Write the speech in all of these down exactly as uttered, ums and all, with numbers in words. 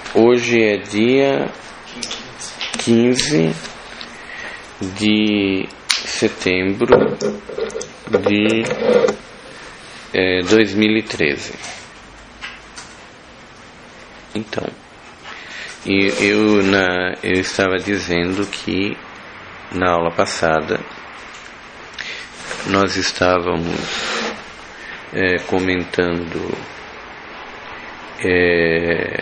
Hoje é dia quinze de setembro de é, dois mil e treze. Então, eu, na, eu estava dizendo que na aula passada nós estávamos é, comentando é,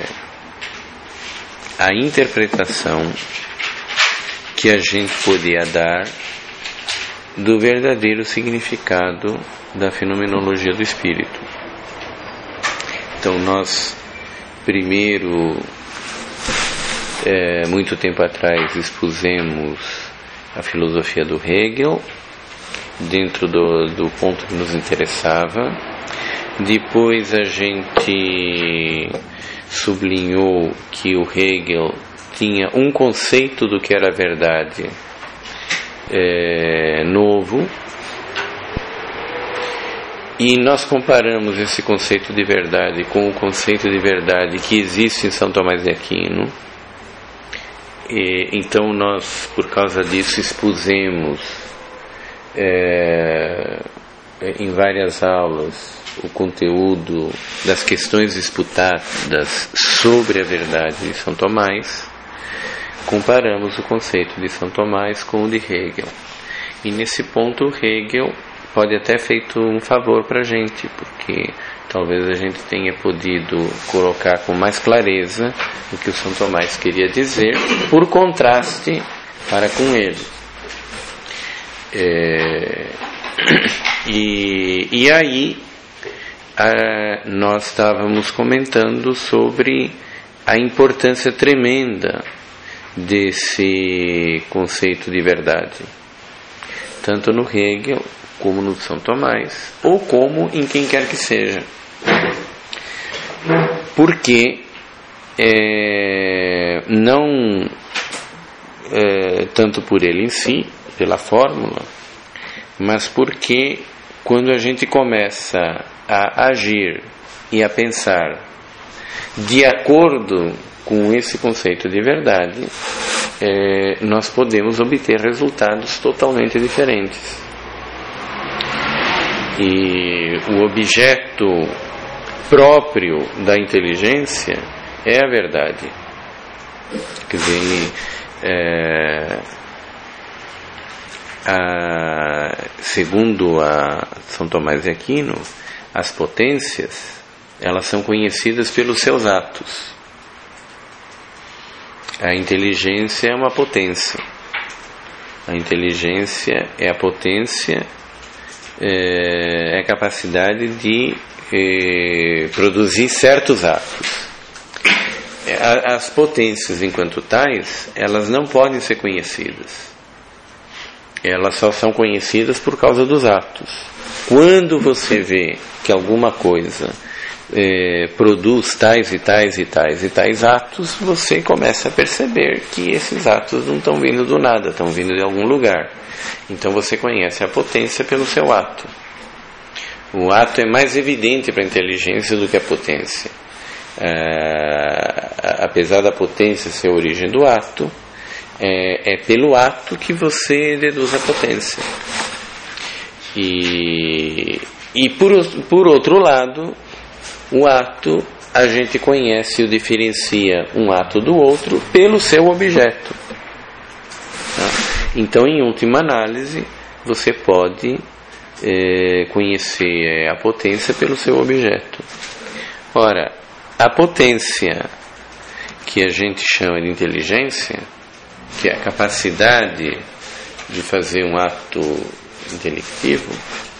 a interpretação que a gente podia dar do verdadeiro significado da fenomenologia do espírito. Então nós primeiro, é, muito tempo atrás, expusemos a filosofia do Hegel dentro do, do ponto que nos interessava. Depois a gente sublinhou que o Hegel tinha um conceito do que era verdade é, novo, e nós comparamos esse conceito de verdade com o conceito de verdade que existe em São Tomás de Aquino. E, então nós, por causa disso, expusemos é, em várias aulas o conteúdo das questões disputadas sobre a verdade de São Tomás. Comparamos o conceito de São Tomás com o de Hegel. E nesse ponto o Hegel pode até feito um favor para a gente, porque talvez a gente tenha podido colocar com mais clareza o que o São Tomás queria dizer, por contraste para com ele. É, e, e aí a, nós estávamos comentando sobre a importância tremenda desse conceito de verdade, tanto no Hegel como no São Tomás, ou como em quem quer que seja. Porque é, não é, tanto por ele em si, pela fórmula, mas porque quando a gente começa a agir e a pensar de acordo com esse conceito de verdade, é, nós podemos obter resultados totalmente diferentes. E o objeto próprio da inteligência é a verdade. Quer dizer, é, a, segundo a São Tomás de Aquino, as potências, elas são conhecidas pelos seus atos. A inteligência é uma potência. A inteligência é a potência, é a capacidade de é, produzir certos atos. As potências, enquanto tais, elas não podem ser conhecidas. Elas só são conhecidas por causa dos atos. Quando você vê que alguma coisa é, produz tais e tais e tais e tais atos, você começa a perceber que esses atos não estão vindo do nada, estão vindo de algum lugar. Então você conhece a potência pelo seu ato. O ato é mais evidente para a inteligência do que a potência. É, apesar da potência ser a origem do ato, é, é pelo ato que você deduz a potência. E, e por, por outro lado, o ato, a gente conhece e diferencia um ato do outro pelo seu objeto. Tá? Então, em última análise, você pode é, conhecer a potência pelo seu objeto. Ora, a potência que a gente chama de inteligência, que é a capacidade de fazer um ato intelectivo,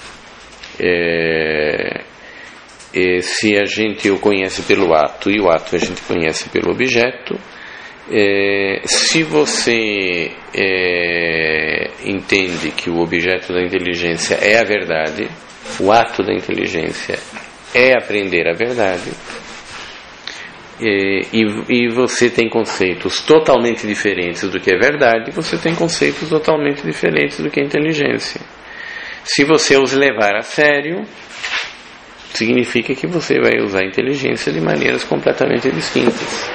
é, é, se a gente o conhece pelo ato e o ato a gente conhece pelo objeto, é, se você é, entende que o objeto da inteligência é a verdade, o ato da inteligência é aprender a verdade, E, e, e você tem conceitos totalmente diferentes do que é verdade, você tem conceitos totalmente diferentes do que é inteligência. Se você os levar a sério, significa que você vai usar a inteligência de maneiras completamente distintas.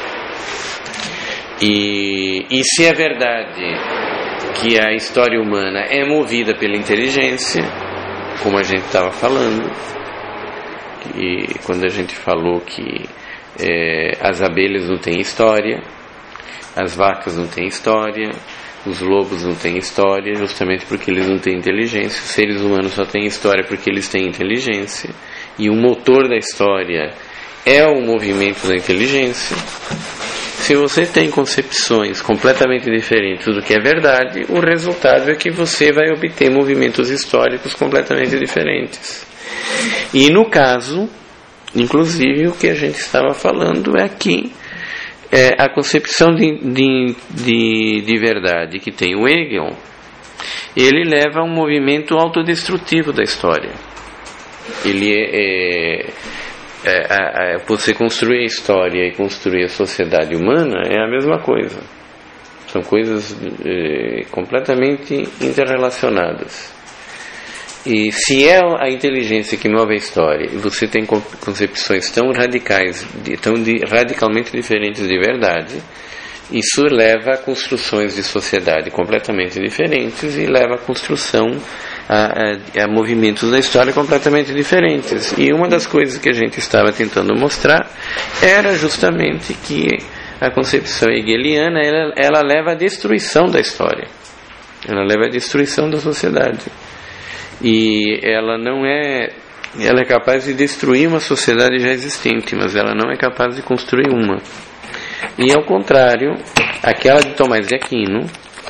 E, e se é verdade que a história humana é movida pela inteligência, como a gente estava falando, que quando a gente falou que é, as abelhas não têm história, as vacas não têm história, os lobos não têm história, justamente porque eles não têm inteligência. Os seres humanos só têm história porque eles têm inteligência, e o motor da história é o movimento da inteligência. Se você tem concepções completamente diferentes do que é verdade, o resultado é que você vai obter movimentos históricos completamente diferentes. E no caso, inclusive, o que a gente estava falando é que é, a concepção de, de, de, de verdade que tem o Hegel, ele leva a um movimento autodestrutivo da história. Ele é, é, é, é, você construir a história e construir a sociedade humana é a mesma coisa. São coisas é, completamente interrelacionadas. E se é a inteligência que move a história e você tem concepções tão radicais, tão radicalmente diferentes de verdade, isso leva a construções de sociedade completamente diferentes e leva a construção a, a, a movimentos da história completamente diferentes. E uma das coisas que a gente estava tentando mostrar era justamente que a concepção hegeliana ela, ela leva à destruição da história, ela leva à destruição da sociedade. E ela não é, ela é capaz de destruir uma sociedade já existente, mas ela não é capaz de construir uma. E ao contrário, aquela de Tomás de Aquino,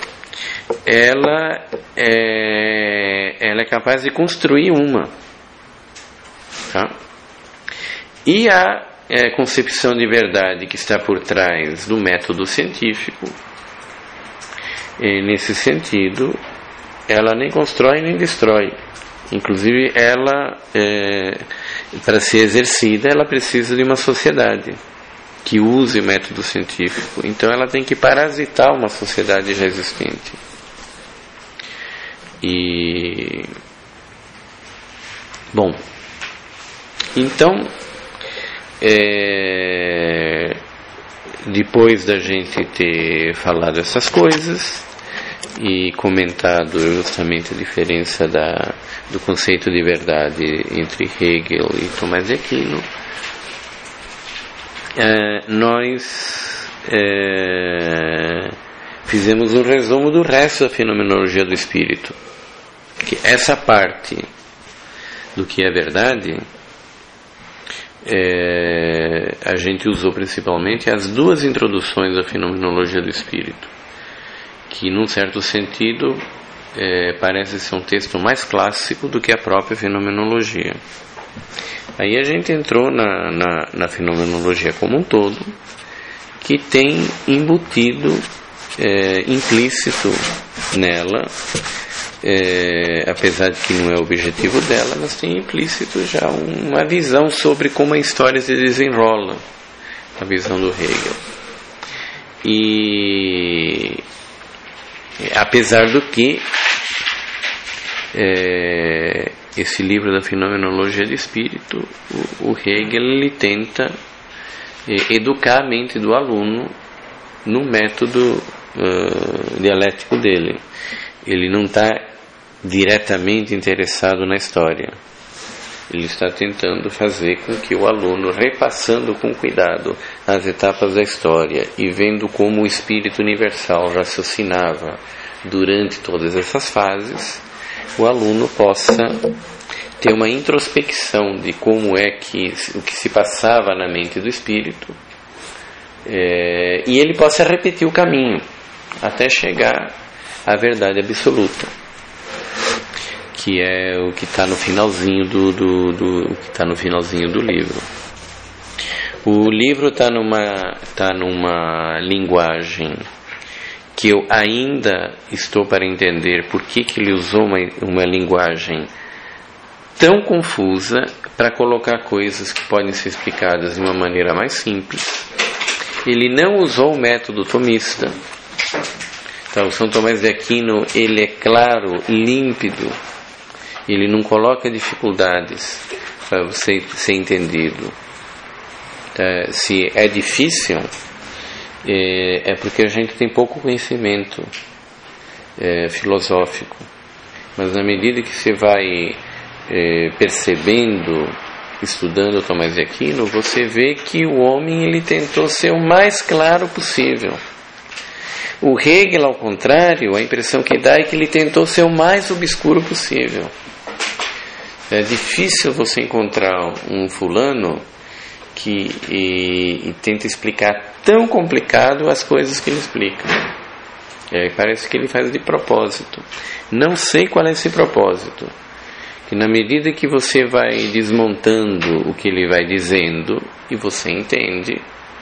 ela é, ela é capaz de construir uma. Tá? E a é, concepção de verdade que está por trás do método científico, é, nesse sentido, ela nem constrói nem destrói. Inclusive, ela, é, para ser exercida, ela precisa de uma sociedade que use o método científico. Então, ela tem que parasitar uma sociedade já existente. E... Bom, então, é, depois da gente ter falado essas coisas e comentado justamente a diferença da, do conceito de verdade entre Hegel e Tomás de Aquino, é, nós é, fizemos um resumo do resto da fenomenologia do espírito, que essa parte do que é verdade é, a gente usou principalmente as duas introduções da fenomenologia do espírito, que num certo sentido é, parece ser um texto mais clássico do que a própria fenomenologia. Aí a gente entrou na, na, na fenomenologia como um todo, que tem embutido, é, implícito nela, é, apesar de que não é o objetivo dela, mas tem implícito já uma visão sobre como a história se desenrola, a visão do Hegel. E apesar do que é, esse livro da fenomenologia do espírito, o, o Hegel ele tenta é, educar a mente do aluno no método uh, dialético dele. Ele não está diretamente interessado na história. Ele está tentando fazer com que o aluno, repassando com cuidado as etapas da história e vendo como o espírito universal raciocinava durante todas essas fases, o aluno possa ter uma introspecção de como é que o que se passava na mente do espírito, é, e ele possa repetir o caminho até chegar à verdade absoluta, que é o que está no finalzinho do, do, do que está no finalzinho do livro. O livro está numa tá numa linguagem que eu ainda estou para entender por que que ele usou uma, uma linguagem tão confusa para colocar coisas que podem ser explicadas de uma maneira mais simples. Ele não usou o método tomista. Então, São Tomás de Aquino, ele é claro, límpido. Ele não coloca dificuldades para você ser entendido. Tá? Se é difícil, é, é porque a gente tem pouco conhecimento é, filosófico. Mas na medida que você vai é, percebendo, estudando Tomás de Aquino, você vê que o homem ele tentou ser o mais claro possível. O Hegel, ao contrário, a impressão que dá é que ele tentou ser o mais obscuro possível. É difícil você encontrar um fulano que e, e tenta explicar tão complicado as coisas que ele explica. É, parece que ele faz de propósito. Não sei qual é esse propósito. Que na medida que você vai desmontando o que ele vai dizendo e você entende,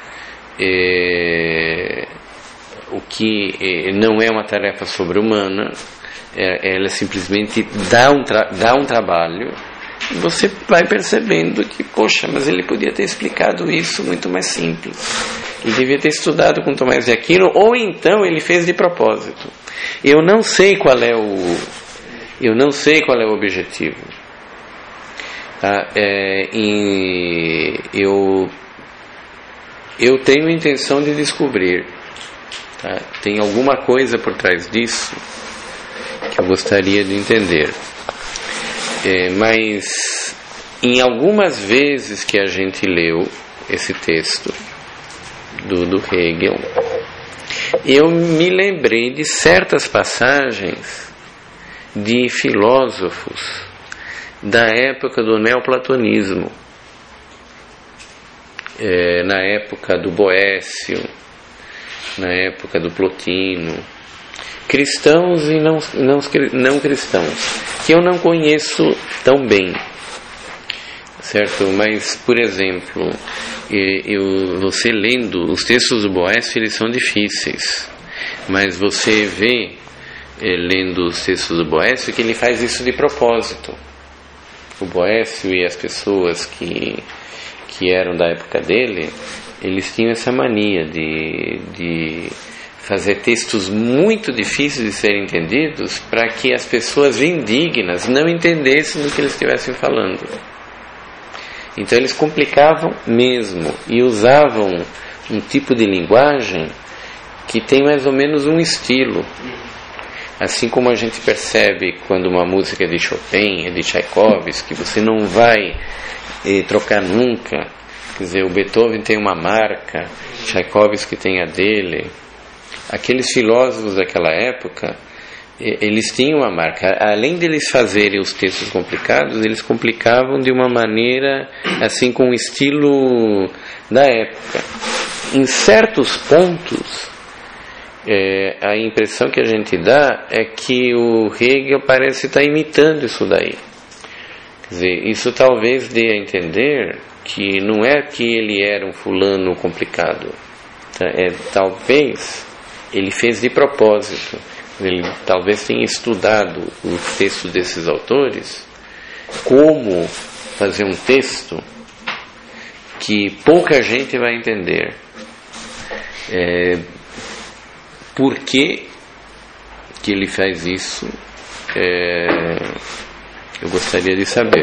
é, o que é, não é uma tarefa sobre-humana, é, ela simplesmente dá um, tra- dá um trabalho, e você vai percebendo que, poxa, mas ele podia ter explicado isso muito mais simples. Ele devia ter estudado com Tomás de Aquino, ou então ele fez de propósito. Eu não sei qual é o, eu não sei qual é o objetivo. Tá? É, em, eu, eu tenho a intenção de descobrir. Tá? Tem alguma coisa por trás disso que eu gostaria de entender. É, mas em algumas vezes que a gente leu esse texto do, do Hegel, eu me lembrei de certas passagens de filósofos da época do neoplatonismo, é, na época do Boécio, na época do Plotino, cristãos e não, não, não cristãos, que eu não conheço tão bem, certo? Mas, por exemplo, eu, você lendo os textos do Boécio, eles são difíceis, mas você vê, lendo os textos do Boécio, que ele faz isso de propósito. O Boécio e as pessoas que, que eram da época dele, eles tinham essa mania de, de fazer textos muito difíceis de serem entendidos para que as pessoas indignas não entendessem do que eles estivessem falando. Então eles complicavam mesmo e usavam um tipo de linguagem que tem mais ou menos um estilo. Assim como a gente percebe quando uma música é de Chopin, é de Tchaikovsky, que você não vai eh, trocar nunca. Quer dizer, o Beethoven tem uma marca, Tchaikovsky tem a dele. Aqueles filósofos daquela época, eh, eles tinham uma marca. Além de eles fazerem os textos complicados, eles complicavam de uma maneira, assim, com o estilo da época. Em certos pontos, É, a impressão que a gente dá é que o Hegel parece estar imitando isso daí. Quer dizer, isso talvez dê a entender que não é que ele era um fulano complicado, tá? É, talvez ele fez de propósito. Ele talvez tenha estudado o texto desses autores, como fazer um texto que pouca gente vai entender. É, Por que, que ele faz isso? É, eu gostaria de saber.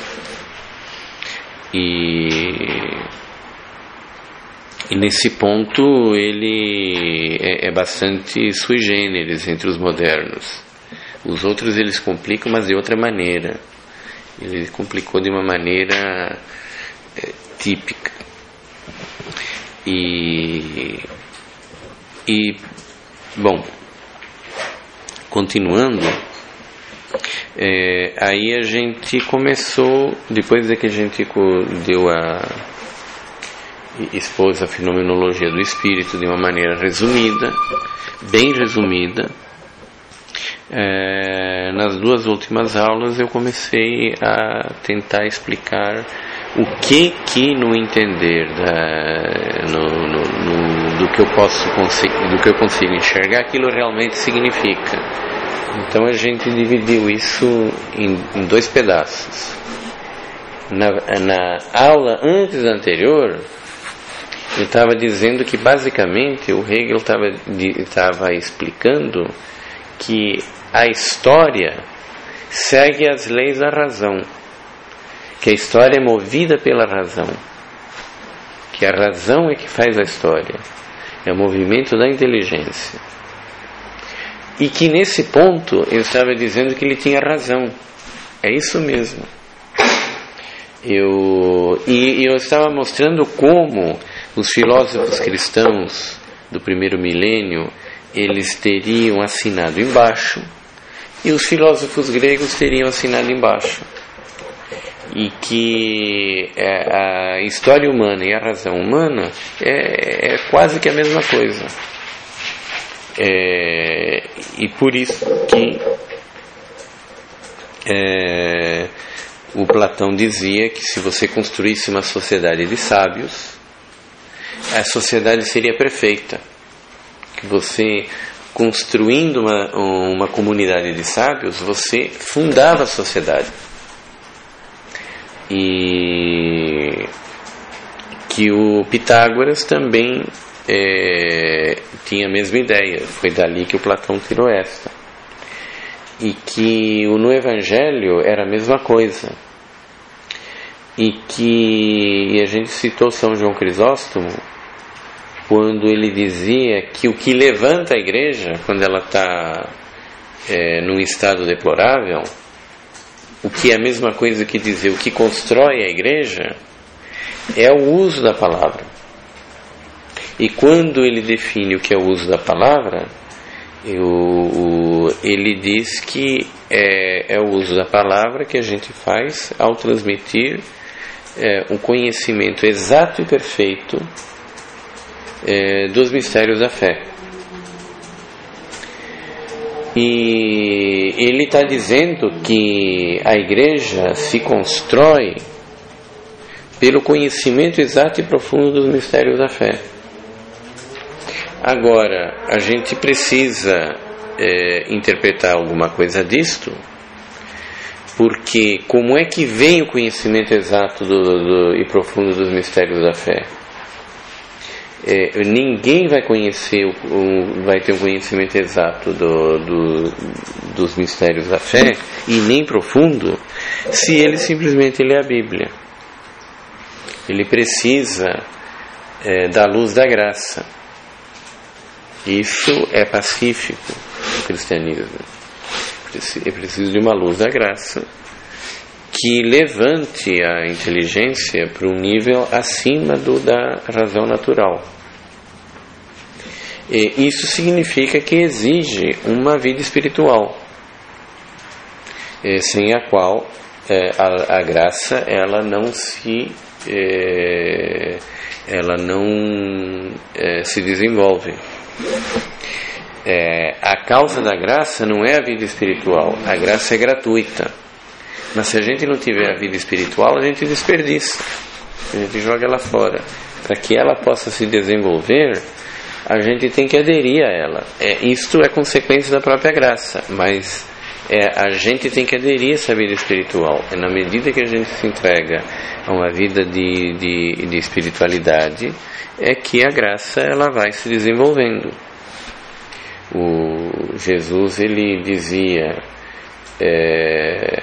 E, e nesse ponto ele é, é bastante sui generis entre os modernos. Os outros eles complicam, mas de outra maneira. Ele complicou de uma maneira é, típica. E... e Bom, continuando, é, aí a gente começou, depois de que a gente deu a, expôs a fenomenologia do espírito de uma maneira resumida, bem resumida, é, nas duas últimas aulas eu comecei a tentar explicar o que que no entender da, no, no, no, do que eu posso conseguir, do que eu consigo enxergar, aquilo realmente significa. Então a gente dividiu isso em, em dois pedaços. Na, na aula antes da anterior, eu estava dizendo que basicamente o Hegel estava explicando que a história segue as leis da razão, que a história é movida pela razão, que a razão é que faz a história. é o movimento da inteligência. E que nesse ponto eu estava dizendo que ele tinha razão. É isso mesmo. Eu, e, e eu estava mostrando como os filósofos cristãos do primeiro milênio, eles teriam assinado embaixo e os filósofos gregos teriam assinado embaixo. E que a história humana e a razão humana é, é quase que a mesma coisa. É, e por isso que é, o Platão dizia que se você construísse uma sociedade de sábios, a sociedade seria perfeita. Que você, construindo uma, uma comunidade de sábios, você fundava a sociedade. E que o Pitágoras também é, tinha a mesma ideia. Foi dali que o Platão tirou esta. E que no Evangelho era a mesma coisa. E que e a gente citou São João Crisóstomo quando ele dizia que o que levanta a igreja, quando ela está é, num estado deplorável, o que é a mesma coisa que dizer o que constrói a igreja é o uso da palavra. E quando ele define o que é o uso da palavra, eu, ele diz que é, é o uso da palavra que a gente faz ao transmitir é, um conhecimento exato e perfeito é, dos mistérios da fé. E ele está dizendo que a igreja se constrói pelo conhecimento exato e profundo dos mistérios da fé. Agora, a gente precisa é, interpretar alguma coisa disto, porque como é que vem o conhecimento exato do, do, e profundo dos mistérios da fé? É, ninguém vai conhecer, um, vai ter um conhecimento exato do, do, dos mistérios da fé, e nem profundo, se ele simplesmente lê a Bíblia. Ele precisa é, da luz da graça. Isso é pacífico no cristianismo. É preciso de uma luz da graça que levante a inteligência para um nível acima do da razão natural. E isso significa que exige uma vida espiritual, sem a qual é, a, a graça ela não se é, ela não é, se desenvolve. É, a causa da graça não é a vida espiritual, a graça é gratuita. Mas se a gente não tiver a vida espiritual, a gente desperdiça, a gente joga ela fora. Para que ela possa se desenvolver, a gente tem que aderir a ela. É, isto é consequência da própria graça, mas é, a gente tem que aderir a essa vida espiritual. É na medida que a gente se entrega a uma vida de, de, de espiritualidade, é que a graça ela vai se desenvolvendo. O Jesus ele dizia é,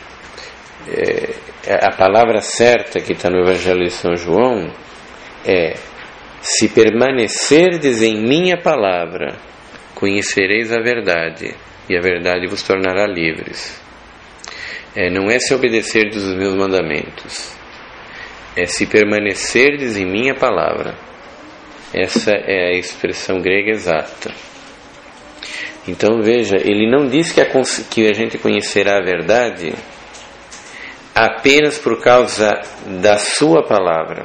é, a palavra certa que está no Evangelho de São João é: se permanecerdes em minha palavra, conhecereis a verdade, e a verdade vos tornará livres. É, não é se obedecerdes os meus mandamentos, é se permanecerdes em minha palavra. Essa é a expressão grega exata. Então veja, ele não diz que a, que a gente conhecerá a verdade apenas por causa da sua palavra.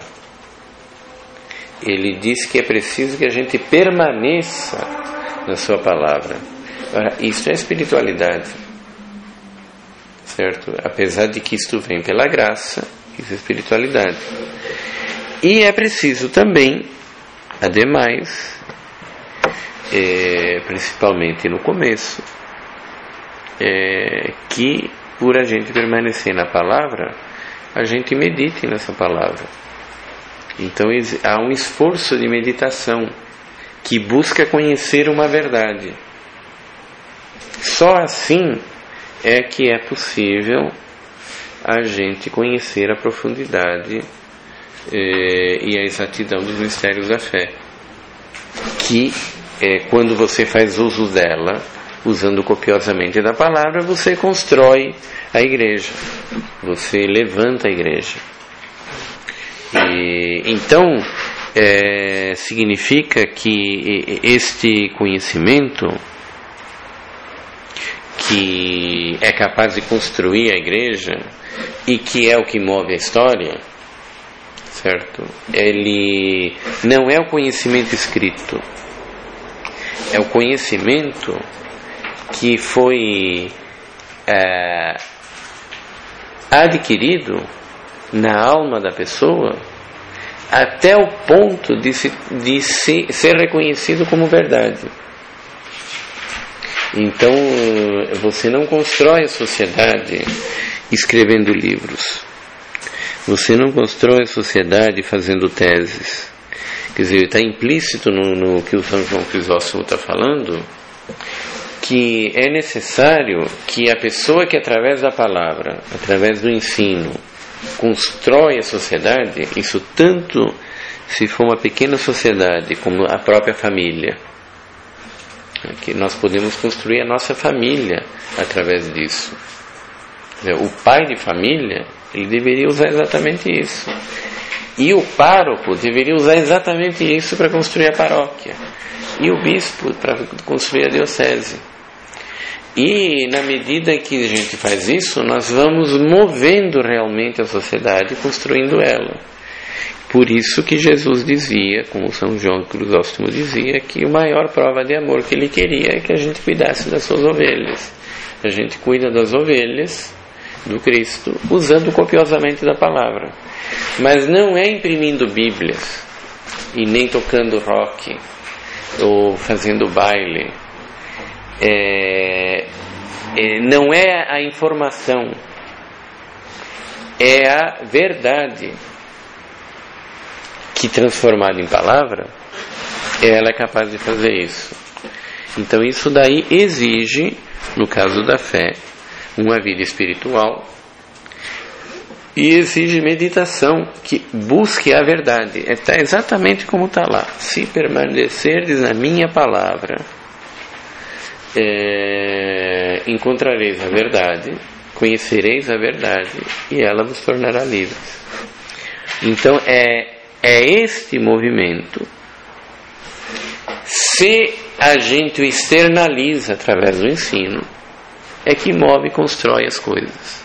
Ele diz que é preciso que a gente permaneça na sua palavra. Ora, isso é espiritualidade, certo? Apesar de que isto vem pela graça, isso é espiritualidade. E é preciso também, ademais, é, principalmente no começo, é, que por a gente permanecer na palavra, a gente medite nessa palavra. Então há um esforço de meditação que busca conhecer uma verdade. Só assim é que é possível a gente conhecer a profundidade eh, e a exatidão dos mistérios da fé. que é, quando você faz uso dela, usando copiosamente da palavra, você constrói a igreja, você levanta a igreja. E, então, é, significa que este conhecimento, que é capaz de construir a igreja e que é o que move a história, certo? Ele não é o conhecimento escrito, é o conhecimento que foi é, adquirido na alma da pessoa até o ponto de, se, de se, ser reconhecido como verdade. Então você não constrói a sociedade escrevendo livros, você não constrói a sociedade fazendo teses. Quer dizer, está implícito no, no que o São João Crisóstomo está falando, que é necessário que a pessoa que através da palavra, através do ensino, constrói a sociedade, isso tanto se for uma pequena sociedade como a própria família, que nós podemos construir a nossa família através disso. O pai de família, ele deveria usar exatamente isso, e o pároco deveria usar exatamente isso para construir a paróquia, e o bispo para construir a diocese. E na medida que a gente faz isso, nós vamos movendo realmente a sociedade, construindo ela. Por isso que Jesus dizia, como São João Crisóstomo dizia, que a maior prova de amor que ele queria é que a gente cuidasse das suas ovelhas. A gente cuida das ovelhas do Cristo usando copiosamente da palavra, mas não é imprimindo Bíblias e nem tocando rock ou fazendo baile. É, é, não é a informação, é a verdade que, transformada em palavra, ela é capaz de fazer isso. Então isso daí exige, no caso da fé, uma vida espiritual, e exige meditação que busque a verdade. Está exatamente como está lá: se permanecerdes na minha palavra, é, encontrareis a verdade, conhecereis a verdade, e ela vos tornará livres. Então é, é este movimento, se a gente o externaliza através do ensino, é que move e constrói as coisas.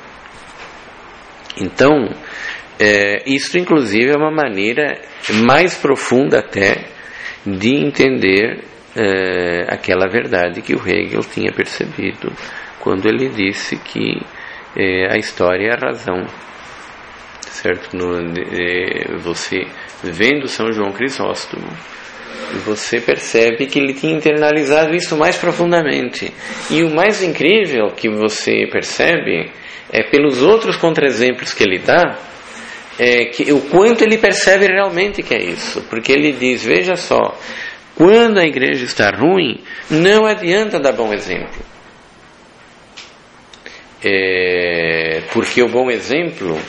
Então, é, isso inclusive é uma maneira mais profunda até de entender é, aquela verdade que o Hegel tinha percebido quando ele disse que é, a história é a razão, certo? No, é, você vendo São João Crisóstomo, você percebe que ele tinha internalizado isso mais profundamente. E o mais incrível que você percebe é pelos outros contra-exemplos que ele dá, é que o quanto ele percebe realmente que é isso. Porque ele diz, veja só, quando a igreja está ruim, não adianta dar bom exemplo. É, porque o bom exemplo,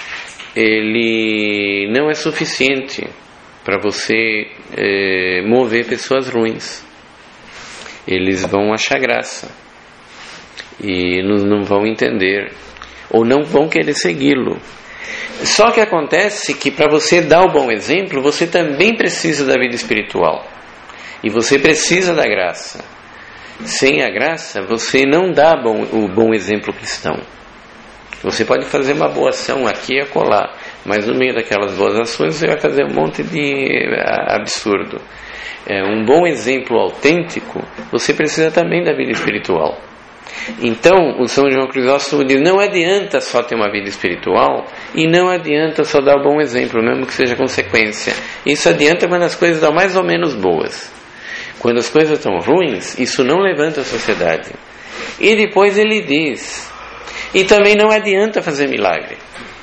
ele não é suficiente para você é, mover pessoas ruins. Eles vão achar graça e não, não vão entender, ou não vão querer segui-lo. Só que acontece que para você dar o bom exemplo, você também precisa da vida espiritual, e você precisa da graça. Sem a graça, você não dá bom, o bom exemplo cristão. Você pode fazer uma boa ação aqui e acolá, mas no meio daquelas boas ações você vai fazer um monte de absurdo. É, um bom exemplo autêntico, você precisa também da vida espiritual. Então, o São João Crisóstomo diz, não adianta só ter uma vida espiritual, e não adianta só dar o bom exemplo, mesmo que seja consequência. Isso adianta quando as coisas estão mais ou menos boas. Quando as coisas estão ruins, isso não levanta a sociedade. E depois ele diz, e também não adianta fazer milagre,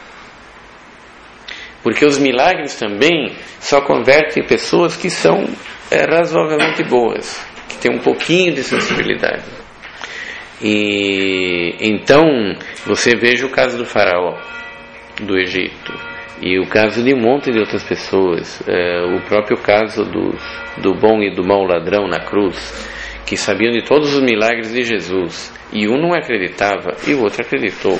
porque os milagres também só convertem pessoas que são é, razoavelmente boas, que têm um pouquinho de sensibilidade. E então você veja o caso do faraó do Egito. e o caso de um monte de outras pessoas, é, o próprio caso do, do bom e do mau ladrão na cruz, que sabiam de todos os milagres de Jesus, e um não acreditava e o outro acreditou.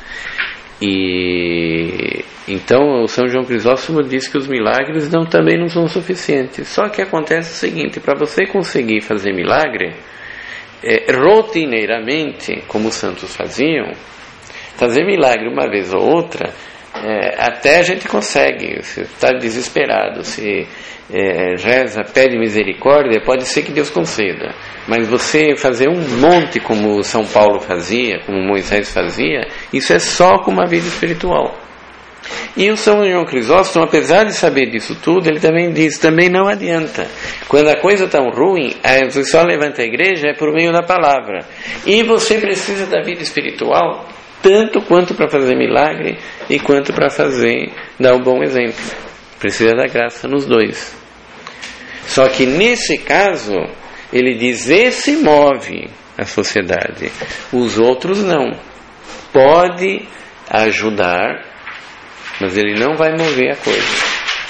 E então o São João Crisóstomo diz que os milagres não, também não são suficientes. Só que acontece o seguinte: para você conseguir fazer milagre é, rotineiramente, como os santos faziam, fazer milagre uma vez ou outra, é, até a gente consegue. Se está desesperado, se é, reza, pede misericórdia, pode ser que Deus conceda. Mas você fazer um monte como São Paulo fazia, como Moisés fazia, isso é só com uma vida espiritual. E o São João Crisóstomo, apesar de saber disso tudo, ele também diz, também não adianta. Quando a coisa está ruim, você só levanta a igreja é por meio da palavra. E você precisa da vida espiritual, tanto quanto para fazer milagre e quanto para fazer, dar um bom exemplo. Precisa da graça nos dois. Só que nesse caso, ele diz, esse move a sociedade, os outros não. Pode ajudar, mas ele não vai mover a coisa.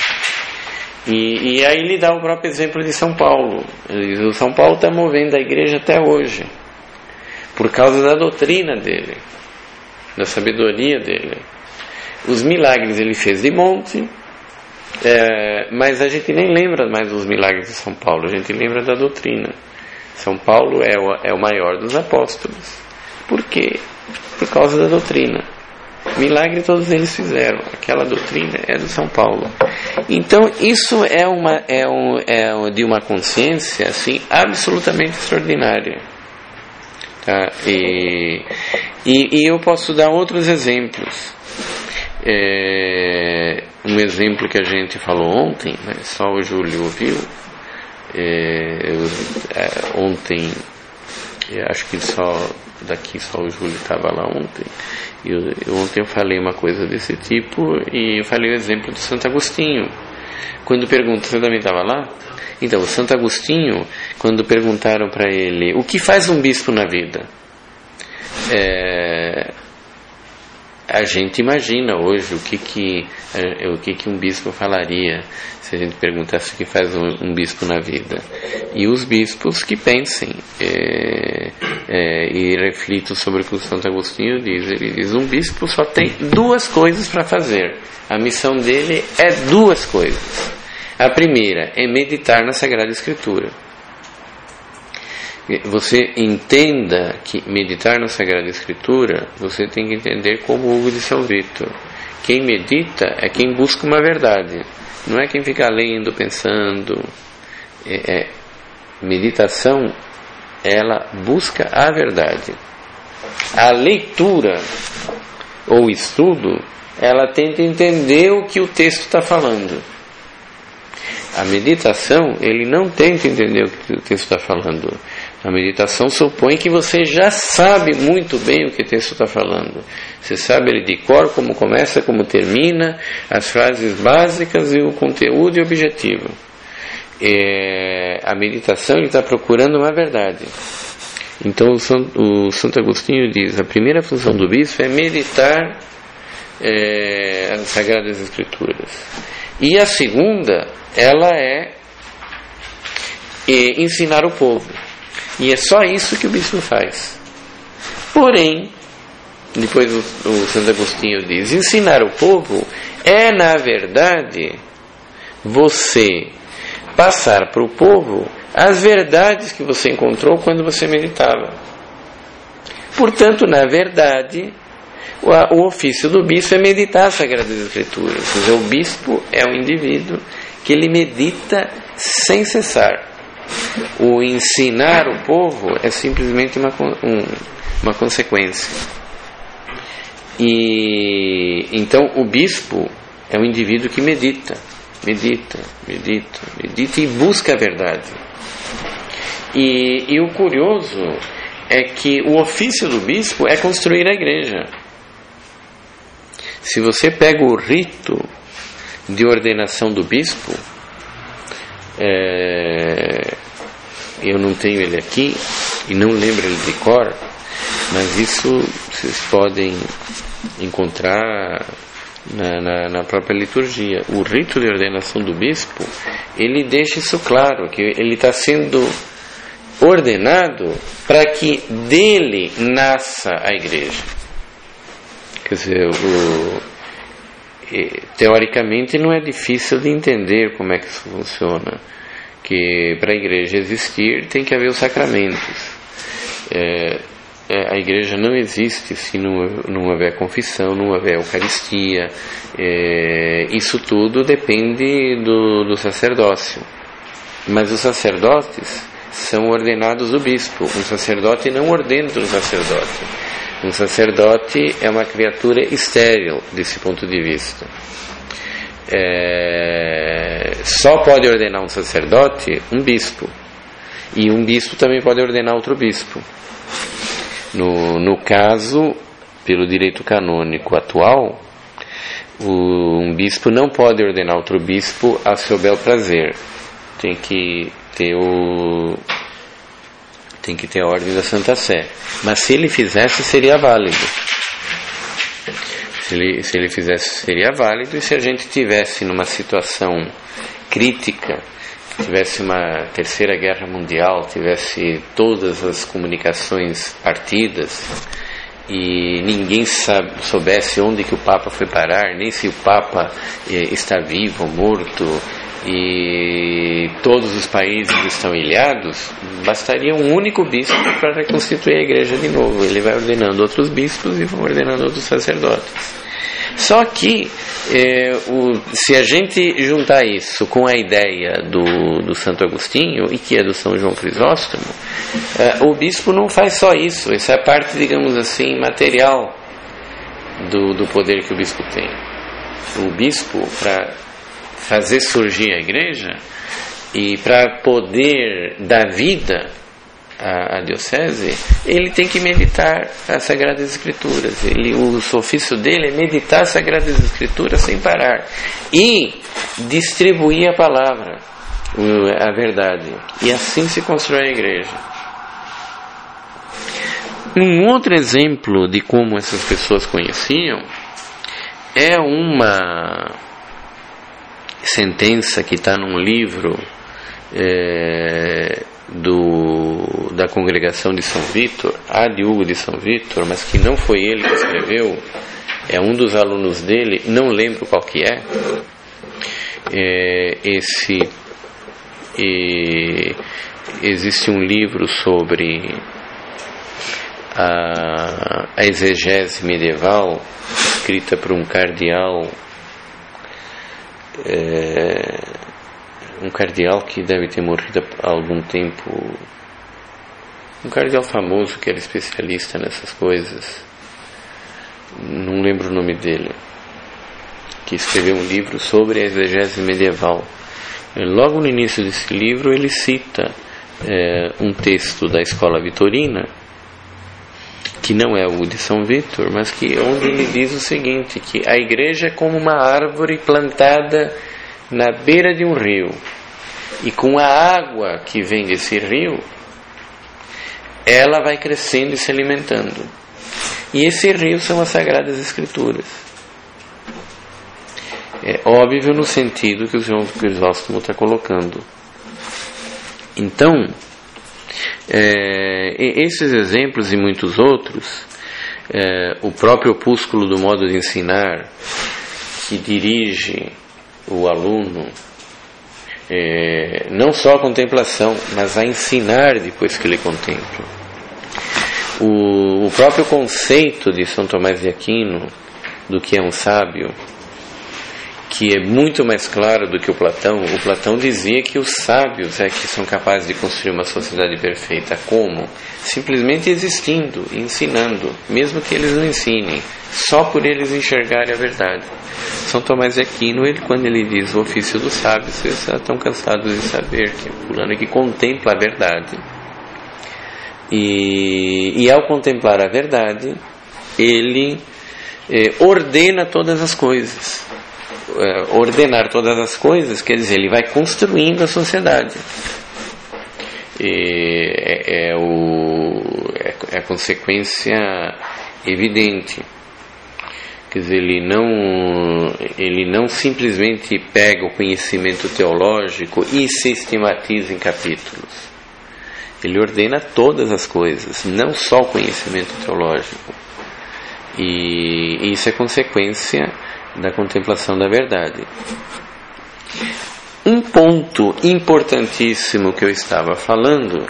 E, e aí ele dá o próprio exemplo de São Paulo. Ele diz, o São Paulo está movendo a igreja até hoje, por causa da doutrina dele, da sabedoria dele. Os milagres ele fez de monte, é, mas a gente nem lembra mais dos milagres de São Paulo, a gente lembra da doutrina. São Paulo é o, é o maior dos apóstolos. Por quê? Por causa da doutrina. Milagre todos eles fizeram, aquela doutrina é do São Paulo. Então isso é, uma, é, um, é de uma consciência assim, absolutamente extraordinária. Tá? E, e, e eu posso dar outros exemplos. É, um exemplo que a gente falou ontem, mas só o Júlio ouviu. É, eu, é, ontem, eu acho que só daqui só o Júlio estava lá ontem. Eu, eu, ontem eu falei uma coisa desse tipo e eu falei o exemplo de Santo Agostinho. Quando perguntam, você também estava lá? Então, o Santo Agostinho, quando perguntaram para ele, o que faz um bispo na vida? É, a gente imagina hoje o que que, é, o que que um bispo falaria se a gente perguntasse o que faz um, um bispo na vida. E os bispos que pensem é, é, e reflitam sobre o que o Santo Agostinho diz. Ele diz, um bispo só tem duas coisas para fazer. A missão dele é duas coisas. A primeira é meditar na Sagrada Escritura. Você entenda que meditar na Sagrada Escritura, você tem que entender como Hugo de São Vítor. Quem medita é quem busca uma verdade, não é quem fica lendo, pensando. É, é, meditação, ela busca a verdade. A leitura ou estudo, ela tenta entender o que o texto está falando. A meditação, ele não tenta entender o que o texto está falando. A meditação supõe que você já sabe muito bem o que o texto está falando. Você sabe ele de cor, como começa, como termina, as frases básicas e o conteúdo e o objetivo. É, a meditação, ele está procurando uma verdade. Então o, São, o Santo Agostinho diz, a primeira função do bispo é meditar é, as Sagradas Escrituras. E a segunda, ela é, é ensinar o povo. E é só isso que o bispo faz. Porém, depois o, o Santo Agostinho diz, ensinar o povo é, na verdade, você passar para o povo as verdades que você encontrou quando você meditava. Portanto, na verdade, o, o ofício do bispo é meditar as Sagradas Escrituras. Quer dizer, o bispo é um indivíduo que ele medita sem cessar. O ensinar o povo é simplesmente uma, um, uma consequência. E então o bispo é um indivíduo que medita, medita, medita, medita e busca a verdade. E, e o curioso é que o ofício do bispo é construir a igreja. Se você pega o rito de ordenação do bispo, É, eu não tenho ele aqui e não lembro ele de cor, mas isso vocês podem encontrar na, na, na própria liturgia. O rito de ordenação do bispo, ele deixa isso claro, que ele está sendo ordenado para que dele nasça a igreja. Quer dizer, o, teoricamente não é difícil de entender como é que isso funciona, que para a igreja existir tem que haver os sacramentos. É, a igreja não existe se não, não houver confissão, não houver Eucaristia. É, isso tudo depende do, do sacerdócio. Mas os sacerdotes são ordenados do bispo. Um sacerdote não ordena um sacerdote. Um sacerdote é uma criatura estéril desse ponto de vista. É, só pode ordenar um sacerdote um bispo. E um bispo também pode ordenar outro bispo. No, no caso, pelo direito canônico atual, o, um bispo não pode ordenar outro bispo a seu bel prazer. Tem que ter o tem que ter a ordem da Santa Sé. Mas se ele fizesse, seria válido. Se ele, se ele fizesse, seria válido. E se a gente tivesse numa situação crítica, tivesse uma terceira guerra mundial, tivesse todas as comunicações partidas e ninguém sabe, soubesse onde que o Papa foi parar, nem se o Papa eh, está vivo ou morto, e todos os países estão ilhados, bastaria um único bispo para reconstituir a igreja de novo. Ele vai ordenando outros bispos e vão ordenando outros sacerdotes. Só que é, o, se a gente juntar isso com a ideia do, do Santo Agostinho, e que é do São João Crisóstomo, é, o bispo não faz só isso. Essa é a parte, digamos assim, material do, do poder que o bispo tem. O bispo, para fazer surgir a igreja e para poder dar vida à, à diocese, ele tem que meditar as Sagradas Escrituras. Ele, o ofício dele é meditar as Sagradas Escrituras sem parar e distribuir a palavra, a verdade, e assim se constrói a igreja. Um outro exemplo de como essas pessoas conheciam é uma sentença que está num livro é, do, da congregação de São Vítor, ad Hugo de São Vítor, mas que não foi ele que escreveu, é um dos alunos dele, não lembro qual que é. É esse e, existe um livro sobre a, a exegese medieval, escrita por um cardeal, é, um cardeal que deve ter morrido há algum tempo, um cardeal famoso que era especialista nessas coisas, não lembro o nome dele, que escreveu um livro sobre a exegese medieval. Logo no início desse livro ele cita é, um texto da Escola Vitorina, que não é o de São Vítor, mas que onde ele diz o seguinte, que a igreja é como uma árvore plantada na beira de um rio, e com a água que vem desse rio, ela vai crescendo e se alimentando. E esse rio são as Sagradas Escrituras. É óbvio no sentido que o João Crisóstomo está colocando. Então, é, esses exemplos e muitos outros, é, o próprio opúsculo do modo de ensinar, que dirige o aluno é, não só a contemplação, mas a ensinar depois que ele contempla. O, o próprio conceito de São Tomás de Aquino do que é um sábio, que é muito mais claro do que o Platão. O Platão dizia que os sábios é que são capazes de construir uma sociedade perfeita. Como? Simplesmente existindo, ensinando, mesmo que eles não ensinem, só por eles enxergarem a verdade. São Tomás de Aquino, ele, quando ele diz o ofício dos sábios, eles estão cansados de saber que é fulano que contempla a verdade. E, e ao contemplar a verdade, ele eh, ordena todas as coisas. Eh, ordenar todas as coisas quer dizer, ele vai construindo a sociedade. E é, é, o, é, é a consequência evidente. Quer dizer, ele não, ele não simplesmente pega o conhecimento teológico e sistematiza em capítulos. Ele ordena todas as coisas, não só o conhecimento teológico. E isso é consequência da contemplação da verdade. Um ponto importantíssimo que eu estava falando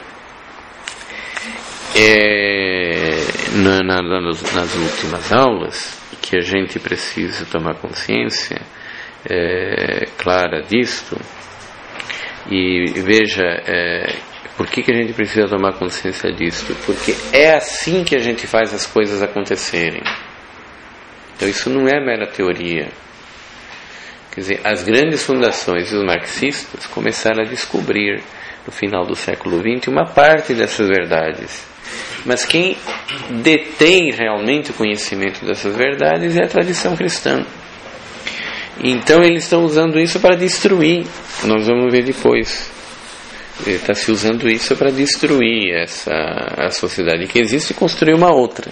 é, na, na, nas últimas aulas, que a gente precisa tomar consciência é, clara disto. E veja, é, por que, que a gente precisa tomar consciência disto? Porque é assim que a gente faz as coisas acontecerem. Então isso não é mera teoria. Quer dizer, as grandes fundações e os marxistas começaram a descobrir, no final do século vinte, uma parte dessas verdades. Mas quem detém realmente o conhecimento dessas verdades é a tradição cristã. Então eles estão usando isso para destruir. Nós vamos ver depois. Ele está se usando isso para destruir essa, a sociedade que existe e construir uma outra.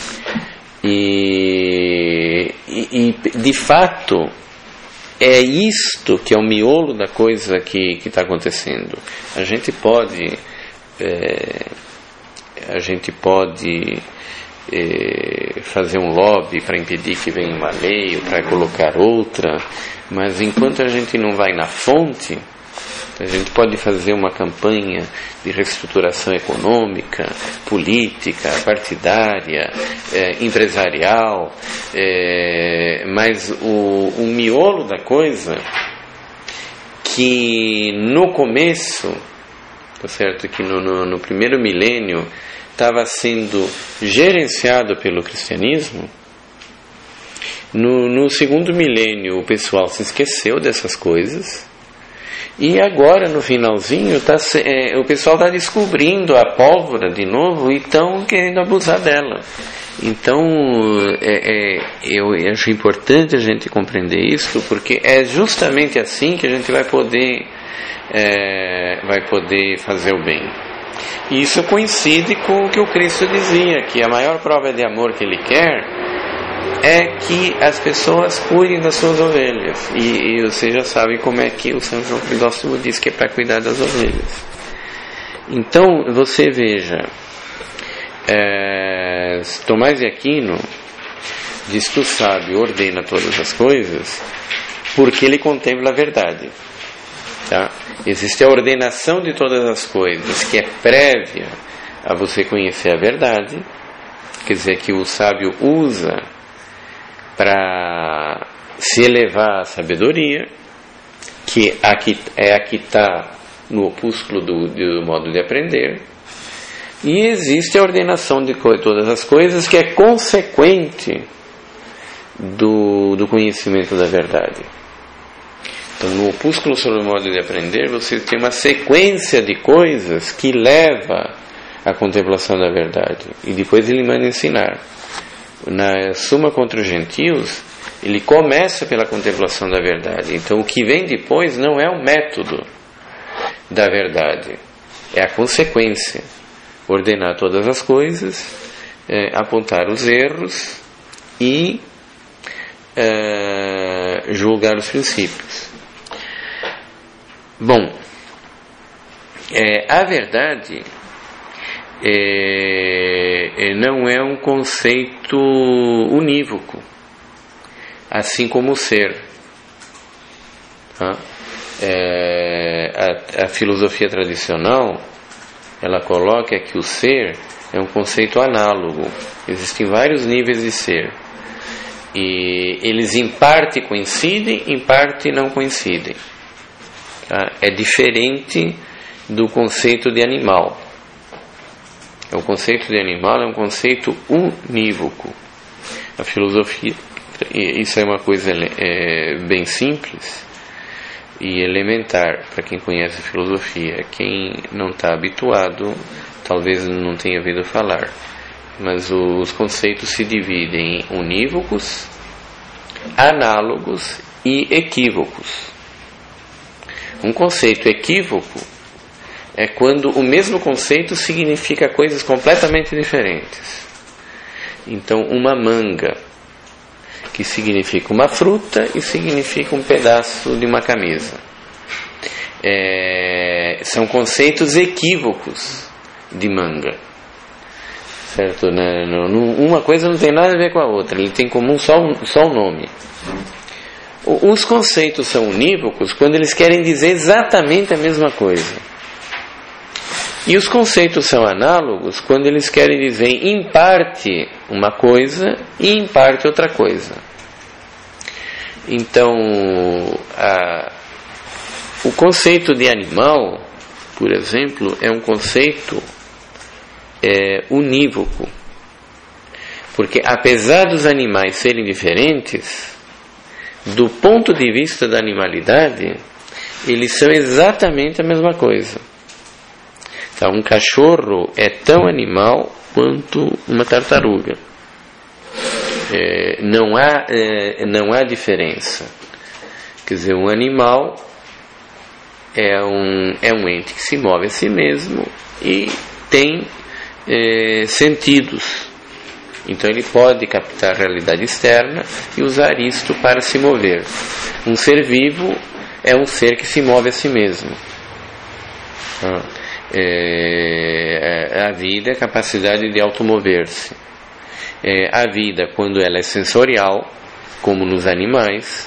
E, e, e de fato é isto que é o miolo da coisa que está acontecendo. A gente pode é, a gente pode é, fazer um lobby para impedir que venha uma lei ou para colocar outra, mas enquanto a gente não vai na fonte, a gente pode fazer uma campanha de reestruturação econômica, política, partidária, é, empresarial, é, mas o, o miolo da coisa, que no começo, tá certo, que no, no, no primeiro milênio estava sendo gerenciado pelo cristianismo, no, no segundo milênio o pessoal se esqueceu dessas coisas. E agora, no finalzinho, tá, é, o pessoal está descobrindo a pólvora de novo e estão querendo abusar dela. Então, é, é, eu acho importante a gente compreender isso, porque é justamente assim que a gente vai poder, é, vai poder fazer o bem. E isso coincide com o que o Cristo dizia, que a maior prova de amor que Ele quer é que as pessoas cuidem das suas ovelhas. E, e vocês já sabem como é que o São João Crisóstomo diz que é para cuidar das ovelhas. Então, você veja, é, Tomás de Aquino diz que o sábio ordena todas as coisas porque ele contempla a verdade. Tá? Existe a ordenação de todas as coisas, que é prévia a você conhecer a verdade. Quer dizer, que o sábio usa para se elevar à sabedoria, que aqui, é a que está no opúsculo do, do modo de aprender. E existe a ordenação de co- todas as coisas, que é consequente do, do conhecimento da verdade. Então, no opúsculo sobre o modo de aprender, você tem uma sequência de coisas que leva à contemplação da verdade. E depois ele manda ensinar. Na Suma contra os Gentios, ele começa pela contemplação da verdade. Então, o que vem depois não é o método da verdade, é a consequência. Ordenar todas as coisas, é, apontar os erros e é, julgar os princípios. Bom, é, a verdade é, não é um conceito unívoco, assim como o ser. Tá? É, a, a filosofia tradicional, ela coloca que o ser é um conceito análogo. Existem vários níveis de ser. E eles em parte coincidem, em parte não coincidem. Tá? É diferente do conceito de animal. O conceito de animal é um conceito unívoco. A filosofia, isso é uma coisa é, bem simples e elementar para quem conhece a filosofia. Quem não está habituado talvez não tenha ouvido falar, mas os conceitos se dividem em unívocos, análogos e equívocos. Um conceito equívoco é quando o mesmo conceito significa coisas completamente diferentes. Então, uma manga que significa uma fruta e significa um pedaço de uma camisa. É, são conceitos equívocos de manga, certo? Uma coisa não tem nada a ver com a outra, ele tem em comum só, só o nome. Os conceitos são unívocos quando eles querem dizer exatamente a mesma coisa, e os conceitos são análogos quando eles querem dizer em parte uma coisa e em parte outra coisa. Então, a, o conceito de animal, por exemplo, é um conceito é, unívoco, porque apesar dos animais serem diferentes, do ponto de vista da animalidade, eles são exatamente a mesma coisa. Então, um cachorro é tão animal quanto uma tartaruga. É, não há, é, não há diferença. Quer dizer, um animal é um, é um ente que se move a si mesmo e tem é, sentidos. Então ele pode captar a realidade externa e usar isto para se mover. Um ser vivo é um ser que se move a si mesmo. Ah, é, a vida é a capacidade de automover-se. É, a vida, quando ela é sensorial, como nos animais,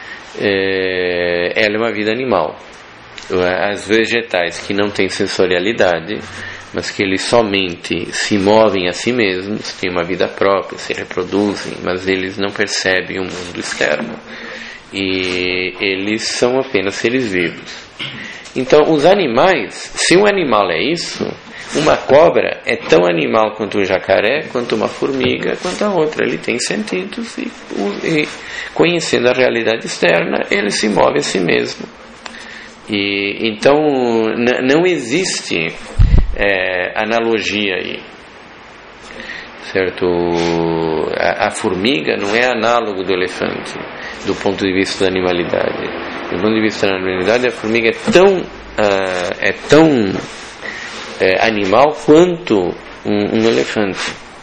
é, ela é uma vida animal. As vegetais que não têm sensorialidade, mas que eles somente se movem a si mesmos, têm uma vida própria, se reproduzem, mas eles não percebem o mundo externo, e eles são apenas seres vivos. Então, os animais, se um animal é isso, uma cobra é tão animal quanto um jacaré, quanto uma formiga, quanto a outra. Ele tem sentidos e, e conhecendo a realidade externa, ele se move a si mesmo. E, então, n- não existe é, analogia aí, certo? A, a formiga não é análogo do elefante, do ponto de vista da animalidade. Do ponto de vista da animalidade, a formiga é tão, uh, é tão é, animal quanto um, um elefante.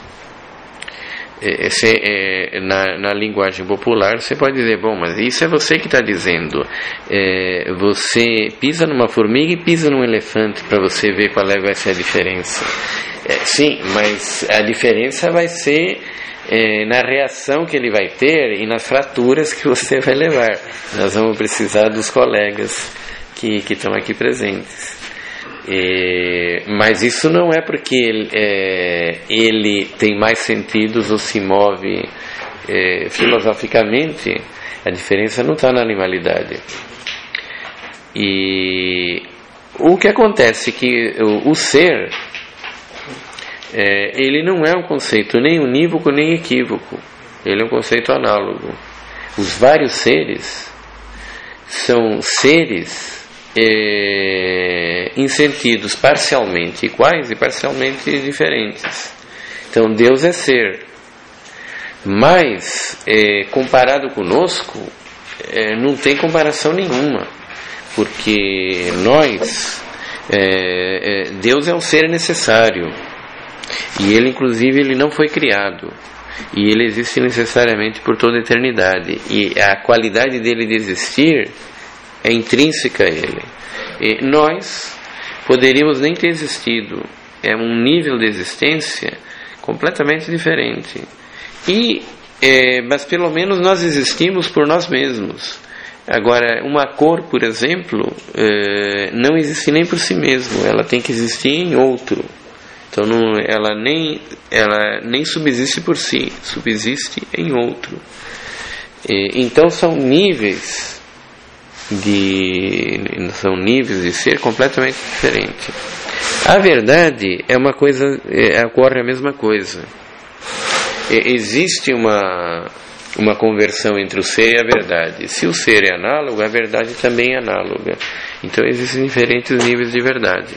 Esse, é, na, na linguagem popular você pode dizer, bom, mas isso é você que está dizendo, é, você pisa numa formiga e pisa num elefante para você ver qual é, vai ser a diferença. É, sim, mas a diferença vai ser é, na reação que ele vai ter e nas fraturas que você vai levar. Nós vamos precisar dos colegas que, que estão aqui presentes. É, mas isso não é porque ele, é, ele tem mais sentidos ou se move é, filosoficamente. A diferença não está na animalidade. E o que acontece é que o, o ser é, ele não é um conceito nem unívoco nem equívoco, ele é um conceito análogo. Os vários seres são seres É, em sentidos parcialmente iguais e parcialmente diferentes. Então Deus é ser, mas é, comparado conosco é, não tem comparação nenhuma, porque nós é, é, Deus é um ser necessário, e ele inclusive ele não foi criado, e ele existe necessariamente por toda a eternidade, e a qualidade dele de existir é intrínseca a ele. E nós poderíamos nem ter existido. É um nível de existência completamente diferente. E, é, mas pelo menos nós existimos por nós mesmos. Agora, uma cor, por exemplo, é, não existe nem por si mesmo. Ela tem que existir em outro. Então não, ela, nem, ela nem subsiste por si, subsiste em outro. E, então são níveis de são níveis de ser completamente diferentes. A verdade é uma coisa, é, ocorre a mesma coisa. É, existe uma uma conversão entre o ser e a verdade. Se o ser é análogo, a verdade também é análoga. Então existem diferentes níveis de verdade.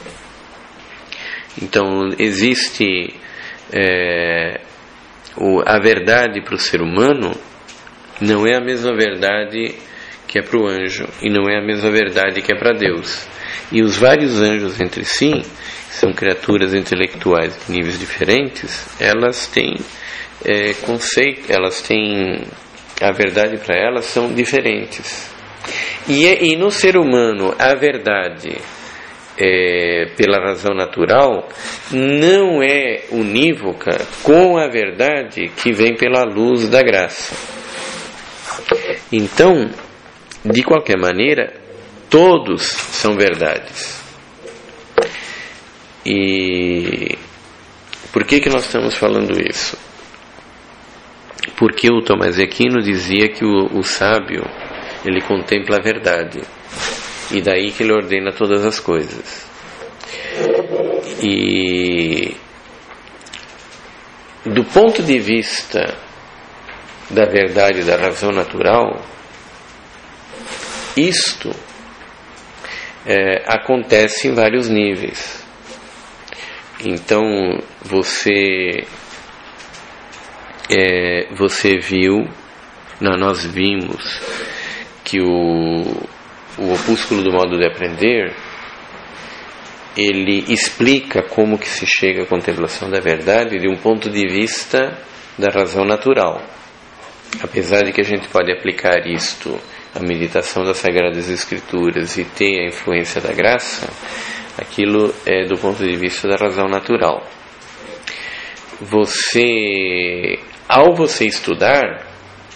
Então existe é, o, a verdade para o ser humano não é a mesma verdade que é para o anjo, e não é a mesma verdade que é para Deus. E os vários anjos entre si, que são criaturas intelectuais de níveis diferentes, elas têm é, conceito, elas têm a verdade para elas são diferentes. E, é, e no ser humano a verdade é, pela razão natural não é unívoca com a verdade que vem pela luz da graça. Então, de qualquer maneira, todos são verdades. E por que que nós estamos falando isso? Porque o Tomás de Aquino dizia que o, o sábio, ele contempla a verdade, e daí que ele ordena todas as coisas. E do ponto de vista da verdade, da razão natural, isto é, acontece em vários níveis. Então você é, você viu, não, nós vimos que o, o opúsculo do modo de aprender, ele explica como que se chega à contemplação da verdade de um ponto de vista da razão natural. Apesar de que a gente pode aplicar isto à meditação das Sagradas Escrituras e ter a influência da graça, aquilo é do ponto de vista da razão natural. Você, ao você estudar,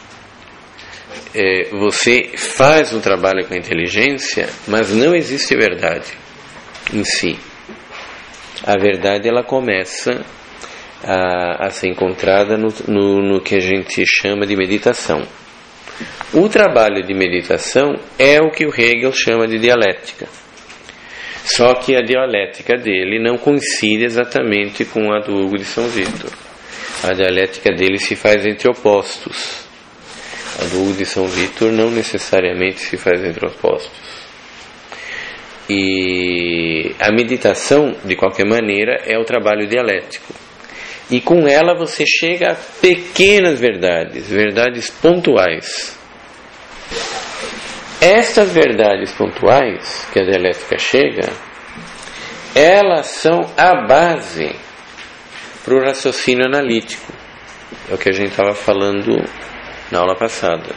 é, você faz um trabalho com a inteligência, mas não existe verdade em si. A verdade, ela começa a, a ser encontrada no, no, no que a gente chama de meditação. O trabalho de meditação é o que o Hegel chama de dialética. Só que a dialética dele não coincide exatamente com a do Hugo de São Vítor. A dialética dele se faz entre opostos. A do Hugo de São Vítor não necessariamente se faz entre opostos. E a meditação, de qualquer maneira, é o trabalho dialético. E com ela você chega a pequenas verdades, verdades pontuais. Estas verdades pontuais que a dialética chega, elas são a base para o raciocínio analítico. É o que a gente estava falando na aula passada.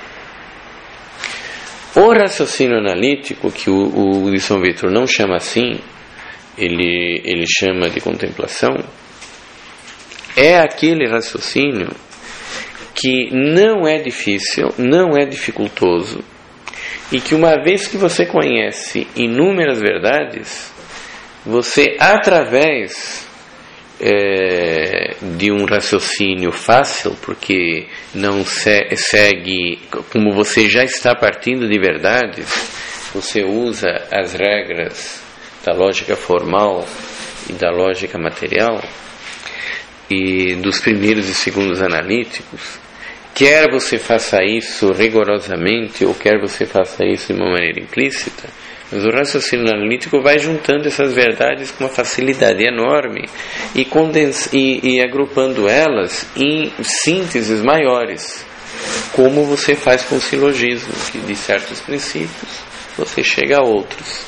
O raciocínio analítico, que o, o de São Vítor não chama assim, ele, ele chama de contemplação, é aquele raciocínio que não é difícil, não é dificultoso, e que uma vez que você conhece inúmeras verdades, você, através é, de um raciocínio fácil, porque não se, segue, como você já está partindo de verdades, você usa as regras da lógica formal e da lógica material, e dos primeiros e segundos analíticos, quer você faça isso rigorosamente ou quer você faça isso de uma maneira implícita, mas o raciocínio analítico vai juntando essas verdades com uma facilidade enorme e, condens- e, e agrupando elas em sínteses maiores, como você faz com o silogismo, que de certos princípios você chega a outros.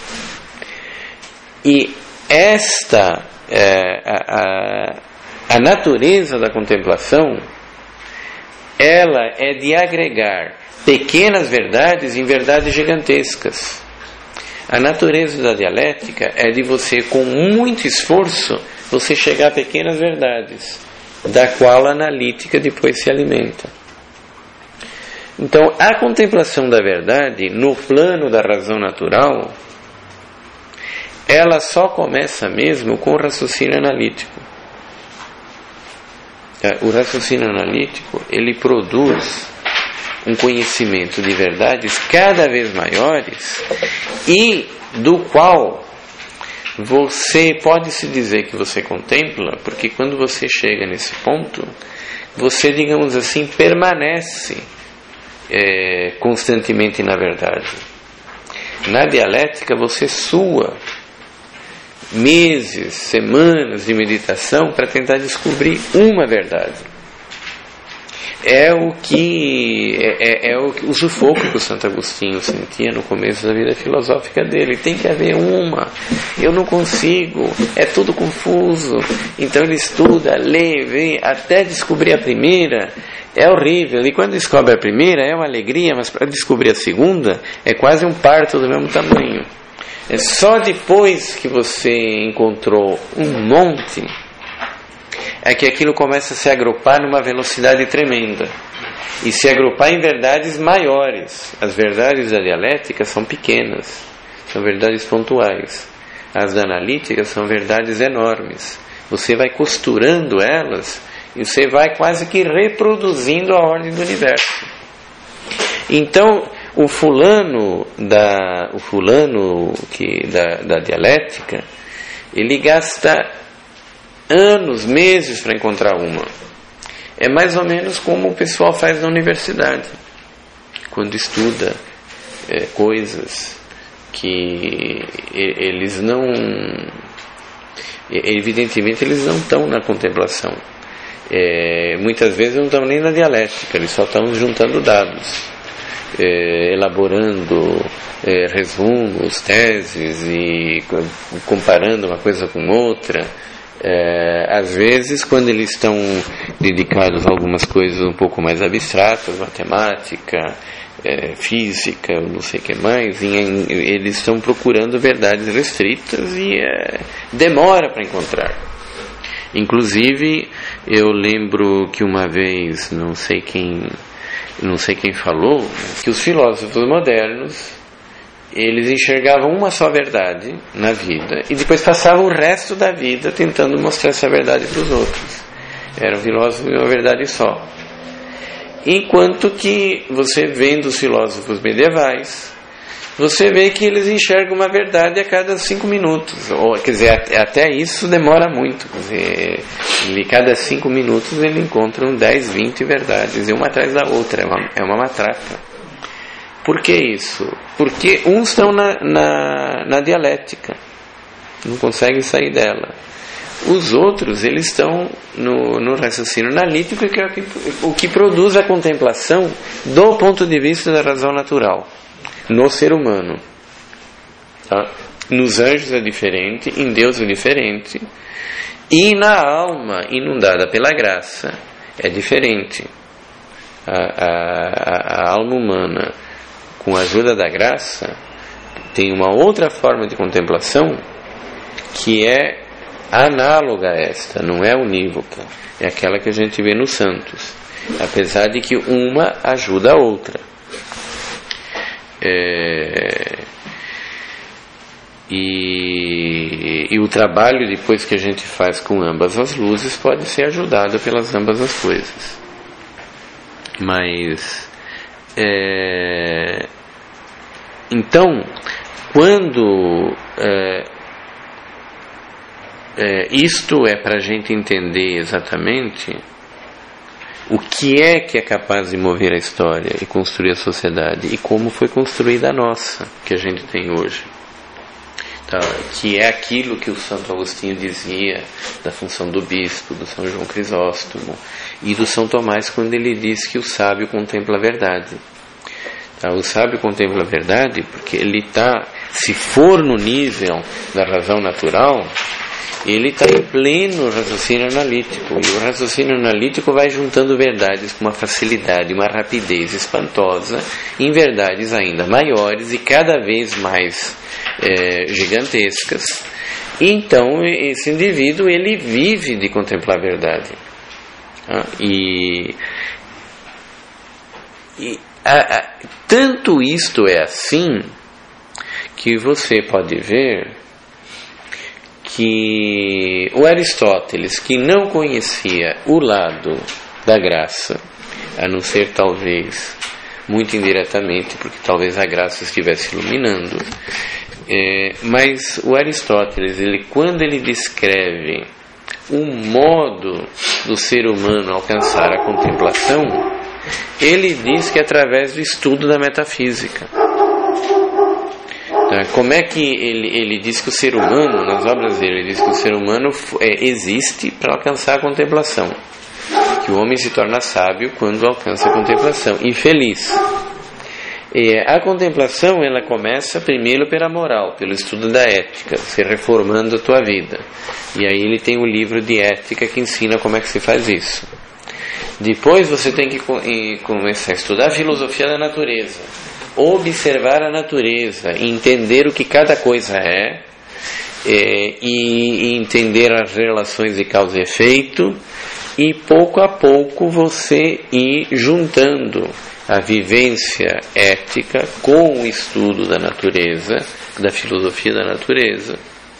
E esta é, a, a, a natureza da contemplação, ela é de agregar pequenas verdades em verdades gigantescas. A natureza da dialética é de você, com muito esforço, você chegar a pequenas verdades, da qual a analítica depois se alimenta. Então, a contemplação da verdade, no plano da razão natural, ela só começa mesmo com o raciocínio analítico. O raciocínio analítico, ele produz um conhecimento de verdades cada vez maiores e do qual você pode se dizer que você contempla, porque quando você chega nesse ponto, você, digamos assim, permanece é, constantemente na verdade. Na dialética você sua meses, semanas de meditação para tentar descobrir uma verdade. é o que é, é, é o, o sufoco que o Santo Agostinho sentia no começo da vida filosófica dele. Tem que haver uma, eu não consigo, é tudo confuso. Então ele estuda, lê, vê, até descobrir a primeira. É horrível, e quando descobre a primeira é uma alegria, mas para descobrir a segunda é quase um parto do mesmo tamanho. É só depois que você encontrou um monte é que aquilo começa a se agrupar numa velocidade tremenda e se agrupar em verdades maiores. As verdades da dialética são pequenas, são verdades pontuais. As da analítica são verdades enormes. Você vai costurando elas e você vai quase que reproduzindo a ordem do universo. Então, o fulano da, o fulano que, da, da dialética, ele gasta anos, meses para encontrar uma. É mais ou menos como o pessoal faz na universidade, quando estuda é, coisas que eles não... Evidentemente, eles não estão na contemplação. É, muitas vezes não estão nem na dialética, eles só estão juntando dados, é, elaborando é, resumos, teses e comparando uma coisa com outra. É, às vezes, quando eles estão dedicados a algumas coisas um pouco mais abstratas, matemática, é, física, não sei o que mais, e, em, eles estão procurando verdades restritas e é, demora para encontrar. Inclusive, eu lembro que uma vez, não sei quem, não sei quem falou, que os filósofos modernos, eles enxergavam uma só verdade na vida e depois passavam o resto da vida tentando mostrar essa verdade para os outros. Eram filósofos de uma verdade só. Enquanto que você vendo os filósofos medievais, você vê que eles enxergam uma verdade a cada cinco minutos. Ou, quer dizer, até, até isso demora muito. Quer dizer, ele, cada cinco minutos ele encontram dez, vinte verdades, e uma atrás da outra. É uma, é uma matraca. Por que isso? Porque uns estão na, na, na dialética, não conseguem sair dela. Os outros, eles estão no, no raciocínio analítico, que é o que, o que produz a contemplação do ponto de vista da razão natural, no ser humano. Tá? Nos anjos é diferente, em Deus é diferente, e na alma inundada pela graça é diferente. A, a, a alma humana, com a ajuda da graça, tem uma outra forma de contemplação que é análoga a esta, não é unívoca, é aquela que a gente vê nos santos, apesar de que uma ajuda a outra. É... E... e o trabalho depois que a gente faz com ambas as luzes pode ser ajudado pelas ambas as coisas. Mas é... então, quando é... É, isto é para a gente entender exatamente o que é que é capaz de mover a história e construir a sociedade e como foi construída a nossa, que a gente tem hoje. Tá? Que é aquilo que o Santo Agostinho dizia da função do bispo, do São João Crisóstomo e do São Tomás, quando ele diz que o sábio contempla a verdade. Tá? O sábio contempla a verdade porque ele está, se for no nível da razão natural, ele está em pleno raciocínio analítico, e o raciocínio analítico vai juntando verdades com uma facilidade, uma rapidez espantosa, em verdades ainda maiores e cada vez mais é, gigantescas. E então esse indivíduo, ele vive de contemplar a verdade. Ah, e e a, a, tanto isto é assim que você pode ver que o Aristóteles, que não conhecia o lado da graça, a não ser talvez muito indiretamente, porque talvez a graça estivesse iluminando, é, mas o Aristóteles, ele, quando ele descreve o modo do ser humano alcançar a contemplação, ele diz que é através do estudo da metafísica. Como é que ele, ele diz que o ser humano, nas obras dele, ele diz que o ser humano é, existe para alcançar a contemplação. que o homem se torna sábio quando alcança a contemplação e feliz. E a contemplação, ela começa primeiro pela moral, pelo estudo da ética, se reformando a tua vida. E aí ele tem o livro de ética que ensina como é que se faz isso. Depois você tem que começar a estudar a filosofia da natureza, observar a natureza, entender o que cada coisa é, é e entender as relações de causa e efeito, e pouco a pouco você ir juntando a vivência ética com o estudo da natureza, da filosofia da natureza,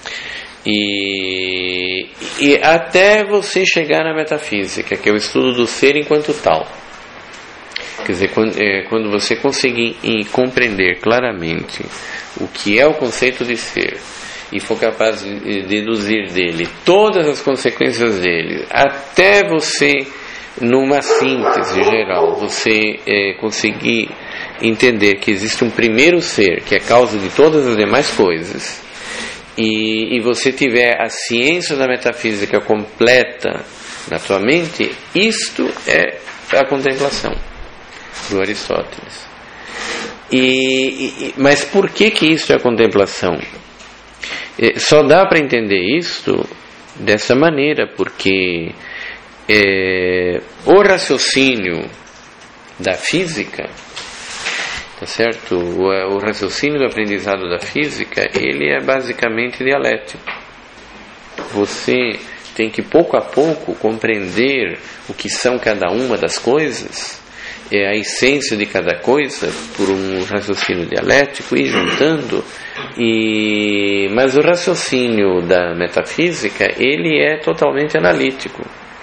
e, e até você chegar na metafísica, que é o estudo do ser enquanto tal. Quer dizer, quando, é, quando você conseguir compreender claramente o que é o conceito de ser e for capaz de deduzir dele todas as consequências dele, até você, numa síntese geral, você é, conseguir entender que existe um primeiro ser que é causa de todas as demais coisas, e, e você tiver a ciência da metafísica completa na tua mente, isto é a contemplação do Aristóteles. E, e, mas por que que isso é a contemplação? É, só dá para entender isto dessa maneira, porque é, o raciocínio da física, tá certo? O, o raciocínio do aprendizado da física, ele é basicamente dialético. Você tem que pouco a pouco compreender o que são cada uma das coisas, é a essência de cada coisa, por um raciocínio dialético, e juntando. E mas o raciocínio da metafísica, ele é totalmente analítico,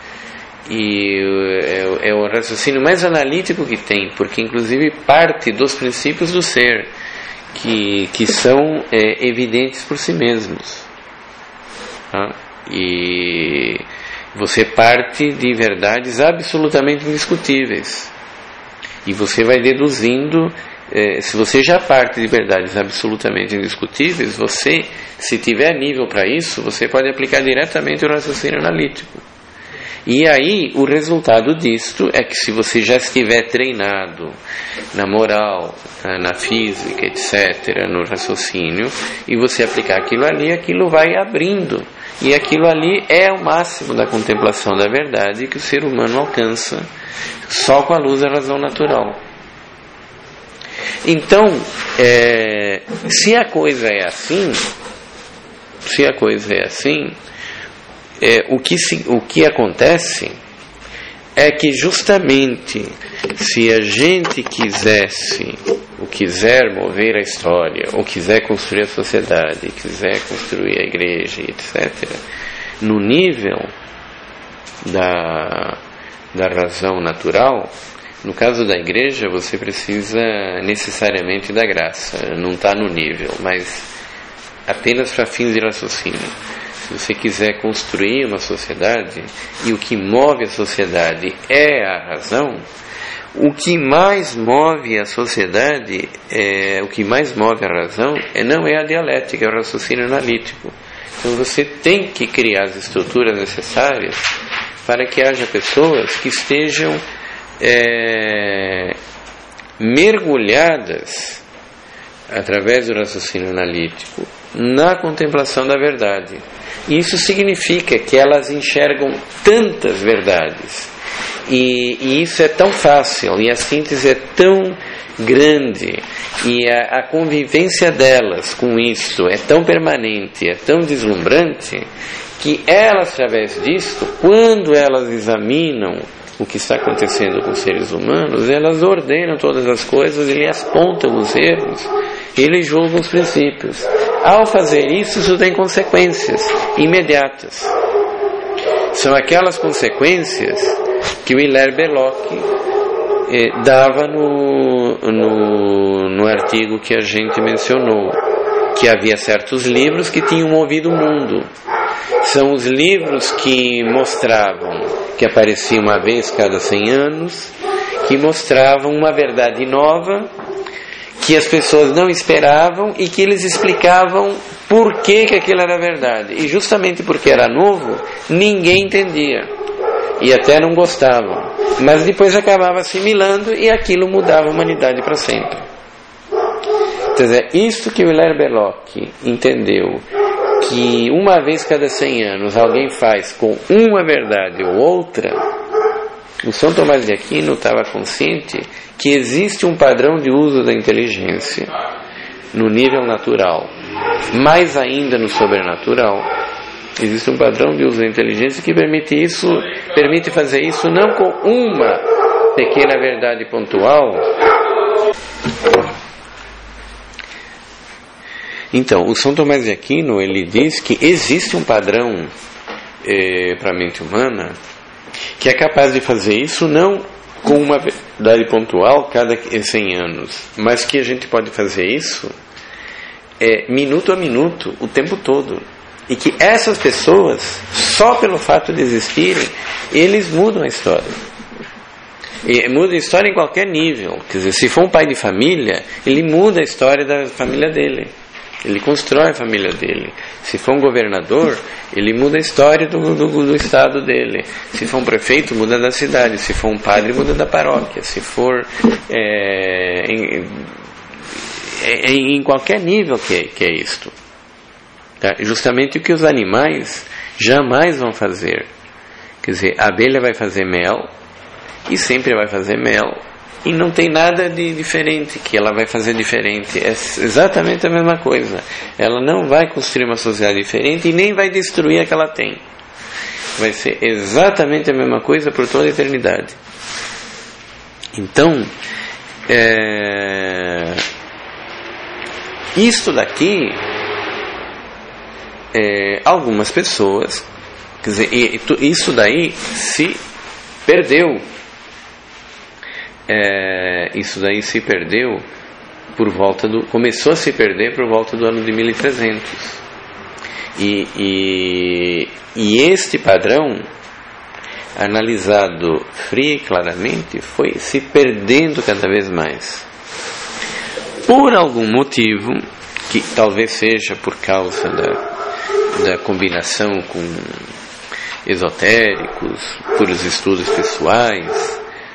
e é, é o raciocínio mais analítico que tem, porque inclusive parte dos princípios do ser, que, que são é, evidentes por si mesmos, tá? E você parte de verdades absolutamente indiscutíveis, e você vai deduzindo. É, se você já parte de verdades absolutamente indiscutíveis, você, se tiver nível para isso, você pode aplicar diretamente o raciocínio analítico. E aí, o resultado disto é que, se você já estiver treinado na moral, na física, etcétera, no raciocínio, e você aplicar aquilo ali, aquilo vai abrindo. E aquilo ali é o máximo da contemplação da verdade que o ser humano alcança só com a luz da razão natural. Então, é, se a coisa é assim, se a coisa é assim, é, o, que se, o que acontece é que justamente se a gente quisesse, ou quiser mover a história, ou quiser construir a sociedade, quiser construir a igreja, etcétera, no nível da, da razão natural, no caso da igreja, você precisa necessariamente da graça, não está no nível, mas apenas para fins de raciocínio. Se você quiser construir uma sociedade, e o que move a sociedade é a razão, o que mais move a sociedade, é, o que mais move a razão, é, não é a dialética, é o raciocínio analítico. Então você tem que criar as estruturas necessárias para que haja pessoas que estejam É, mergulhadas através do raciocínio analítico na contemplação da verdade. Isso significa que elas enxergam tantas verdades, e, e isso é tão fácil, e a síntese é tão grande, e a, a convivência delas com isso é tão permanente, é tão deslumbrante, que elas, através disso, quando elas examinam o que está acontecendo com os seres humanos, elas ordenam todas as coisas, e lhes apontam os erros, e lhes julgam os princípios. Ao fazer isso, isso tem consequências imediatas. São aquelas consequências que o Hilaire Belloc eh, dava no, no, no artigo que a gente mencionou, que havia certos livros que tinham movido o mundo. São os livros que mostravam, que apareciam uma vez cada cem anos, que mostravam uma verdade nova, que as pessoas não esperavam, e que eles explicavam por que que aquilo era verdade. E justamente porque era novo, ninguém entendia. e até não gostavam, mas depois acabava assimilando e aquilo mudava a humanidade para sempre. Quer dizer, isto que o Hilaire Belloc entendeu, que uma vez cada cem anos alguém faz com uma verdade ou outra, o São Tomás de Aquino estava consciente que existe um padrão de uso da inteligência no nível natural, mais ainda no sobrenatural. Existe um padrão de uso da inteligência que permite isso, permite fazer isso não com uma pequena verdade pontual. Então, o São Tomás de Aquino, ele diz que existe um padrão eh, para a mente humana que é capaz de fazer isso não com uma verdade pontual cada cem anos, mas que a gente pode fazer isso é, minuto a minuto, o tempo todo. E que essas pessoas, só pelo fato de existirem, eles mudam a história. E muda a história em qualquer nível. Quer dizer, se for um pai de família, ele muda a história da família dele. Ele constrói a família dele. Se for um governador, ele muda a história do, do, do estado dele. Se for um prefeito, muda da cidade. Se for um padre, muda da paróquia. Se for é, em, em, em qualquer nível que é, que é isto. Tá? Justamente o que os animais jamais vão fazer. Quer dizer, a abelha vai fazer mel e sempre vai fazer mel. E não tem nada de diferente que ela vai fazer diferente. É exatamente a mesma coisa. Ela não vai construir uma sociedade diferente e nem vai destruir a que ela tem. Vai ser exatamente a mesma coisa por toda a eternidade. Então, é... isto daqui, é... algumas pessoas, quer dizer, isso daí se perdeu. É, isso daí se perdeu por volta do... começou a se perder por volta do ano de mil e trezentos. E, e, e este padrão, analisado frio e claramente, foi se perdendo cada vez mais. Por algum motivo, que talvez seja por causa da, da combinação com esotéricos, por os estudos pessoais...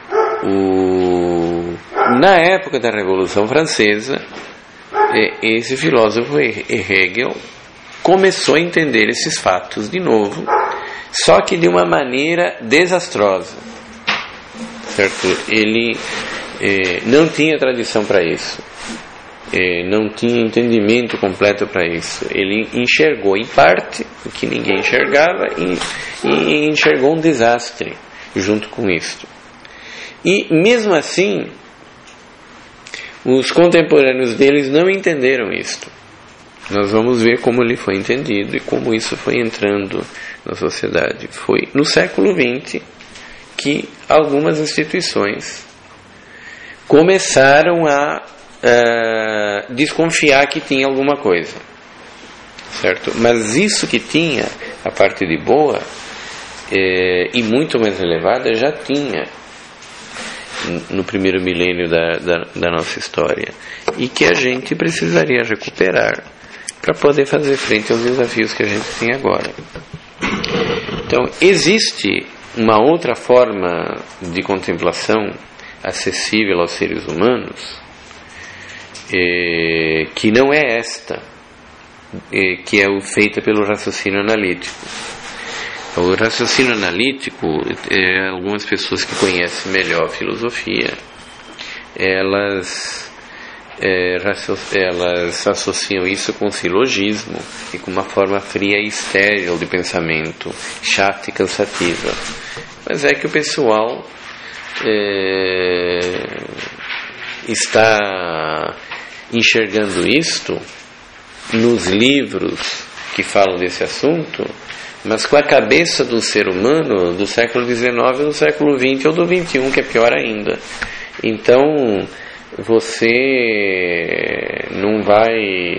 O... Na época da Revolução Francesa, esse filósofo Hegel começou a entender esses fatos de novo, só que de uma maneira desastrosa, certo? Ele eh, não tinha tradição para isso, eh, não tinha entendimento completo para isso. Ele enxergou em parte o que ninguém enxergava e, e enxergou um desastre junto com isso. E mesmo assim, os contemporâneos deles não entenderam isto. Nós vamos ver como ele foi entendido e como isso foi entrando na sociedade. Foi no século vinte que algumas instituições começaram a uh, desconfiar que tinha alguma coisa, certo? Mas isso que tinha, a parte de boa eh, e muito mais elevada, já tinha no primeiro milênio da, da, da nossa história, e que a gente precisaria recuperar para poder fazer frente aos desafios que a gente tem agora. Então, existe uma outra forma de contemplação acessível aos seres humanos, eh, que não é esta, eh, que é o feita pelo raciocínio analítico. O raciocínio analítico, é, algumas pessoas que conhecem melhor a filosofia, elas, é, elas associam isso com silogismo e com uma forma fria e estéril de pensamento, chata e cansativa. Mas é que o pessoal é, está enxergando isto nos livros que falam desse assunto, mas com a cabeça do ser humano do século dezenove, do século vinte ou do vinte e um, que é pior ainda. Então, você não vai...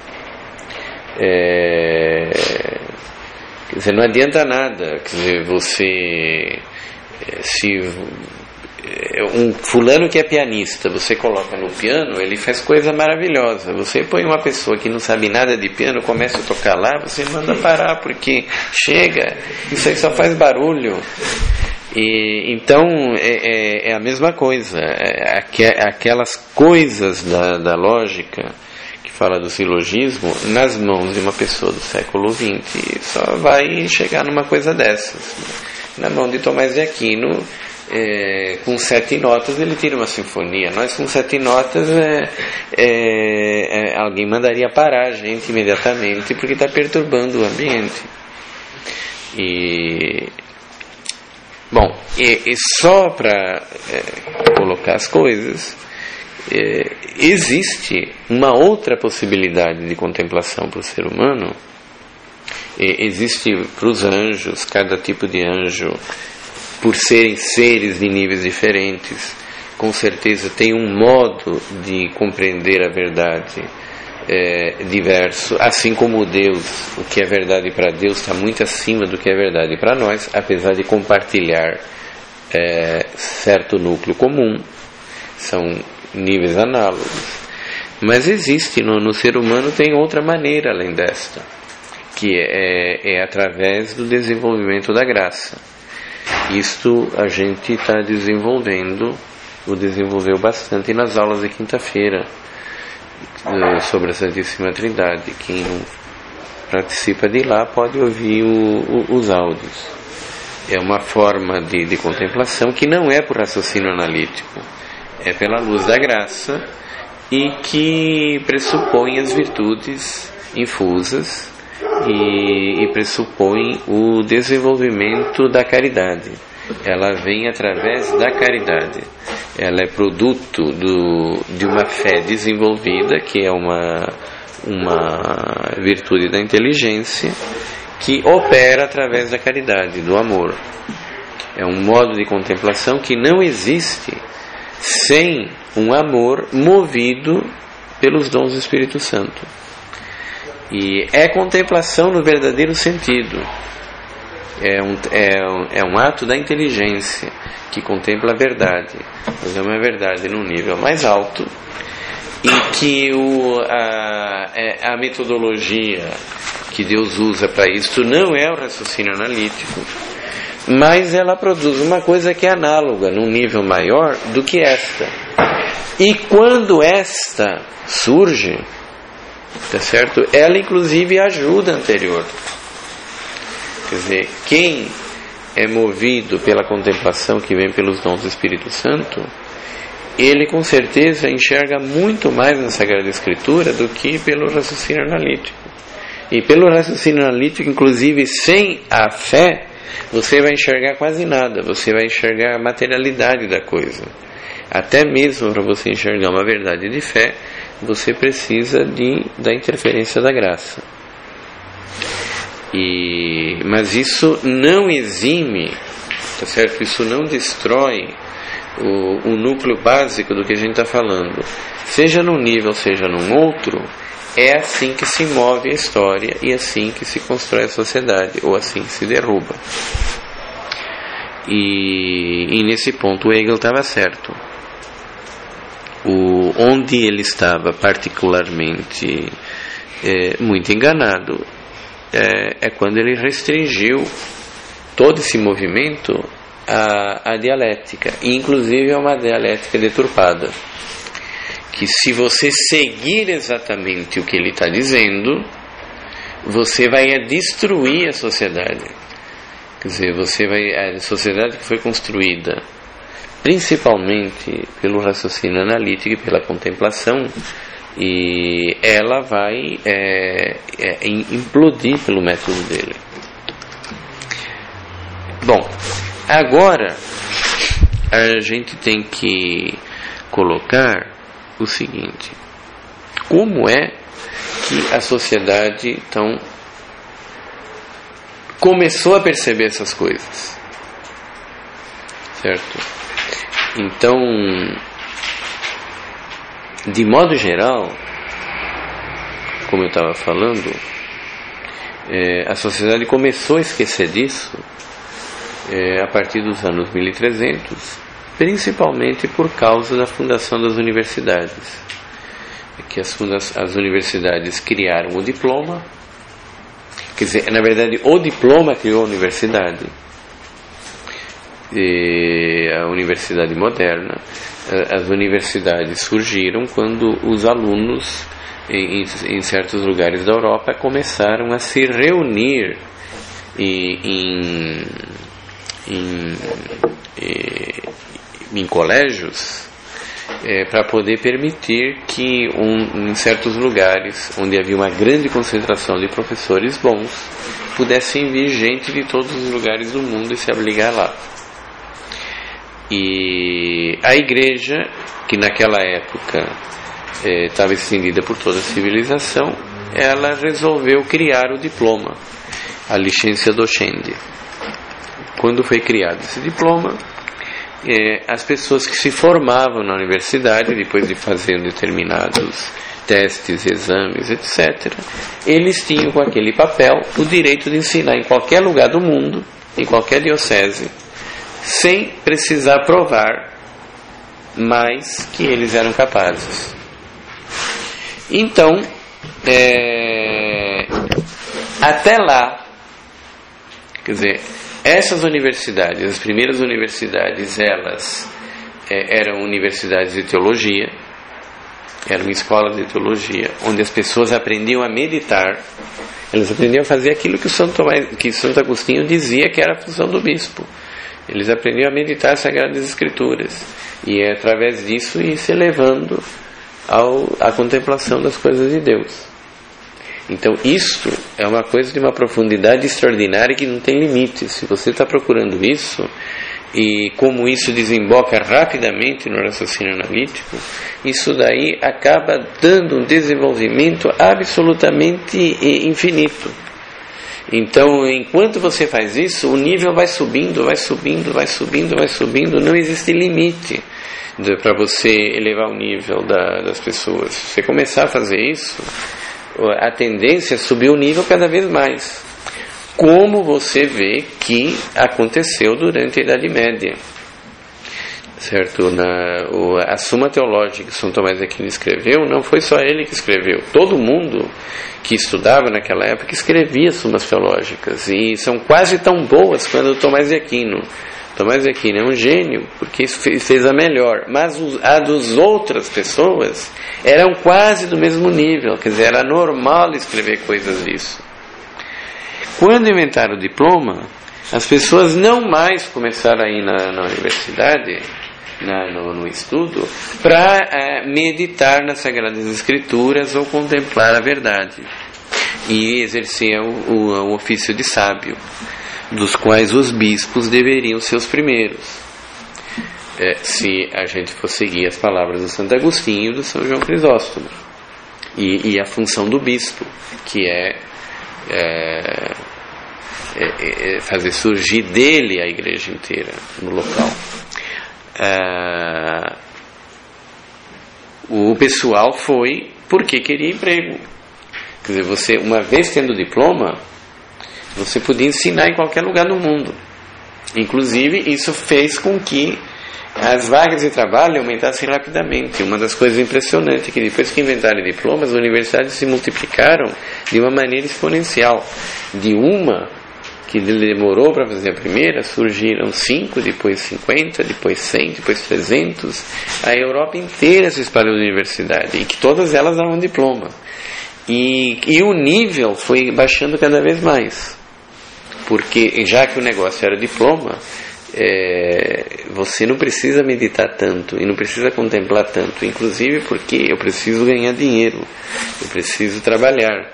É, quer dizer, não adianta nada. Quer dizer, você... Se um fulano que é pianista, você coloca no piano, ele faz coisa maravilhosa. Você põe uma pessoa que não sabe nada de piano, começa a tocar lá, você manda parar, porque chega, isso aí só faz barulho. E, então é, é, é a mesma coisa, é, aquelas coisas da, da lógica que fala do silogismo, nas mãos de uma pessoa do século vinte só vai chegar numa coisa dessas. Na mão de Tomás de Aquino, é, com sete notas ele tira uma sinfonia. Nós com sete notas é, é, é, alguém mandaria parar a gente imediatamente porque está perturbando o ambiente. E bom, e, e só para é, colocar as coisas, é, existe uma outra possibilidade de contemplação para o ser humano. E, existe para os anjos, cada tipo de anjo, por serem seres de níveis diferentes, com certeza tem um modo de compreender a verdade é, diverso, assim como Deus. O que é verdade para Deus está muito acima do que é verdade para nós, apesar de compartilhar é, certo núcleo comum, são níveis análogos. Mas existe no, no ser humano, tem outra maneira além desta, que é, é através do desenvolvimento da graça. Isto a gente está desenvolvendo, o desenvolveu bastante nas aulas de quinta-feira sobre a Santíssima Trindade. Quem não participa de lá pode ouvir o, o, os áudios. É uma forma de, de contemplação que não é por raciocínio analítico, é pela luz da graça e que pressupõe as virtudes infusas e, e pressupõe o desenvolvimento da caridade. Ela vem através da caridade. Ela é produto do, de uma fé desenvolvida, que é uma, uma virtude da inteligência, que opera através da caridade, do amor. É um modo de contemplação que não existe sem um amor movido pelos dons do Espírito Santo. E é contemplação no verdadeiro sentido. É um, é, um, é um ato da inteligência que contempla a verdade, mas é uma verdade num nível mais alto, e que o, a, a metodologia que Deus usa para isso não é o raciocínio analítico, mas ela produz uma coisa que é análoga num nível maior do que esta. E quando esta surge, tá certo? Ela inclusive ajuda a anterior. Quer dizer, quem é movido pela contemplação que vem pelos dons do Espírito Santo, ele com certeza enxerga muito mais na Sagrada Escritura do que pelo raciocínio analítico. E pelo raciocínio analítico, inclusive sem a fé, você vai enxergar quase nada. Você vai enxergar a materialidade da coisa. Até mesmo para você enxergar uma verdade de fé, você precisa de, da interferência da graça. E, mas isso não exime, tá certo? Isso não destrói o, o núcleo básico do que a gente está falando. Seja num nível, seja num outro, é assim que se move a história e assim que se constrói a sociedade, ou assim que se derruba. E, e nesse ponto o Hegel estava certo. O, onde ele estava particularmente é, muito enganado é, é quando ele restringiu todo esse movimento à, à dialética, e inclusive a uma dialética deturpada, que se você seguir exatamente o que ele está dizendo, você vai destruir a sociedade. Quer dizer, você vai, a sociedade que foi construída principalmente pelo raciocínio analítico e pela contemplação, e ela vai é, é, implodir pelo método dele. Bom, agora a gente tem que colocar o seguinte: como é que a sociedade então começou a perceber essas coisas, certo? Então, de modo geral, como eu estava falando, é, a sociedade começou a esquecer disso é, a partir dos anos mil e trezentos, principalmente por causa da fundação das universidades. É que as, funda- as universidades criaram o diploma, quer dizer, na verdade, o diploma criou a universidade. a universidade moderna, as universidades surgiram quando os alunos em, em certos lugares da Europa começaram a se reunir em, em, em, em colégios é, para poder permitir que um, em certos lugares onde havia uma grande concentração de professores bons pudessem vir gente de todos os lugares do mundo e se abrigar lá. E a igreja, que naquela época estava eh, estendida por toda a civilização, ela resolveu criar o diploma, a licença docente. Quando foi criado esse diploma, eh, as pessoas que se formavam na universidade, depois de fazer determinados testes, exames, etcétera, eles tinham com aquele papel o direito de ensinar em qualquer lugar do mundo, em qualquer diocese, sem precisar provar mais que eles eram capazes. Então, é, até lá, quer dizer, essas universidades, as primeiras universidades, elas é, eram universidades de teologia, eram escolas de teologia, onde as pessoas aprendiam a meditar, elas aprendiam a fazer aquilo que o Santo, Tomás, que Santo Agostinho dizia que era a função do bispo. Eles aprendiam a meditar as Sagradas Escrituras e é através disso ir se elevando ao, à contemplação das coisas de Deus. Então isto é uma coisa de uma profundidade extraordinária que não tem limites. Se você está procurando isso, e como isso desemboca rapidamente no raciocínio analítico, isso daí acaba dando um desenvolvimento absolutamente infinito. Então, enquanto você faz isso, o nível vai subindo, vai subindo, vai subindo, vai subindo, não existe limite para você elevar o nível da, das pessoas. Se você começar a fazer isso, a tendência é subir o nível cada vez mais, como você vê que aconteceu durante a Idade Média, certo? Na, o, a Suma Teológica que São Tomás de Aquino escreveu, não foi só ele que escreveu, todo mundo que estudava naquela época escrevia Sumas Teológicas, e são quase tão boas quanto o Tomás de Aquino. Tomás de Aquino é um gênio, porque fez, fez a melhor, mas a das outras pessoas eram quase do mesmo nível, quer dizer, era normal escrever coisas disso. Quando inventaram o diploma, as pessoas não mais começaram a ir na, na universidade, na, no, no estudo, para é, meditar nas Sagradas Escrituras ou contemplar a verdade, e exercer o, o, o ofício de sábio, dos quais os bispos deveriam ser os primeiros, é, se a gente for seguir as palavras do Santo Agostinho e do São João Crisóstomo, e, e a função do bispo, que é, é, é, é fazer surgir dele a igreja inteira no local. É, o pessoal foi porque queria emprego. Quer dizer, você, uma vez tendo diploma, você podia ensinar em qualquer lugar do mundo. Inclusive, isso fez com que as vagas de trabalho aumentassem rapidamente. Uma das coisas impressionantes é que depois que inventaram diplomas, as universidades se multiplicaram de uma maneira exponencial. De uma que demorou para fazer a primeira, surgiram cinco, depois cinquenta, depois cem, depois trezentos. A Europa inteira se espalhou de universidade, e que todas elas davam diploma. E, e o nível foi baixando cada vez mais, porque já que o negócio era diploma, é, você não precisa meditar tanto e não precisa contemplar tanto, inclusive porque eu preciso ganhar dinheiro, eu preciso trabalhar,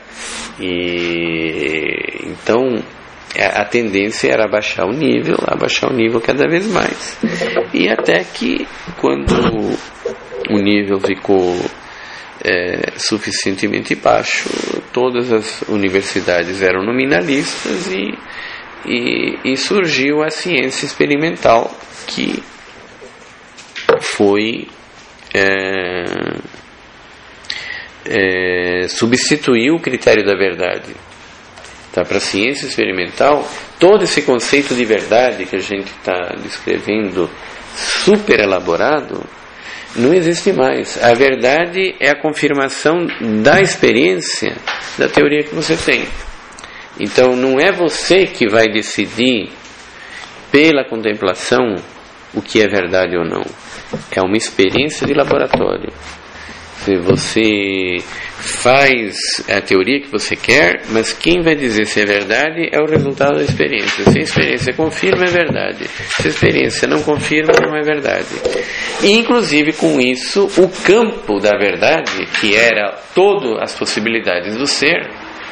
e então a, a tendência era abaixar o nível, abaixar o nível cada vez mais, e até que quando o nível ficou É, suficientemente baixo, todas as universidades eram nominalistas, e, e, e surgiu a ciência experimental, que foi é, é, substituiu o critério da verdade. Tá, para a ciência experimental, todo esse conceito de verdade que a gente está descrevendo, super elaborado, não existe mais. A verdade é a confirmação da experiência da teoria que você tem. Então não é você que vai decidir pela contemplação o que é verdade ou não. É uma experiência de laboratório. Você faz a teoria que você quer, mas quem vai dizer se é verdade é o resultado da experiência. Se a experiência confirma, é verdade. Se a experiência não confirma, não é verdade. E, inclusive, com isso, o campo da verdade, que era todas as possibilidades do ser,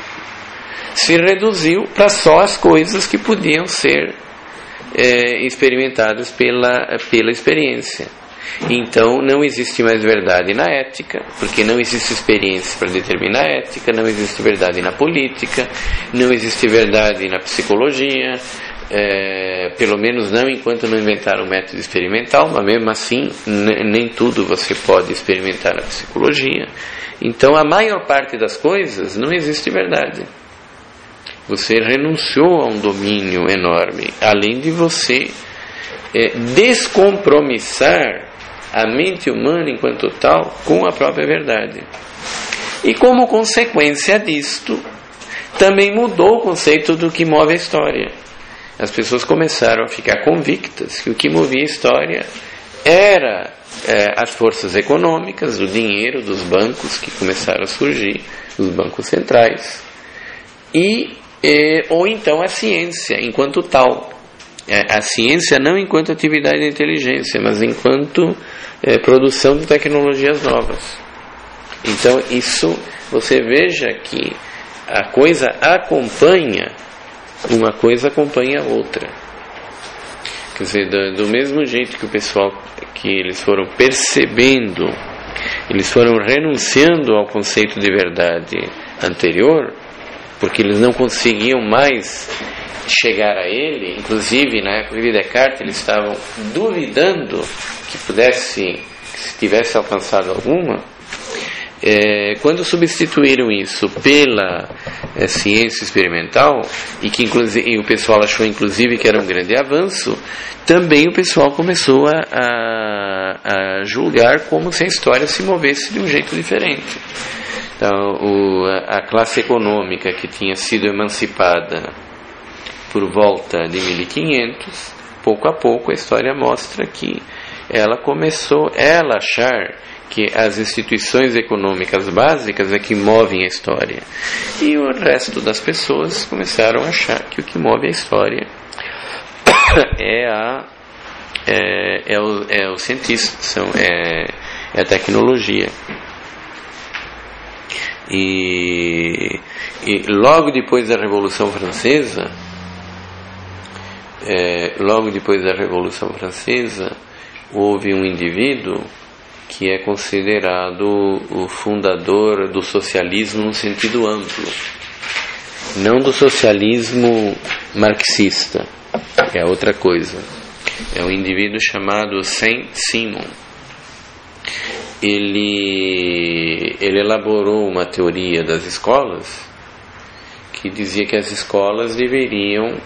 se reduziu para só as coisas que podiam ser é, experimentadas pela, pela experiência. Então não existe mais verdade na ética, porque não existe experiência para determinar a ética, não existe verdade na política, não existe verdade na psicologia, é, pelo menos não enquanto não inventaram o método experimental, mas mesmo assim n- nem tudo você pode experimentar na psicologia. Então a maior parte das coisas não existe verdade. Você renunciou a um domínio enorme, além de você é, descompromissar a mente humana enquanto tal com a própria verdade. E como consequência disto, também mudou o conceito do que move a história. As pessoas começaram a ficar convictas que o que movia a história era é, as forças econômicas, o dinheiro dos bancos que começaram a surgir, os bancos centrais, e, é, ou então a ciência enquanto tal. A ciência não enquanto atividade de inteligência, mas enquanto é, produção de tecnologias novas. Então isso, você veja que a coisa acompanha, uma coisa acompanha a outra. Quer dizer, do, do mesmo jeito que o pessoal, que eles foram percebendo, eles foram renunciando ao conceito de verdade anterior, porque eles não conseguiam mais chegar a ele. Inclusive na época de Descartes eles estavam duvidando que pudesse, que se tivesse alcançado alguma. É, quando substituíram isso pela é, ciência experimental, e que inclusive, e o pessoal achou inclusive que era um grande avanço, também o pessoal começou a, a, a julgar como se a história se movesse de um jeito diferente. Então o, a classe econômica que tinha sido emancipada por volta de mil e quinhentos, pouco a pouco a história mostra que ela começou ela achar que as instituições econômicas básicas é que movem a história, e o resto das pessoas começaram a achar que o que move a história é a é, é o, é o cientista, são, é, é a tecnologia. E, e logo depois da Revolução Francesa, É, logo depois da Revolução Francesa, houve um indivíduo que é considerado o fundador do socialismo no sentido amplo, não do socialismo marxista, é outra coisa. É um indivíduo chamado Saint-Simon. Ele, ele elaborou uma teoria das escolas que dizia que as escolas deveriam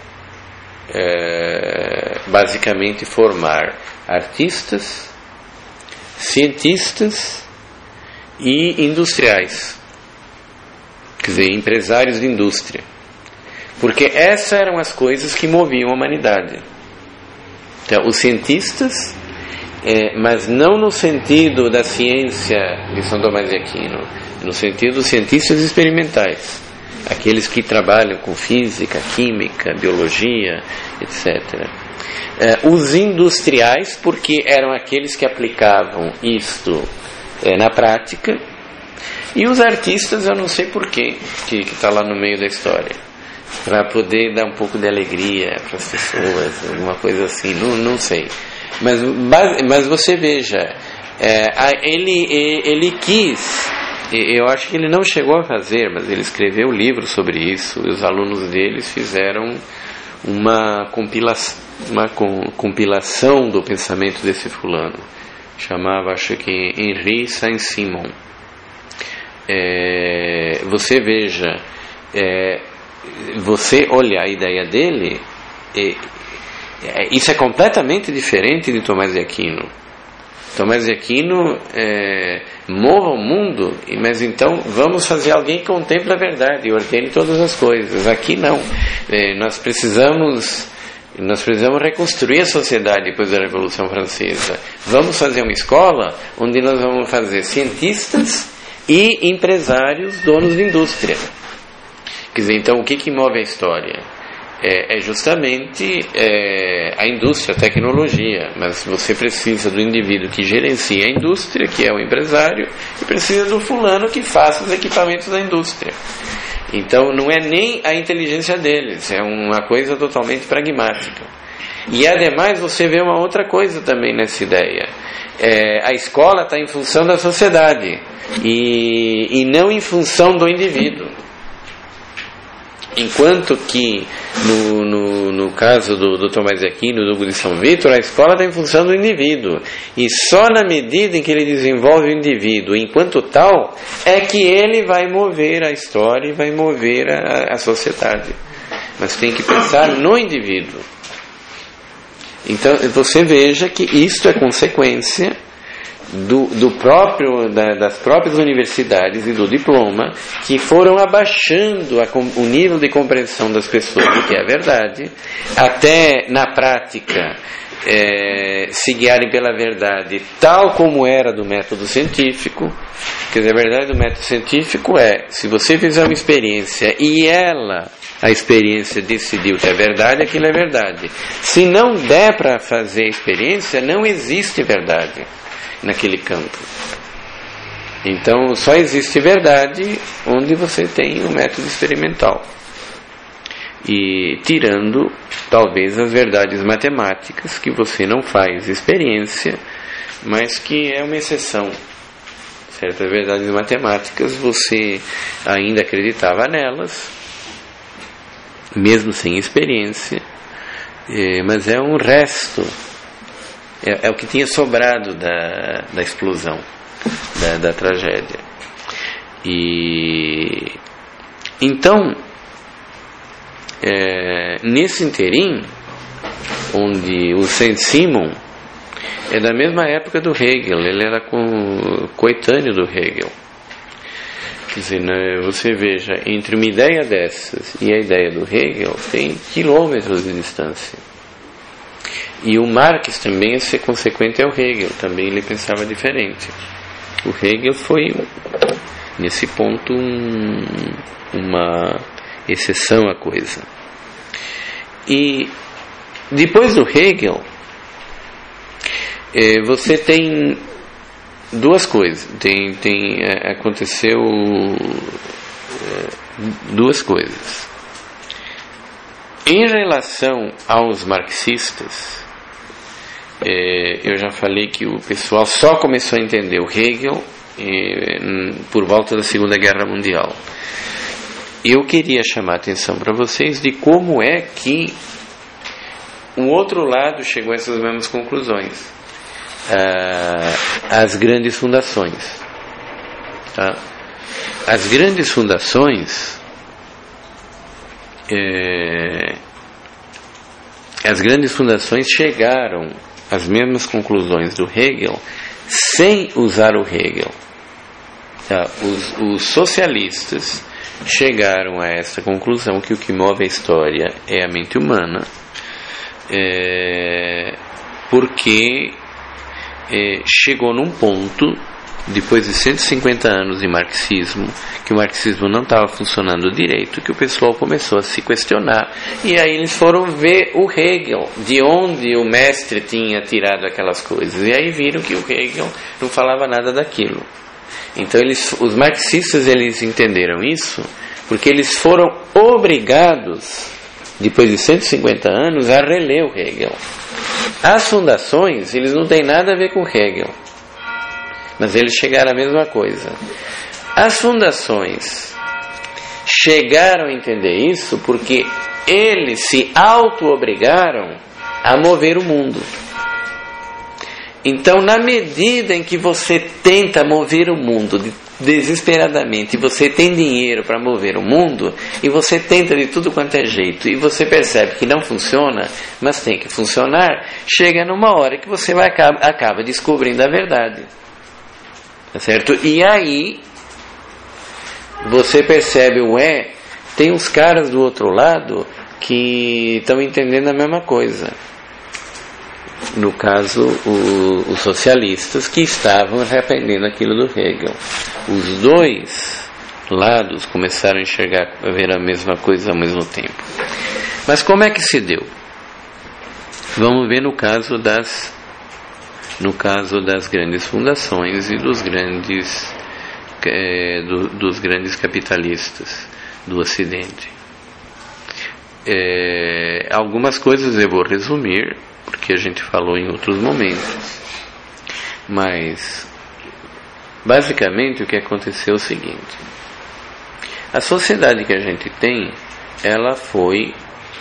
É, basicamente formar artistas, cientistas e industriais, quer dizer, empresários de indústria, porque essas eram as coisas que moviam a humanidade. Então, os cientistas, é, mas não no sentido da ciência de São Tomás de Aquino, no sentido dos cientistas experimentais, aqueles que trabalham com física, química, biologia, etcétera. É, os industriais, porque eram aqueles que aplicavam isto é, na prática, e os artistas, eu não sei porquê, que está lá no meio da história, para poder dar um pouco de alegria para as pessoas, alguma coisa assim, não, não sei. Mas, mas você veja, é, ele, ele quis... Eu acho que ele não chegou a fazer, mas ele escreveu um livro sobre isso, e os alunos deles fizeram uma compilação, uma compilação do pensamento desse fulano. Chamava, acho que, Henri Saint-Simon. É, você veja, é, você olha a ideia dele, é, é, isso é completamente diferente de Tomás de Aquino. Tomás de Aquino é, mova o mundo, mas então vamos fazer alguém que contemple a verdade e ordene todas as coisas. Aqui não, é, nós precisamos Nós precisamos reconstruir a sociedade depois da Revolução Francesa. Vamos fazer uma escola onde nós vamos fazer cientistas e empresários, donos de indústria. Quer dizer, então o que, que move a história? É, é justamente é, a indústria, a tecnologia. Mas você precisa do indivíduo que gerencia a indústria, que é o empresário, e precisa do fulano que faça os equipamentos da indústria. Então não é nem a inteligência deles, é uma coisa totalmente pragmática. E ademais você vê uma outra coisa também nessa ideia. É, a escola está em função da sociedade e, e não em função do indivíduo. Enquanto que no, no, no caso do, do Tomás de Aquino, do Hugo de São Vítor, a escola está em função do indivíduo, e só na medida em que ele desenvolve o indivíduo enquanto tal, é que ele vai mover a história e vai mover a, a sociedade. Mas tem que pensar no indivíduo. Então você veja que isto é consequência Do, do próprio, da, das próprias universidades e do diploma, que foram abaixando a, o nível de compreensão das pessoas do que é a verdade, até na prática é, se guiarem pela verdade tal como era do método científico. Quer dizer, a verdade do método científico é: se você fizer uma experiência e ela, a experiência decidiu que é verdade, aquilo é verdade. Se não der para fazer a experiência, não existe verdade naquele campo. Então só existe verdade onde você tem um método experimental, e tirando talvez as verdades matemáticas, que você não faz experiência, mas que é uma exceção. Certas verdades matemáticas você ainda acreditava nelas, mesmo sem experiência, mas é um resto. É, é o que tinha sobrado da, da explosão, da, da tragédia. E então, é, nesse interim, onde o Saint-Simon é da mesma época do Hegel, ele era com, coetâneo do Hegel. Quer dizer, né, você veja, entre uma ideia dessas e a ideia do Hegel tem quilômetros de distância. E o Marx também ia ser consequente ao Hegel, também ele pensava diferente. O Hegel foi, nesse ponto, um, uma exceção à coisa. E depois do Hegel, eh, você tem duas coisas. Tem, tem, é, aconteceu é, duas coisas. Em relação aos marxistas, É, eu já falei que o pessoal só começou a entender o Hegel é, por volta da Segunda Guerra Mundial. Eu queria chamar a atenção para vocês de como é que o outro lado chegou a essas mesmas conclusões. Ah, as grandes fundações. Tá? As grandes fundações... É, as grandes fundações chegaram as mesmas conclusões do Hegel sem usar o Hegel. Tá? Os, os socialistas chegaram a essa conclusão, que o que move a história é a mente humana, é, porque é, chegou num ponto, depois de cento e cinquenta anos de marxismo, que o marxismo não estava funcionando direito, que o pessoal começou a se questionar, e aí eles foram ver o Hegel, de onde o mestre tinha tirado aquelas coisas, e aí viram que o Hegel não falava nada daquilo. Então eles, os marxistas, eles entenderam isso, porque eles foram obrigados, depois de cento e cinquenta anos, a reler o Hegel. As fundações, eles não têm nada a ver com Hegel, mas eles chegaram à mesma coisa. As fundações chegaram a entender isso porque eles se auto-obrigaram a mover o mundo. Então, na medida em que você tenta mover o mundo desesperadamente, e você tem dinheiro para mover o mundo, e você tenta de tudo quanto é jeito, e você percebe que não funciona, mas tem que funcionar, chega numa hora que você vai, acaba descobrindo a verdade. Tá certo? E aí você percebe, ué, tem uns caras do outro lado que estão entendendo a mesma coisa. No caso, o, os socialistas que estavam repreendendo aquilo do Hegel. Os dois lados começaram a enxergar, a ver a mesma coisa ao mesmo tempo. Mas como é que se deu? Vamos ver no caso das, no caso das grandes fundações e dos grandes, é, do, dos grandes capitalistas do Ocidente. É, algumas coisas eu vou resumir, porque a gente falou em outros momentos, mas basicamente o que aconteceu é o seguinte: a sociedade que a gente tem, ela foi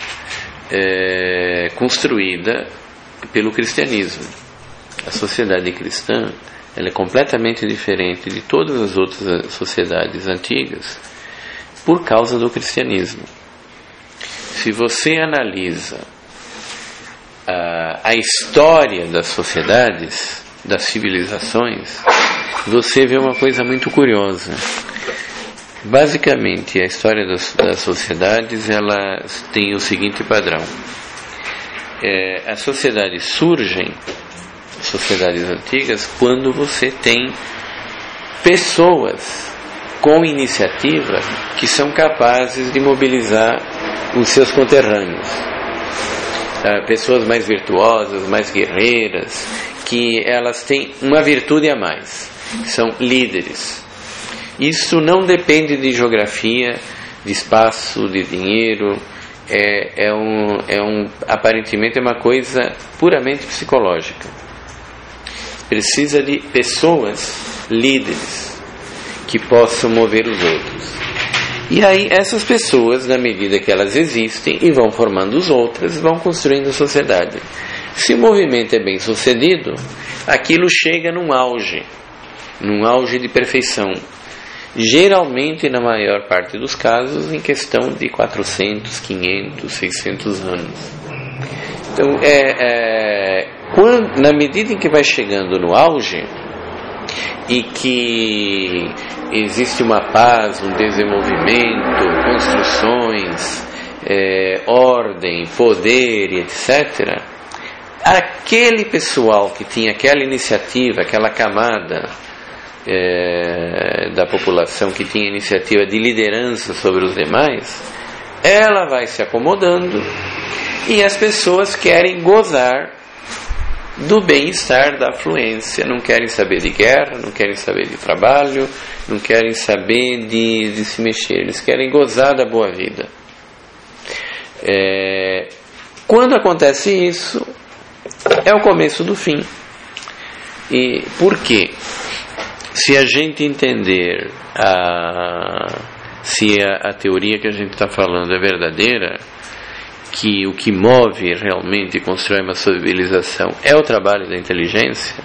é, construída pelo cristianismo. A sociedade cristã, ela é completamente diferente de todas as outras sociedades antigas por causa do cristianismo. Se você analisa a, a história das sociedades, das civilizações, você vê uma coisa muito curiosa. Basicamente, a história das, das sociedades, ela tem o seguinte padrão. É, as sociedades surgem, sociedades antigas, quando você tem pessoas com iniciativa que são capazes de mobilizar os seus conterrâneos. Ah, pessoas mais virtuosas, mais guerreiras, que elas têm uma virtude a mais, são líderes. Isso não depende de geografia, de espaço, de dinheiro, é, é, um, é um, aparentemente é uma coisa puramente psicológica. Precisa de pessoas líderes que possam mover os outros. E aí essas pessoas, na medida que elas existem e vão formando os outros, vão construindo a sociedade. Se o movimento é bem sucedido, aquilo chega num auge, num auge de perfeição. Geralmente, na maior parte dos casos, em questão de quatrocentos, quinhentos, seiscentos anos. Então, é, é, quando, na medida em que vai chegando no auge, e que existe uma paz, um desenvolvimento, construções, é, ordem, poder, etcétera, aquele pessoal que tinha aquela iniciativa, aquela camada é, da população que tinha iniciativa de liderança sobre os demais, ela vai se acomodando e as pessoas querem gozar do bem-estar, da afluência, não querem saber de guerra, não querem saber de trabalho, não querem saber de, de se mexer, eles querem gozar da boa vida. É, quando acontece isso, é o começo do fim. E por quê? Se a gente entender a, se a, a teoria que a gente está falando é verdadeira, que o que move realmente e constrói uma civilização é o trabalho da inteligência,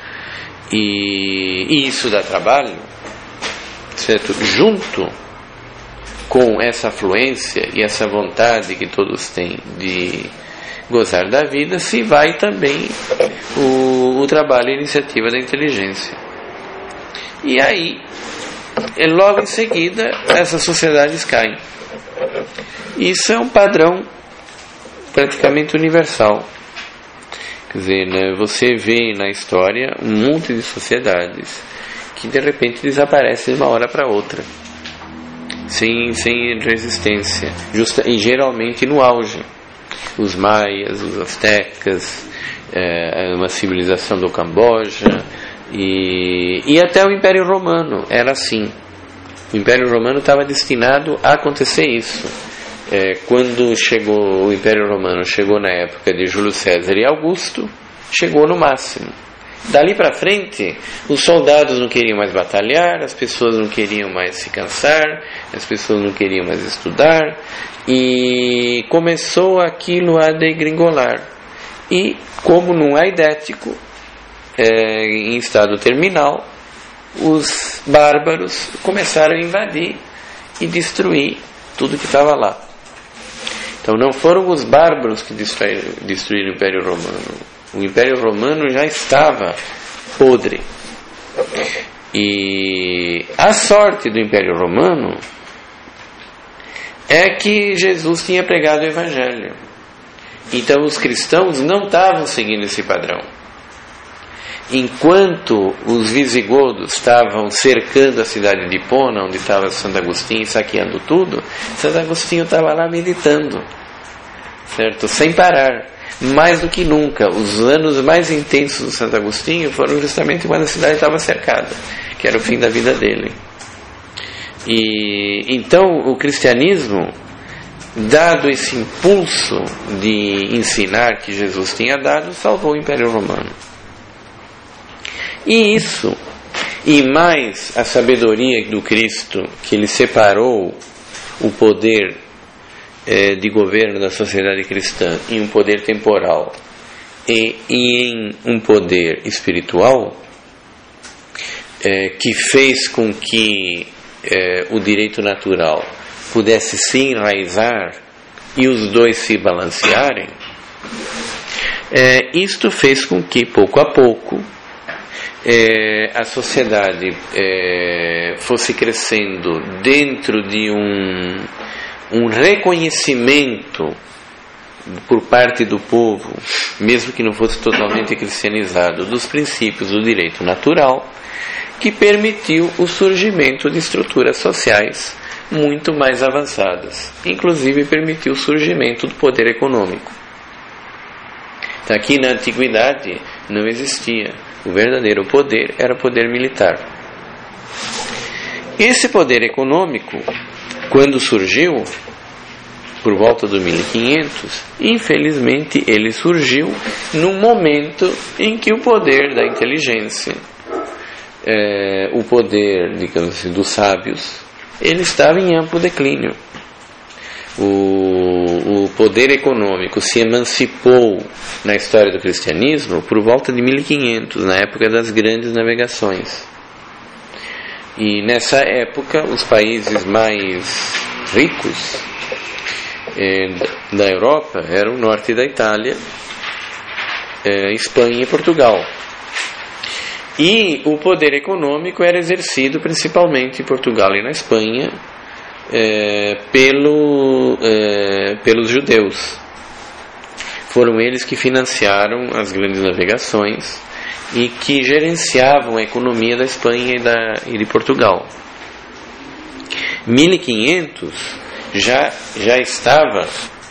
e, e isso dá trabalho, certo? Junto com essa afluência e essa vontade que todos têm de gozar da vida, se vai também o, o trabalho e a iniciativa da inteligência. E aí, logo em seguida, essas sociedades caem. Isso é um padrão praticamente universal. Quer dizer, né, você vê na história um monte de sociedades que de repente desaparecem de uma hora para outra, sem, sem resistência, justa, e geralmente no auge. Os maias, os astecas, é, uma civilização do Camboja, e, e até o Império Romano era assim. O Império Romano estava destinado a acontecer isso. É, quando chegou o Império Romano, chegou na época de Júlio César e Augusto, chegou no máximo. Dali para frente, os soldados não queriam mais batalhar, as pessoas não queriam mais se cansar, as pessoas não queriam mais estudar, e começou aquilo a degringolar. E, como num aidético, é, em estado terminal, os bárbaros começaram a invadir e destruir tudo que estava lá. Então não foram os bárbaros que destruíram, destruíram o Império Romano. O Império Romano já estava podre. E a sorte do Império Romano é que Jesus tinha pregado o Evangelho. Então os cristãos não estavam seguindo esse padrão. Enquanto os visigodos estavam cercando a cidade de Hipona, onde estava Santo Agostinho, saqueando tudo, Santo Agostinho estava lá meditando, certo? Sem parar, mais do que nunca. Os anos mais intensos do Santo Agostinho foram justamente quando a cidade estava cercada, que era o fim da vida dele. E então o cristianismo, dado esse impulso de ensinar que Jesus tinha dado, salvou o Império Romano. E isso, e mais a sabedoria do Cristo, que ele separou o poder eh, de governo da sociedade cristã em um poder temporal e, e em um poder espiritual, eh, que fez com que eh, o direito natural pudesse se enraizar e os dois se balancearem, eh, isto fez com que, pouco a pouco, É, a sociedade é, fosse crescendo dentro de um, um reconhecimento por parte do povo, mesmo que não fosse totalmente cristianizado, dos princípios do direito natural, que permitiu o surgimento de estruturas sociais muito mais avançadas, inclusive permitiu o surgimento do poder econômico. Então, aqui na antiguidade não existia. O verdadeiro poder era o poder militar. Esse poder econômico, quando surgiu, por volta do mil e quinhentos, infelizmente ele surgiu num momento em que o poder da inteligência, é, o poder, digamos assim, dos sábios, ele estava em amplo declínio. O, o poder econômico se emancipou na história do cristianismo por volta de mil e quinhentos, na época das grandes navegações. E nessa época, os países mais ricos eh, da Europa eram o norte da Itália, eh, Espanha e Portugal. E o poder econômico era exercido principalmente em Portugal e na Espanha, É, pelo, é, pelos judeus. Foram eles que financiaram as grandes navegações e que gerenciavam a economia da Espanha e, da, e de Portugal. mil e quinhentos já, já estava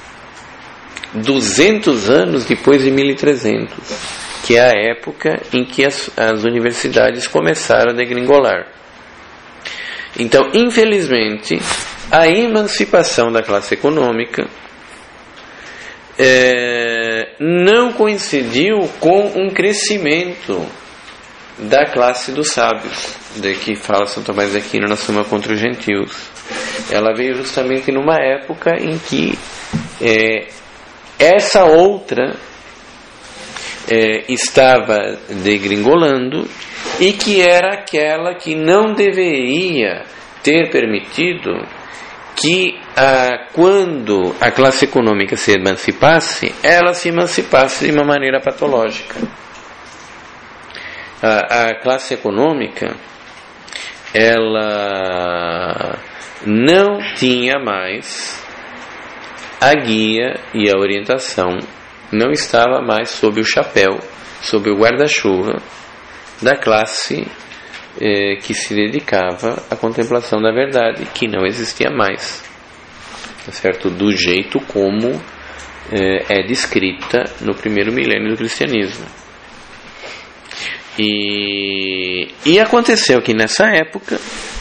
duzentos anos depois de mil e trezentos, que é a época em que as, as universidades começaram a degringolar. Então, infelizmente, a emancipação da classe econômica é, não coincidiu com um crescimento da classe dos sábios, de que fala São Tomás de Aquino na Suma contra os Gentios. Ela veio justamente numa época em que é, essa outra é, estava degringolando, e que era aquela que não deveria ter permitido que, ah, quando a classe econômica se emancipasse, ela se emancipasse de uma maneira patológica. A, a classe econômica, ela não tinha mais a guia e a orientação, não estava mais sob o chapéu, sob o guarda-chuva da classe eh, que se dedicava à contemplação da verdade, que não existia mais, certo? Do jeito como eh, é descrita no primeiro milênio do cristianismo. E, e aconteceu que nessa época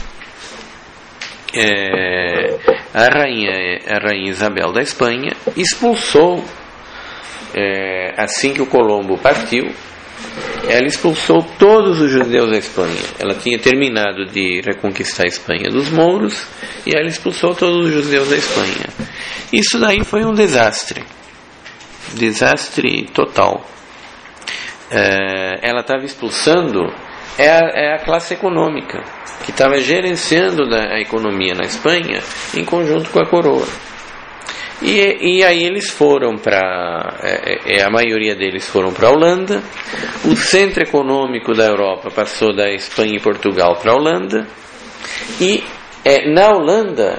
eh, a rainha, a rainha Isabel da Espanha expulsou, eh, assim que o Colombo partiu, ela expulsou todos os judeus da Espanha. Ela tinha terminado de reconquistar a Espanha dos mouros e ela expulsou todos os judeus da Espanha. Isso daí foi um desastre, desastre total. É, ela estava expulsando é a, é a classe econômica que estava gerenciando a economia na Espanha em conjunto com a coroa. E, e aí eles foram para, é, é, a maioria deles foram para a Holanda. O centro econômico da Europa passou da Espanha e Portugal para a Holanda. E é, na Holanda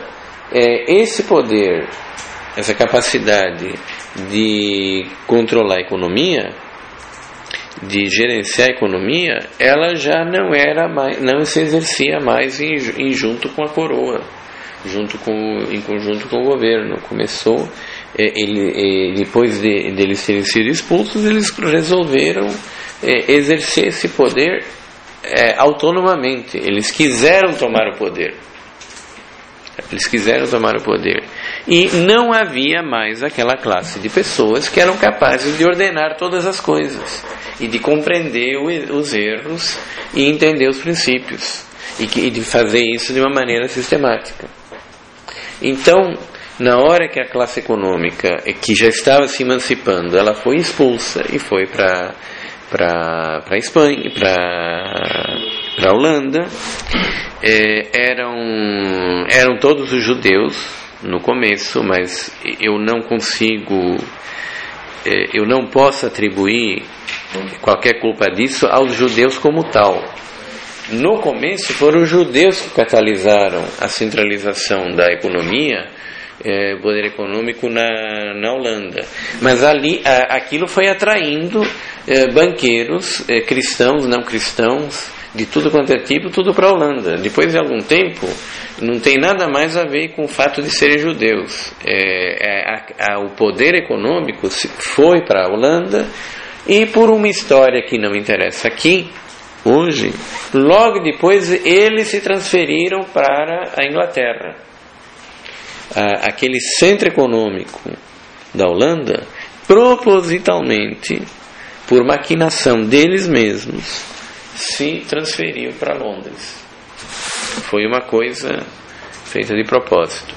é, esse poder, essa capacidade de controlar a economia, de gerenciar a economia, ela já não era mais, não se exercia mais em, em junto com a coroa, junto com, em conjunto com o governo. Começou, é, ele, é, depois de, de eles terem sido expulsos, eles resolveram é, exercer esse poder é, autonomamente. Eles quiseram tomar o poder. Eles quiseram tomar o poder. E não havia mais aquela classe de pessoas que eram capazes de ordenar todas as coisas e de compreender os erros e entender os princípios e de fazer isso de uma maneira sistemática. Então, na hora que a classe econômica, que já estava se emancipando, ela foi expulsa e foi para para para Espanha, para para a Holanda, é, eram eram todos os judeus no começo, mas eu não consigo, é, eu não posso atribuir qualquer culpa disso aos judeus como tal. No começo foram os judeus que catalisaram a centralização da economia, é, poder econômico na, na Holanda, mas ali a, aquilo foi atraindo é, banqueiros, é, cristãos, não cristãos, de tudo quanto é tipo, tudo para a Holanda. Depois de algum tempo, não tem nada mais a ver com o fato de serem judeus. É, é, a, a, o poder econômico foi para a Holanda, e por uma história que não interessa aqui hoje, logo depois eles se transferiram para a Inglaterra. Ah, aquele centro econômico da Holanda, propositalmente, por maquinação deles mesmos, se transferiu para Londres. Foi uma coisa feita de propósito.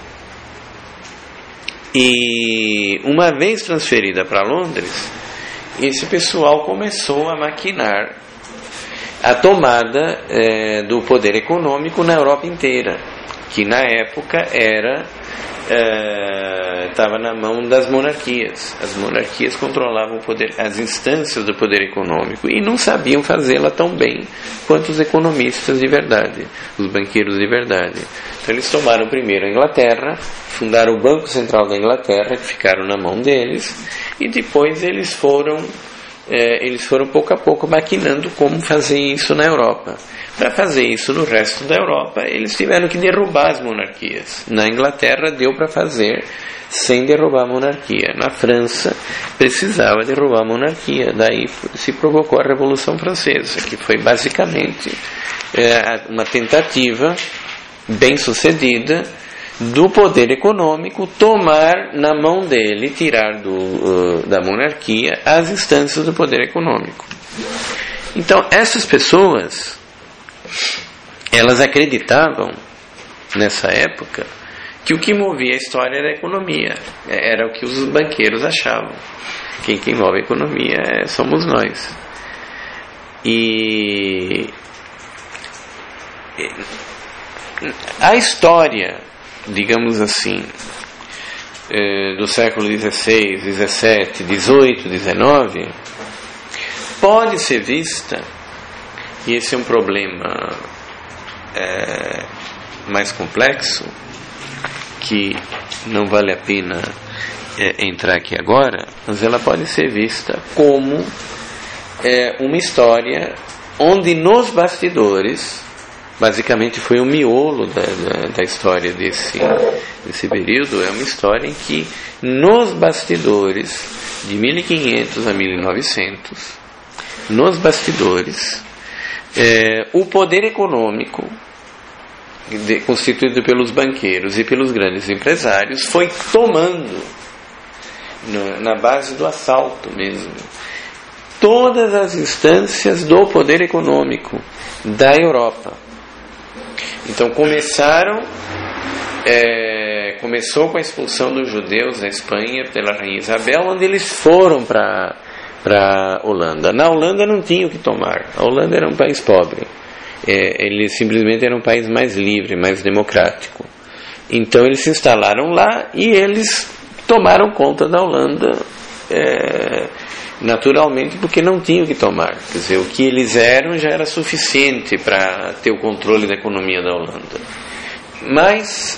E uma vez transferida para Londres, esse pessoal começou a maquinar a tomada é, do poder econômico na Europa inteira, que na época era estava é, na mão das monarquias. As monarquias controlavam o poder, as instâncias do poder econômico, e não sabiam fazê-la tão bem quanto os economistas de verdade, os banqueiros de verdade. Então eles tomaram primeiro a Inglaterra, fundaram o Banco Central da Inglaterra, que ficaram na mão deles, e depois eles foram é, eles foram pouco a pouco maquinando como fazer isso na Europa. Para fazer isso no resto da Europa, eles tiveram que derrubar as monarquias. Na Inglaterra deu para fazer sem derrubar a monarquia. Na França precisava derrubar a monarquia. Daí se provocou a Revolução Francesa, que foi basicamente é, uma tentativa bem sucedida do poder econômico tomar na mão dele, tirar do, uh, da monarquia as instâncias do poder econômico. Então essas pessoas, elas acreditavam nessa época que o que movia a história era a economia, era o que os banqueiros achavam. Quem, quem move a economia é, somos nós. E a história, digamos assim, do século dezesseis, dezessete, dezoito, dezenove, pode ser vista, e esse é um problema é, mais complexo, que não vale a pena é, entrar aqui agora, mas ela pode ser vista como é, uma história onde nos bastidores, basicamente foi o miolo da, da, da história desse, desse período, é uma história em que nos bastidores, de mil e quinhentos a mil e novecentos, nos bastidores, é, o poder econômico, de, constituído pelos banqueiros e pelos grandes empresários, foi tomando, no, na base do assalto mesmo, todas as instâncias do poder econômico da Europa. Então começaram, é, começou com a expulsão dos judeus da Espanha pela Rainha Isabel, onde eles foram para para Holanda. Na Holanda não tinha o que tomar. A Holanda era um país pobre. É, ele simplesmente era um país mais livre, mais democrático. Então eles se instalaram lá e eles tomaram conta da Holanda, é, naturalmente, porque não tinham o que tomar. Quer dizer, o que eles eram já era suficiente para ter o controle da economia da Holanda. Mas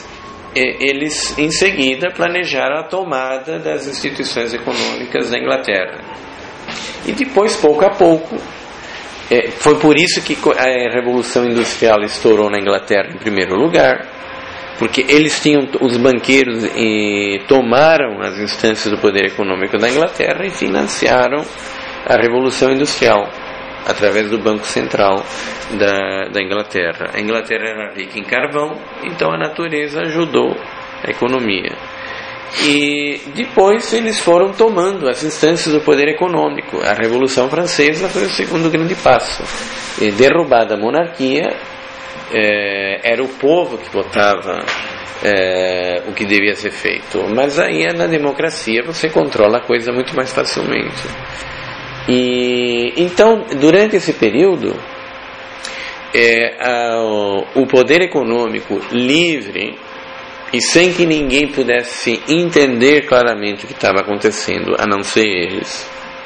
eles em seguida planejaram a tomada das instituições econômicas da Inglaterra. E depois, pouco a pouco, é, foi por isso que a Revolução Industrial estourou na Inglaterra em primeiro lugar, porque eles tinham, os banqueiros e tomaram as instâncias do poder econômico da Inglaterra e financiaram a Revolução Industrial através do Banco Central da, da Inglaterra. A Inglaterra era rica em carvão, então a natureza ajudou a economia. E depois eles foram tomando as instâncias do poder econômico. A Revolução Francesa foi o segundo grande passo. E, derrubada a monarquia, é, era o povo que votava é, o que devia ser feito. Mas aí na democracia você controla a coisa muito mais facilmente. E então, durante esse período, é, a, o poder econômico livre e sem que ninguém pudesse entender claramente o que estava acontecendo, a não ser eles,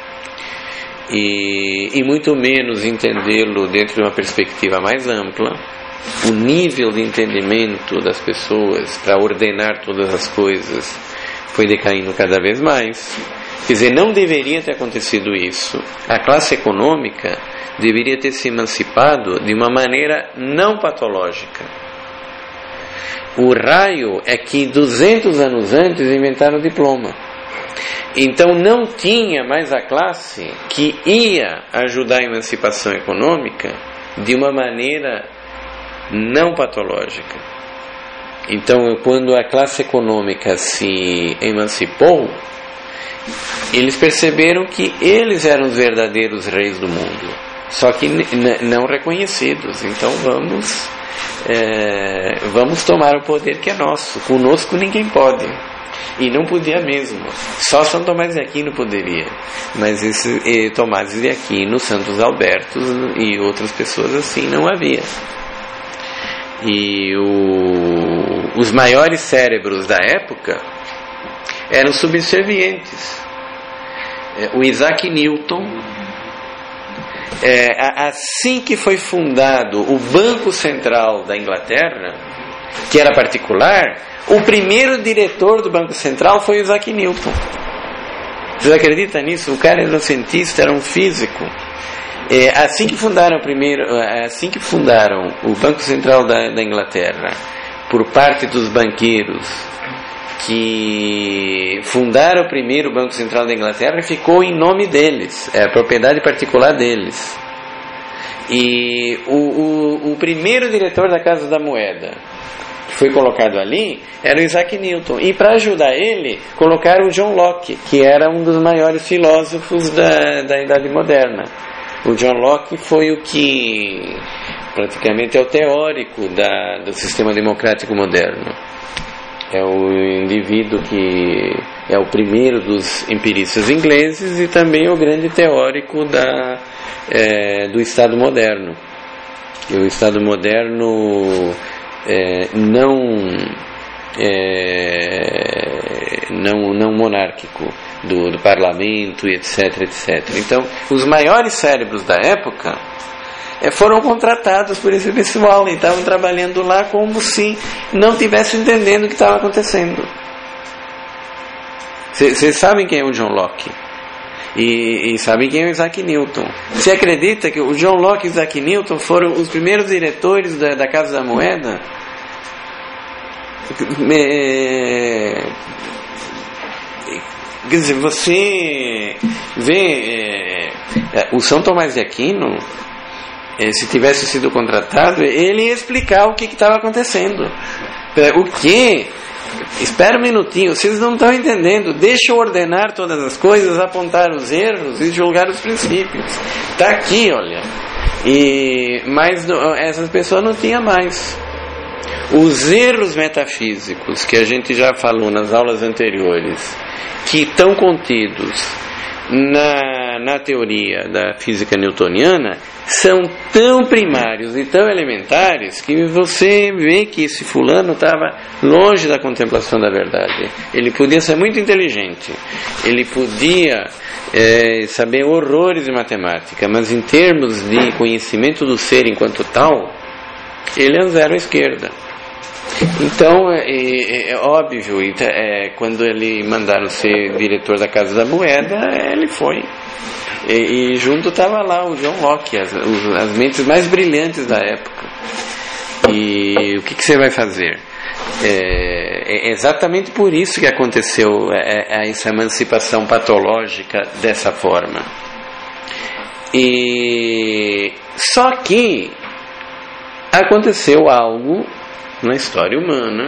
e, e muito menos entendê-lo dentro de uma perspectiva mais ampla, o nível de entendimento das pessoas para ordenar todas as coisas foi decaindo cada vez mais. Quer dizer, não deveria ter acontecido isso. A classe econômica deveria ter se emancipado de uma maneira não patológica. O raio é que duzentos anos antes inventaram o diploma. Então não tinha mais a classe que ia ajudar a emancipação econômica de uma maneira não patológica. Então, quando a classe econômica se emancipou, eles perceberam que eles eram os verdadeiros reis do mundo, só que n- não reconhecidos. Então vamos é, vamos tomar o poder que é nosso. Conosco ninguém pode, e não podia mesmo. Só São Tomás de Aquino poderia, mas esse e Tomás de Aquino, Santos Albertos e outras pessoas assim não havia. E o, os maiores cérebros da época eram subservientes. O Isaac Newton, é, assim que foi fundado o Banco Central da Inglaterra, que era particular, o primeiro diretor do Banco Central foi o Isaac Newton. Vocês acreditam nisso? O cara era um cientista, era um físico. É, assim que fundaram o primeiro, assim que fundaram o Banco Central da, da Inglaterra, por parte dos banqueiros que fundaram o primeiro Banco Central da Inglaterra, ficou em nome deles, é a propriedade particular deles. E o, o, o primeiro diretor da Casa da Moeda que foi colocado ali era o Isaac Newton, e para ajudar ele colocaram o John Locke, que era um dos maiores filósofos da, da Idade Moderna. O John Locke foi o que praticamente é o teórico da, do sistema democrático moderno. É o indivíduo que é o primeiro dos empiristas ingleses e também o grande teórico da, é, do Estado moderno. E o Estado moderno é, não, é, não, não monárquico, do, do parlamento, etc, etcétera. Então, os maiores cérebros da época foram contratados por esse pessoal e estavam trabalhando lá como se não estivessem entendendo o que estava acontecendo. Vocês sabem quem é o John Locke e, e sabem quem é o Isaac Newton. Você acredita que o John Locke e o Isaac Newton foram os primeiros diretores da, da Casa da Moeda? É, quer dizer, você vê é, o São Tomás de Aquino, se tivesse sido contratado, ele ia explicar o que estava acontecendo. O que? Espera um minutinho, vocês não estão entendendo. Deixa eu ordenar todas as coisas, apontar os erros e julgar os princípios. Está aqui, olha. E, mas essas pessoas não tinham mais. Os erros metafísicos que a gente já falou nas aulas anteriores, que estão contidos na, na teoria da física newtoniana, são tão primários e tão elementares que você vê que esse fulano estava longe da contemplação da verdade. Ele podia ser muito inteligente, ele podia é, saber horrores de matemática, mas em termos de conhecimento do ser enquanto tal, ele é um zero à esquerda. Então, é, é, é óbvio, é, quando ele mandaram ser diretor da Casa da Moeda, ele foi. E, e junto estava lá o John Locke, as, as mentes mais brilhantes da época. E o que, que você vai fazer? É, é exatamente por isso que aconteceu é, é, essa emancipação patológica dessa forma. E só que aconteceu algo na história humana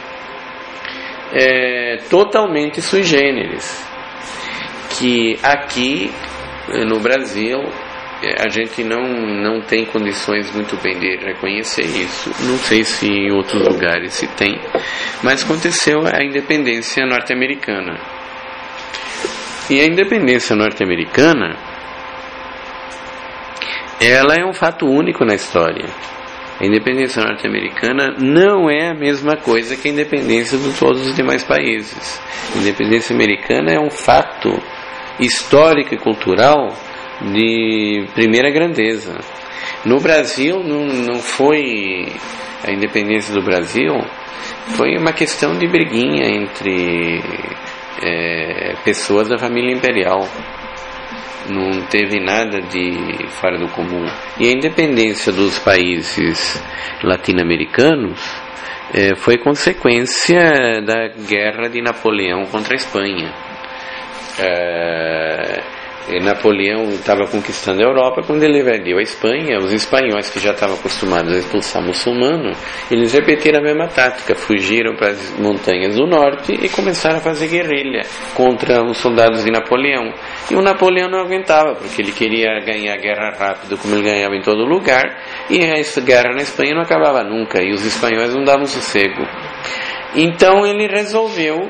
é, totalmente sui generis, que aqui no Brasil a gente não, não tem condições muito bem de reconhecer isso. Não sei se em outros lugares se tem, mas aconteceu a independência norte-americana. E a independência norte-americana, ela é um fato único na história. A independência norte-americana não é a mesma coisa que a independência de todos os demais países. A independência americana é um fato histórico e cultural de primeira grandeza. No Brasil não, não foi a independência do Brasil, foi uma questão de briguinha entre é, pessoas da família imperial. Não teve nada de fora do comum. E a independência dos países latino-americanos é, foi consequência da guerra de Napoleão contra a Espanha. É, Napoleão estava conquistando a Europa. Quando ele invadiu a Espanha, os espanhóis, que já estavam acostumados a expulsar muçulmano, eles repetiram a mesma tática, fugiram para as montanhas do norte e começaram a fazer guerrilha contra os soldados de Napoleão. E o Napoleão não aguentava, porque ele queria ganhar a guerra rápido, como ele ganhava em todo lugar, e a guerra na Espanha não acabava nunca, e os espanhóis não davam sossego. Então ele resolveu,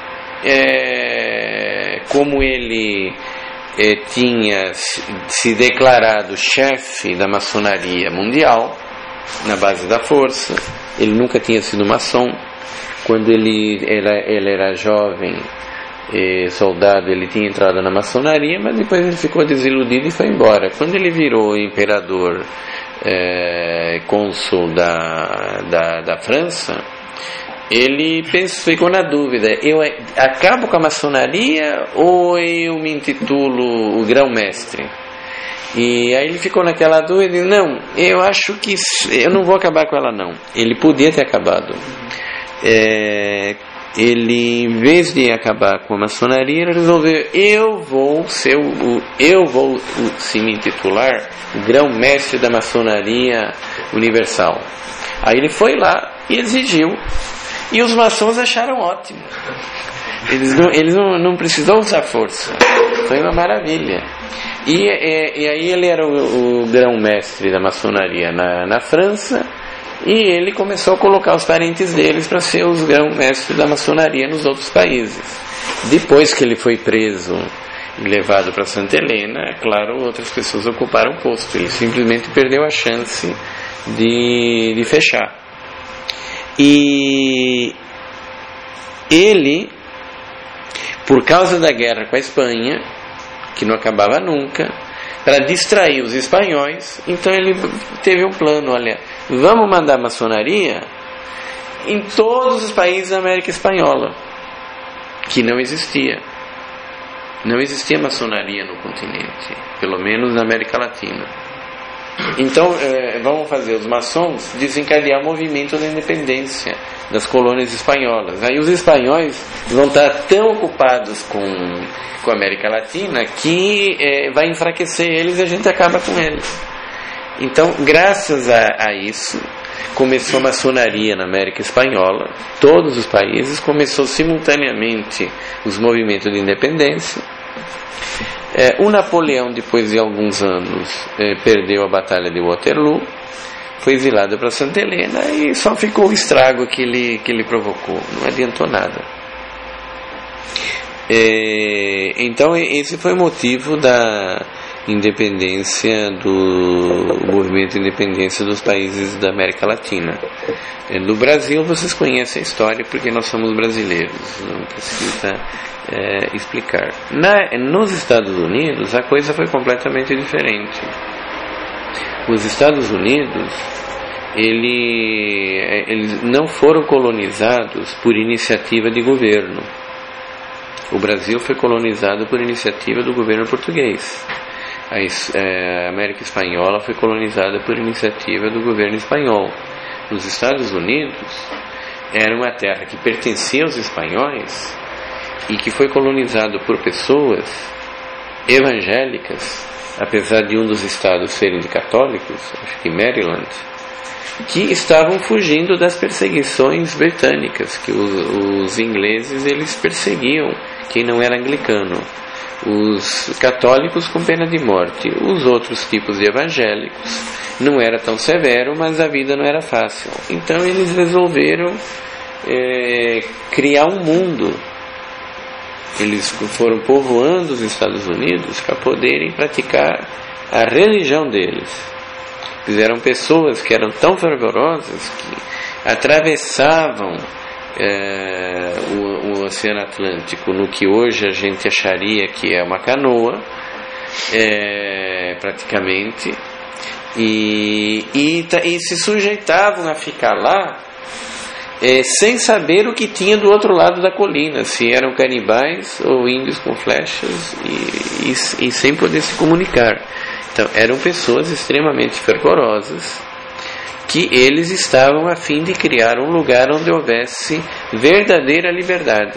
é, como ele Eh, tinha se declarado chefe da maçonaria mundial na base da força. Ele nunca tinha sido maçom. Quando ele era, ele era jovem eh, soldado, ele tinha entrado na maçonaria, mas depois ele ficou desiludido e foi embora. Quando ele virou imperador, eh, cônsul da, da, da França, ele pensou, ficou na dúvida: eu acabo com a maçonaria ou eu me intitulo o grão-mestre? E aí ele ficou naquela dúvida. Não, eu acho que eu não vou acabar com ela não. Ele podia ter acabado. É, ele, em vez de acabar com a maçonaria, ele resolveu: eu vou ser o, eu vou se me intitular o grão-mestre da maçonaria universal. Aí ele foi lá e exigiu. E os maçons acharam ótimo. Eles não, eles não, não precisam usar força. Foi uma maravilha. E, e, e aí ele era o, o grão-mestre da maçonaria na, na França, e ele começou a colocar os parentes deles para ser os grão-mestres da maçonaria nos outros países. Depois que ele foi preso e levado para Santa Helena, é claro, outras pessoas ocuparam o posto. Ele simplesmente perdeu a chance de, de fechar. E ele, por causa da guerra com a Espanha, que não acabava nunca, para distrair os espanhóis, então ele teve um plano: olha, vamos mandar maçonaria em todos os países da América Espanhola, que não existia. Não existia maçonaria no continente, pelo menos na América Latina. Então eh, vamos fazer os maçons desencadear o movimento da independência das colônias espanholas. Aí os espanhóis vão estar tão ocupados com, com a América Latina que eh, vai enfraquecer eles e a gente acaba com eles. Então, graças a, a isso, começou a maçonaria na América Espanhola. Todos os países, começou simultaneamente os movimentos de independência. É, o Napoleão, depois de alguns anos, é, perdeu a Batalha de Waterloo, foi exilado para Santa Helena e só ficou o estrago que ele, que ele provocou. Não adiantou nada. É, então esse foi o motivo da independência, do movimento de independência dos países da América Latina. No Brasil vocês conhecem a história porque nós somos brasileiros, não precisa é, explicar. Na, nos Estados Unidos a coisa foi completamente diferente. Os Estados Unidos ele, eles não foram colonizados por iniciativa de governo. O Brasil foi colonizado por iniciativa do governo português. A, a América Espanhola foi colonizada por iniciativa do governo espanhol. Nos Estados Unidos, era uma terra que pertencia aos espanhóis e que foi colonizado por pessoas evangélicas, apesar de um dos estados serem de católicos, acho que Maryland, que estavam fugindo das perseguições britânicas, que os, os ingleses eles perseguiam quem não era anglicano, os católicos com pena de morte, os outros tipos de evangélicos não era tão severo, mas a vida não era fácil. Então eles resolveram é, criar um mundo. Eles foram povoando os Estados Unidos para poderem praticar a religião deles. Eram pessoas que eram tão fervorosas que atravessavam é, o, o Oceano Atlântico no que hoje a gente acharia que é uma canoa, é, praticamente, e, e, e se sujeitavam a ficar lá é, sem saber o que tinha do outro lado da colina, se eram canibais ou índios com flechas, e, e, e sem poder se comunicar. Então, eram pessoas extremamente fervorosas, que eles estavam a fim de criar um lugar onde houvesse verdadeira liberdade.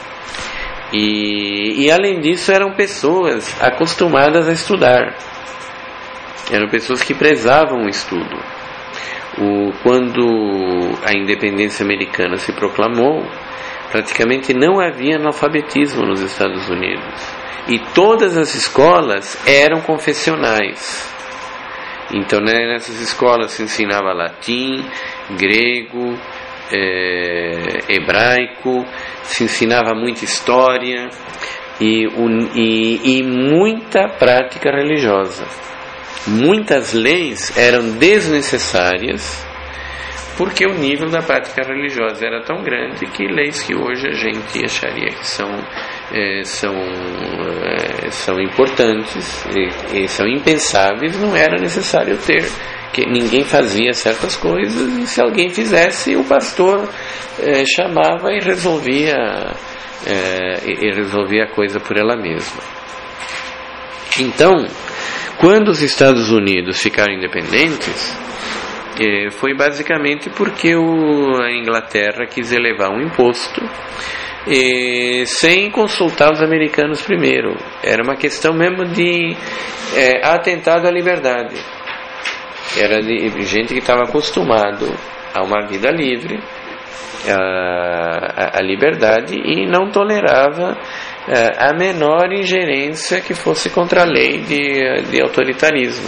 E, e além disso, eram pessoas acostumadas a estudar. Eram pessoas que prezavam o estudo. O, quando a independência americana se proclamou, praticamente não havia analfabetismo nos Estados Unidos. E todas as escolas eram confessionais. Então, né, nessas escolas se ensinava latim, grego, é, hebraico, se ensinava muita história e, e, e muita prática religiosa. Muitas leis eram desnecessárias porque o nível da prática religiosa era tão grande que leis que hoje a gente acharia que são, é, são, é, são importantes e, e são impensáveis, não era necessário ter, que ninguém fazia certas coisas e se alguém fizesse, o pastor é, chamava e resolvia, é, e resolvia a coisa por ela mesma. Então, quando os Estados Unidos ficaram independentes, foi basicamente porque o, a Inglaterra quis elevar um imposto e, sem consultar os americanos primeiro. Era uma questão mesmo de é, atentado à liberdade. Era de gente que estava acostumado a uma vida livre, a, a, a liberdade, e não tolerava a, a menor ingerência que fosse contra a lei de, de autoritarismo.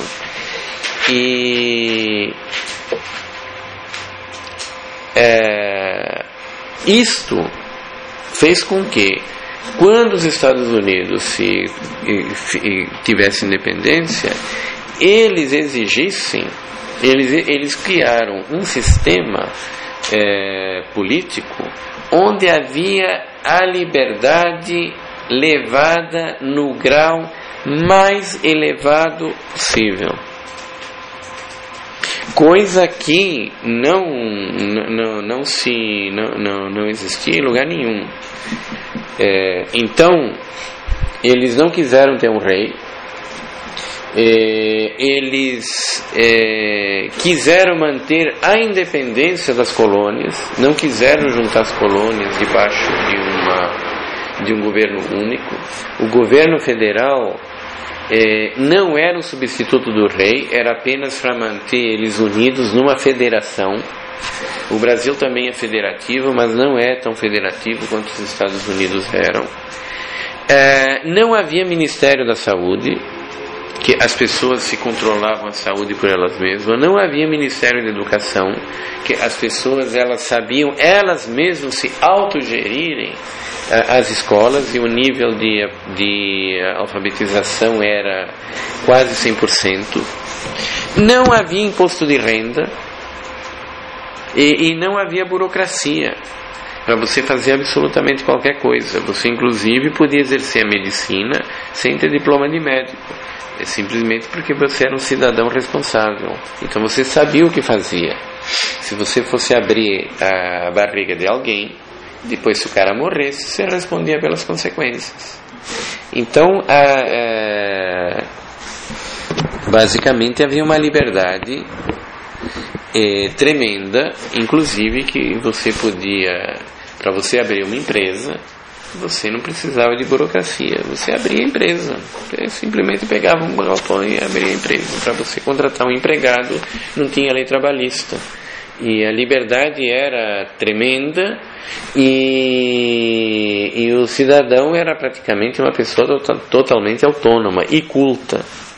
E é, isto fez com que, quando os Estados Unidos se, e, tivessem independência, eles exigissem, eles, eles criaram um sistema é, político onde havia a liberdade levada no grau mais elevado possível. Coisa que não, não, não, se, não, não, não existia em lugar nenhum. É, então, eles não quiseram ter um rei, é, eles é, quiseram manter a independência das colônias, não quiseram juntar as colônias debaixo de, uma, de um governo único. O governo federal É, não era o substituto do rei, era apenas para manter eles unidos numa federação. O Brasil também é federativo, mas não é tão federativo quanto os Estados Unidos eram. É, não havia Ministério da Saúde, que as pessoas se controlavam a saúde por elas mesmas. Não havia Ministério da Educação, que as pessoas elas sabiam elas mesmas se autogerirem as escolas, e o nível de, de alfabetização era quase cem por cento. Não havia imposto de renda e, e não havia burocracia para você fazer absolutamente qualquer coisa. Você inclusive podia exercer a medicina sem ter diploma de médico, é simplesmente porque você era um cidadão responsável. Então você sabia o que fazia. Se você fosse abrir a barriga de alguém, depois se o cara morresse, você respondia pelas consequências. Então, a, a, basicamente havia uma liberdade é, tremenda, inclusive que você podia, para você abrir uma empresa, você não precisava de burocracia, você abria a empresa, você simplesmente pegava um galpão e abria a empresa. Para você contratar um empregado, não tinha lei trabalhista, e a liberdade era tremenda, e, e o cidadão era praticamente uma pessoa to- totalmente autônoma e culta.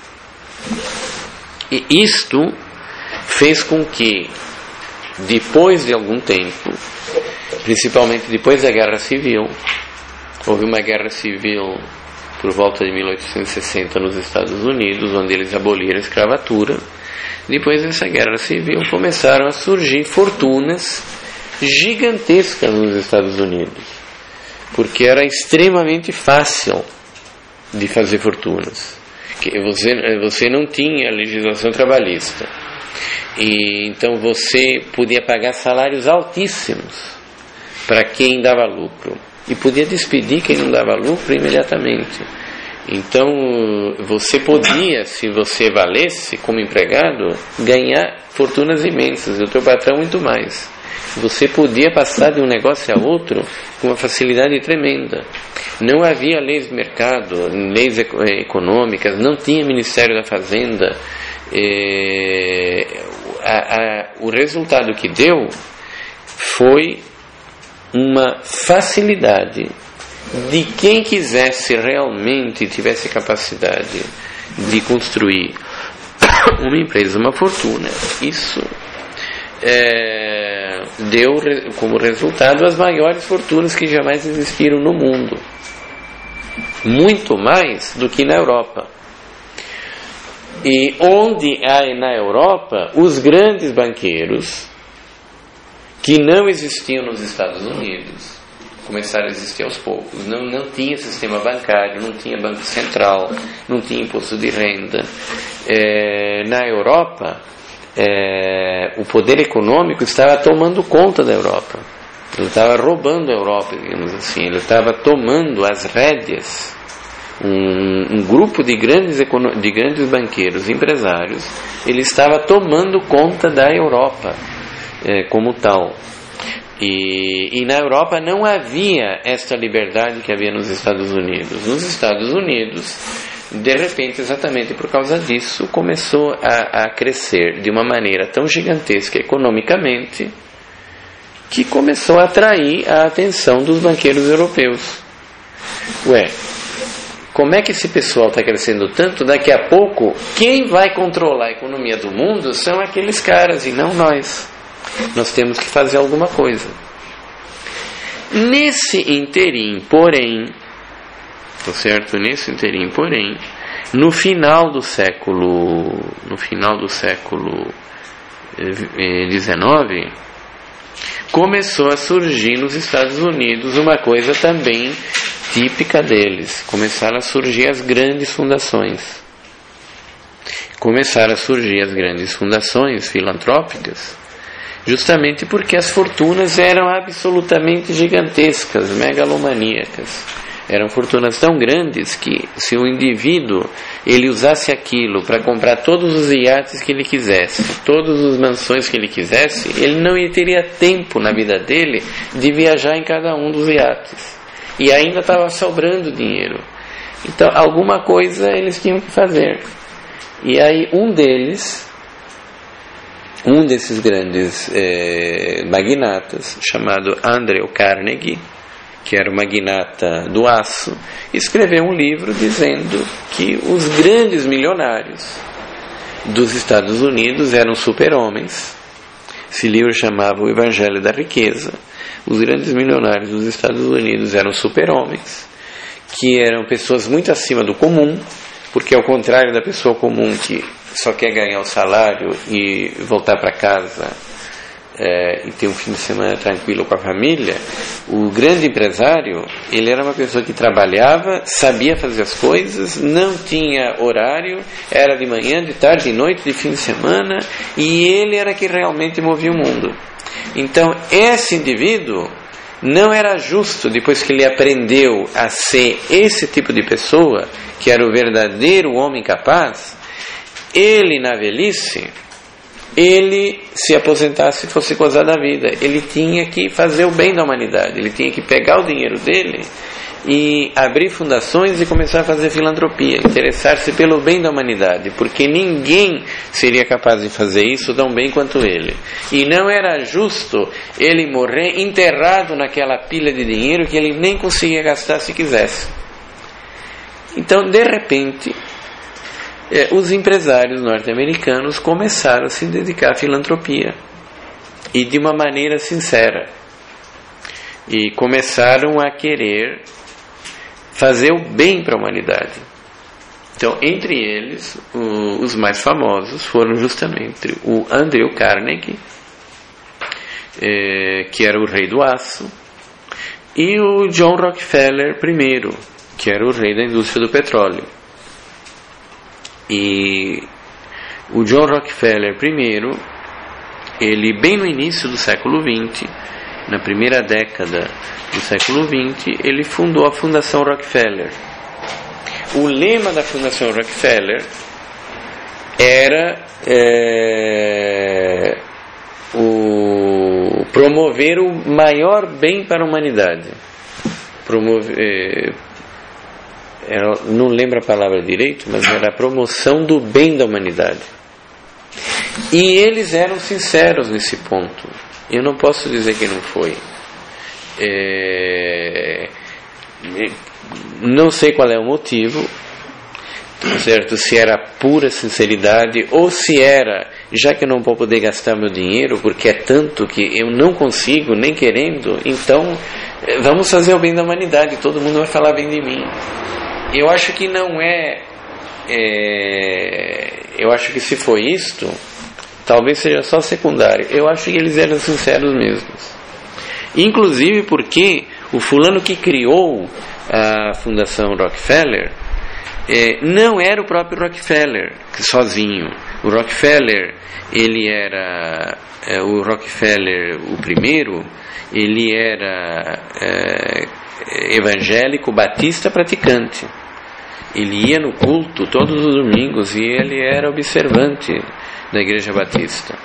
E isto fez com que, depois de algum tempo, principalmente depois da Guerra Civil, houve uma guerra civil por volta de mil oitocentos e sessenta nos Estados Unidos, onde eles aboliram a escravatura. Depois dessa guerra civil começaram a surgir fortunas gigantescas nos Estados Unidos, porque era extremamente fácil de fazer fortunas. Você, você não tinha legislação trabalhista, e então você podia pagar salários altíssimos para quem dava lucro, e podia despedir quem não dava lucro imediatamente. Então você podia, se você valesse como empregado, ganhar fortunas imensas, e o teu patrão muito mais. Você podia passar de um negócio a outro com uma facilidade tremenda. Não havia leis de mercado, leis econômicas, não tinha Ministério da Fazenda. É, a, a, o resultado que deu foi uma facilidade de quem quisesse realmente, tivesse capacidade de construir uma empresa, uma fortuna. Isso é, deu como resultado as maiores fortunas que jamais existiram no mundo, muito mais do que na Europa. E onde há na Europa os grandes banqueiros, que não existiam nos Estados Unidos, começaram a existir aos poucos. Não, não tinha sistema bancário, não tinha banco central, não tinha imposto de renda. É, na Europa, é, o poder econômico estava tomando conta da Europa. Ele estava roubando a Europa, digamos assim. Ele estava tomando as rédeas. Um, um grupo de grandes, de grandes banqueiros, empresários, ele estava tomando conta da Europa é, como tal. E, e na Europa não havia esta liberdade que havia nos Estados Unidos. Nos Estados Unidos, de repente, exatamente por causa disso, começou a, a crescer de uma maneira tão gigantesca economicamente, que começou a atrair a atenção dos banqueiros europeus. Ué, como é que esse pessoal está crescendo tanto? Daqui a pouco, quem vai controlar a economia do mundo são aqueles caras e não nós. Nós temos que fazer alguma coisa. Nesse interim, porém, tá certo? Nesse interim, porém, no final do século, no final do século dezenove, começou a surgir nos Estados Unidos uma coisa também típica deles. Começaram a surgir as grandes fundações. Começaram a surgir as grandes fundações filantrópicas, justamente porque as fortunas eram absolutamente gigantescas, megalomaníacas. Eram fortunas tão grandes que, se o indivíduo ele usasse aquilo para comprar todos os iates que ele quisesse, todas as mansões que ele quisesse, ele não teria tempo na vida dele de viajar em cada um dos iates. E ainda estava sobrando dinheiro. Então, alguma coisa eles tinham que fazer. E aí, um deles, um desses grandes eh, magnatas, chamado Andrew Carnegie, que era o magnata do aço, escreveu um livro dizendo que os grandes milionários dos Estados Unidos eram super-homens. Esse livro chamava O Evangelho da Riqueza. Os grandes milionários dos Estados Unidos eram super-homens, que eram pessoas muito acima do comum, porque ao contrário da pessoa comum que só quer ganhar o salário e voltar para casa é, e ter um fim de semana tranquilo com a família, o grande empresário, ele era uma pessoa que trabalhava, sabia fazer as coisas, não tinha horário, era de manhã, de tarde, de noite, de fim de semana, e ele era que realmente movia o mundo. Então esse indivíduo não era justo, depois que ele aprendeu a ser esse tipo de pessoa, que era o verdadeiro homem capaz, ele na velhice, ele se aposentasse e fosse gozar da vida. Ele tinha que fazer o bem da humanidade, ele tinha que pegar o dinheiro dele e abrir fundações e começar a fazer filantropia, interessar-se pelo bem da humanidade, porque ninguém seria capaz de fazer isso tão bem quanto ele. E não era justo ele morrer enterrado naquela pilha de dinheiro que ele nem conseguia gastar se quisesse. Então, de repente, eh, os empresários norte-americanos começaram a se dedicar à filantropia, e de uma maneira sincera, e começaram a querer fazer o bem para a humanidade. Então, entre eles, o, os mais famosos foram justamente o Andrew Carnegie, eh, que era o rei do aço, e o John Rockefeller primeiro, que era o rei da indústria do petróleo. E o John Rockefeller primeiro, ele bem no início do século vinte, na primeira década do século vinte, ele fundou a Fundação Rockefeller. O lema da Fundação Rockefeller era é, o promover o maior bem para a humanidade. Promover, é, era, não lembro a palavra direito, mas era a promoção do bem da humanidade. E eles eram sinceros nesse ponto. Eu não posso dizer que não foi. É, não sei qual é o motivo, certo? Se era pura sinceridade ou se era, já que eu não vou poder gastar meu dinheiro porque é tanto que eu não consigo, nem querendo, então vamos fazer o bem da humanidade, todo mundo vai falar bem de mim. Eu acho que não é, é eu acho que se foi isto, talvez seja só secundário. Eu acho que eles eram sinceros mesmos. Inclusive porque o fulano que criou a Fundação Rockefeller é, não era o próprio Rockefeller sozinho. O Rockefeller, ele era é, o Rockefeller o primeiro, ele era é, evangélico batista praticante. Ele ia no culto todos os domingos e ele era observante da Igreja Batista.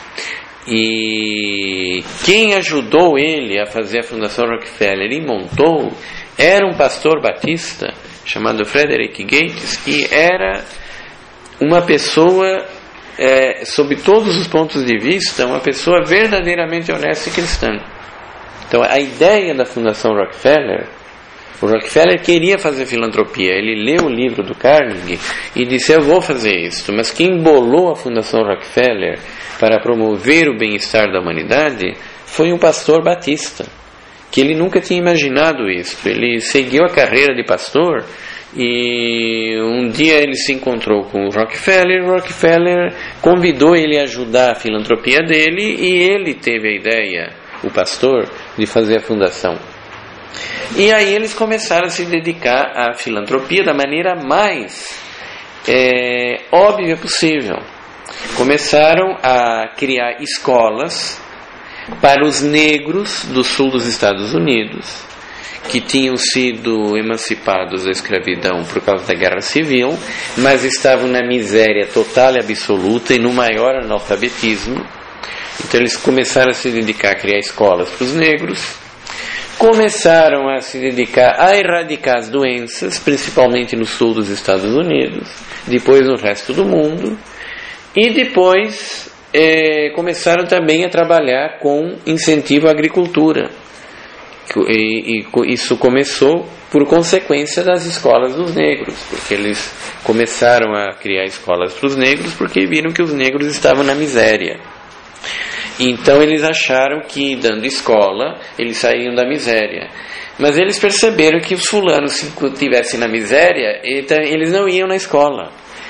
E quem ajudou ele a fazer a Fundação Rockefeller e montou era um pastor batista chamado Frederick Gates, que era uma pessoa, é, sob todos os pontos de vista, uma pessoa verdadeiramente honesta e cristã. Então a ideia da Fundação Rockefeller, o Rockefeller queria fazer filantropia. Ele leu o livro do Carnegie e disse: eu vou fazer isso. Mas quem bolou a Fundação Rockefeller para promover o bem-estar da humanidade foi um pastor batista, que ele nunca tinha imaginado isso. Ele seguiu a carreira de pastor e um dia ele se encontrou com o Rockefeller. O Rockefeller convidou ele a ajudar a filantropia dele e ele teve a ideia, o pastor, de fazer a fundação. E aí eles começaram a se dedicar à filantropia da maneira mais é, óbvia possível. Começaram a criar escolas para os negros do sul dos Estados Unidos, que tinham sido emancipados da escravidão por causa da guerra civil, mas estavam na miséria total e absoluta e no maior analfabetismo. Então eles começaram a se dedicar a criar escolas para os negros. Começaram a se dedicar a erradicar as doenças, principalmente no sul dos Estados Unidos, depois no resto do mundo, e depois é, começaram também a trabalhar com incentivo à agricultura. E, e isso começou por consequência das escolas dos negros, porque eles começaram a criar escolas para os negros porque viram que os negros estavam na miséria. Então eles acharam que dando escola eles saíam da miséria. Mas eles perceberam que os fulanos, se estivessem na miséria, eles não iam na escola.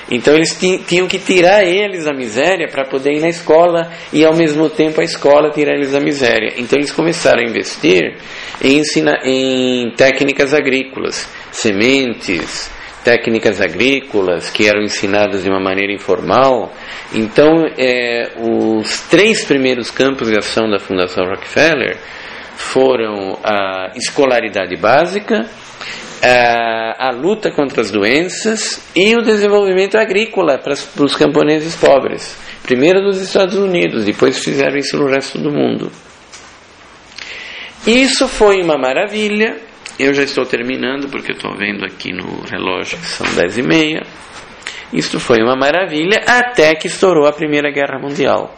Então eles tinham que tirar eles da miséria para poder ir na escola e ao mesmo tempo a escola tirar eles da miséria. Então eles começaram a investir em, ensina, em técnicas agrícolas, sementes, técnicas agrícolas que eram ensinadas de uma maneira informal. Então é, os três primeiros campos de ação da Fundação Rockefeller foram a escolaridade básica, a, a luta contra as doenças e o desenvolvimento agrícola para, para os camponeses pobres. Primeiro nos Estados Unidos, depois fizeram isso no resto do mundo. Isso foi uma maravilha. Eu já estou terminando, porque eu estou vendo aqui no relógio que são dez e meia. Isso foi uma maravilha até que estourou a Primeira Guerra Mundial.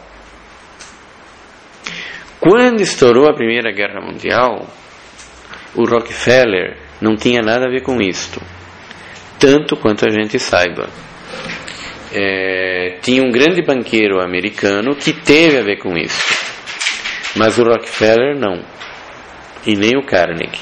Quando estourou a Primeira Guerra Mundial, o Rockefeller não tinha nada a ver com isto, tanto quanto a gente saiba. É, tinha um grande banqueiro americano que teve a ver com isso, mas o Rockefeller não, e nem o Carnegie.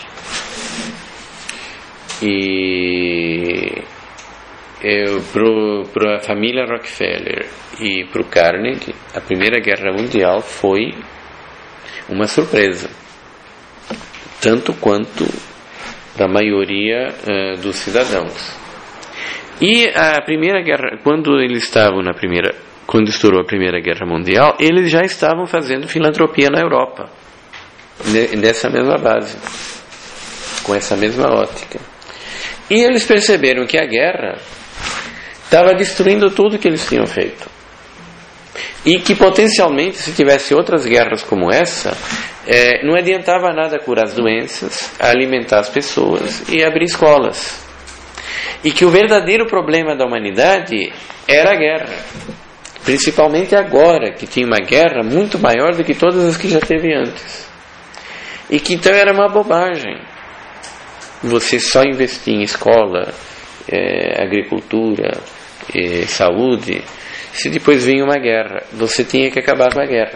E para a família Rockefeller e para o Carnegie, a Primeira Guerra Mundial foi uma surpresa, tanto quanto para a maioria uh, dos cidadãos. E a Primeira Guerra, quando eles estavam na primeira, quando estourou a Primeira Guerra Mundial, eles já estavam fazendo filantropia na Europa, nessa mesma base, com essa mesma ótica. E eles perceberam que a guerra estava destruindo tudo que eles tinham feito. E que potencialmente, se tivesse outras guerras como essa, é, não adiantava nada curar as doenças, alimentar as pessoas e abrir escolas. E que o verdadeiro problema da humanidade era a guerra. Principalmente agora, que tinha uma guerra muito maior do que todas as que já teve antes. E que então era uma bobagem você só investir em escola, é, agricultura, é, saúde, se depois vinha uma guerra. Você tinha que acabar com a guerra.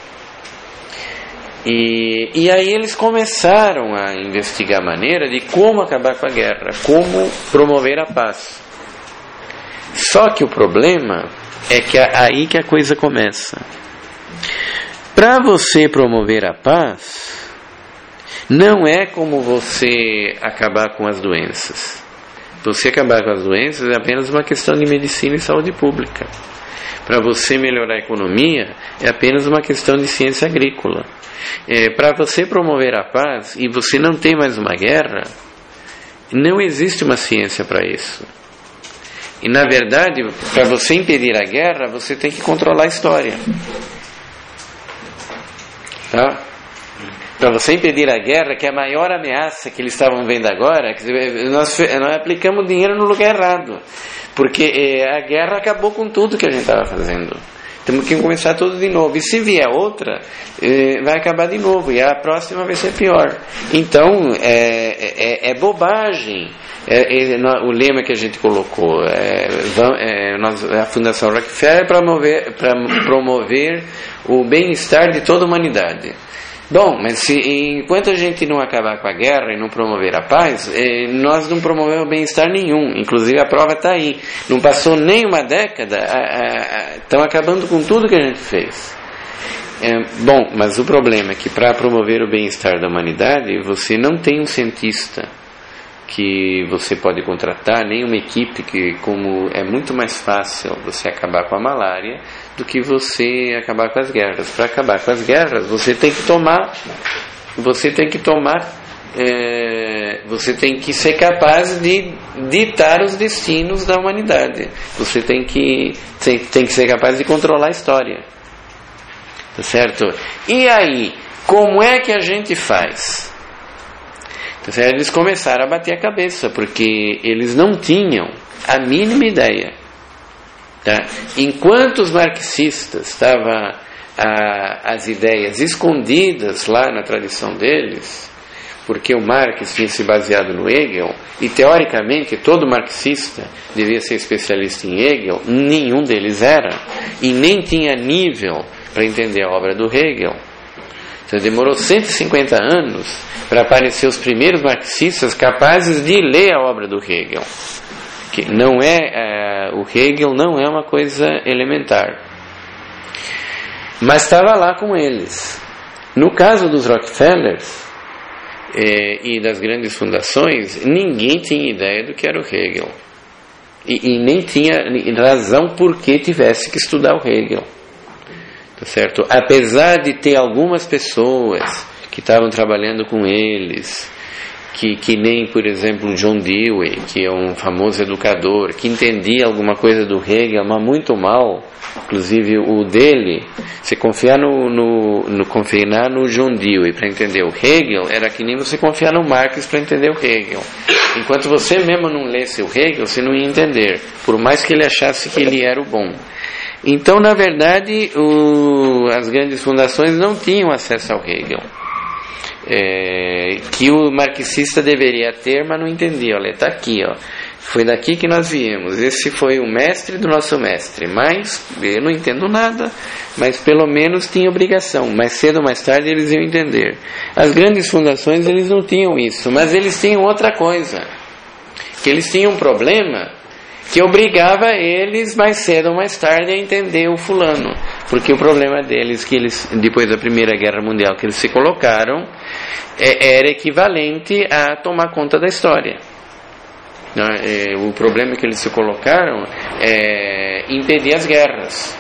E, e aí eles começaram a investigar a maneira de como acabar com a guerra, como promover a paz. Só que o problema é que é aí que a coisa começa. Para você promover a paz, não é como você acabar com as doenças. Você acabar com as doenças é apenas uma questão de medicina e saúde pública. Para você melhorar a economia, é apenas uma questão de ciência agrícola. É, para você promover a paz, e você não tem mais uma guerra, não existe uma ciência para isso. E na verdade, para você impedir a guerra, você tem que controlar a história. Tá? Para você impedir a guerra, que é a maior ameaça que eles estavam vendo agora, que nós, nós aplicamos dinheiro no lugar errado. Porque eh, a guerra acabou com tudo que a gente estava fazendo. Temos que começar tudo de novo. E se vier outra, eh, vai acabar de novo. E a próxima vai ser pior. Então, é, é, é bobagem. É, é, o lema que a gente colocou, é, é, nós, a Fundação Rockefeller é para promover, para promover o bem-estar de toda a humanidade. Bom, mas se, enquanto a gente não acabar com a guerra e não promover a paz, eh, nós não promovemos bem-estar nenhum. Inclusive a prova está aí. Não passou nem uma década, estão acabando com tudo que a gente fez. É, bom, mas o problema é que para promover o bem-estar da humanidade, você não tem um cientista que você pode contratar, nem uma equipe que, como é muito mais fácil você acabar com a malária do que você acabar com as guerras. Para acabar com as guerras, você tem que tomar, você tem que tomar, é, você tem que ser capaz de ditar os destinos da humanidade. Você tem que, tem, tem que ser capaz de controlar a história. Tá certo? E aí, como é que a gente faz? Então, eles começaram a bater a cabeça, porque eles não tinham a mínima ideia. Tá? Enquanto os marxistas estavam as ideias escondidas lá na tradição deles, porque o Marx tinha se baseado no Hegel, e teoricamente todo marxista devia ser especialista em Hegel, nenhum deles era, e nem tinha nível para entender a obra do Hegel. Então demorou cento e cinquenta anos para aparecer os primeiros marxistas capazes de ler a obra do Hegel, que que não é, uh, o Hegel não é uma coisa elementar, mas estava lá com eles. No caso dos Rockefellers eh, e das grandes fundações, ninguém tinha ideia do que era o Hegel e, e nem tinha razão por que tivesse que estudar o Hegel, tá certo? Apesar de ter algumas pessoas que estavam trabalhando com eles, que, que nem, por exemplo, John Dewey, que é um famoso educador, que entendia alguma coisa do Hegel, mas muito mal. Inclusive o dele, você confiar no, no, no, confiar no John Dewey para entender o Hegel, era que nem você confiar no Marx para entender o Hegel. Enquanto você mesmo não lesse o Hegel, você não ia entender, por mais que ele achasse que ele era o bom. Então, na verdade, o, as grandes fundações não tinham acesso ao Hegel. É, que o marxista deveria ter, mas não entendia. Olha, está aqui, ó. Foi daqui que nós viemos. Esse foi o mestre do nosso mestre. Mas eu não entendo nada, mas pelo menos tinha obrigação. Mais cedo ou mais tarde eles iam entender. As grandes fundações, eles não tinham isso, mas eles tinham outra coisa, que eles tinham um problema que obrigava eles mais cedo ou mais tarde a entender o fulano, porque o problema deles, que eles, depois da Primeira Guerra Mundial, que eles se colocaram, é, era equivalente a tomar conta da história. É, o problema que eles se colocaram é impedir as guerras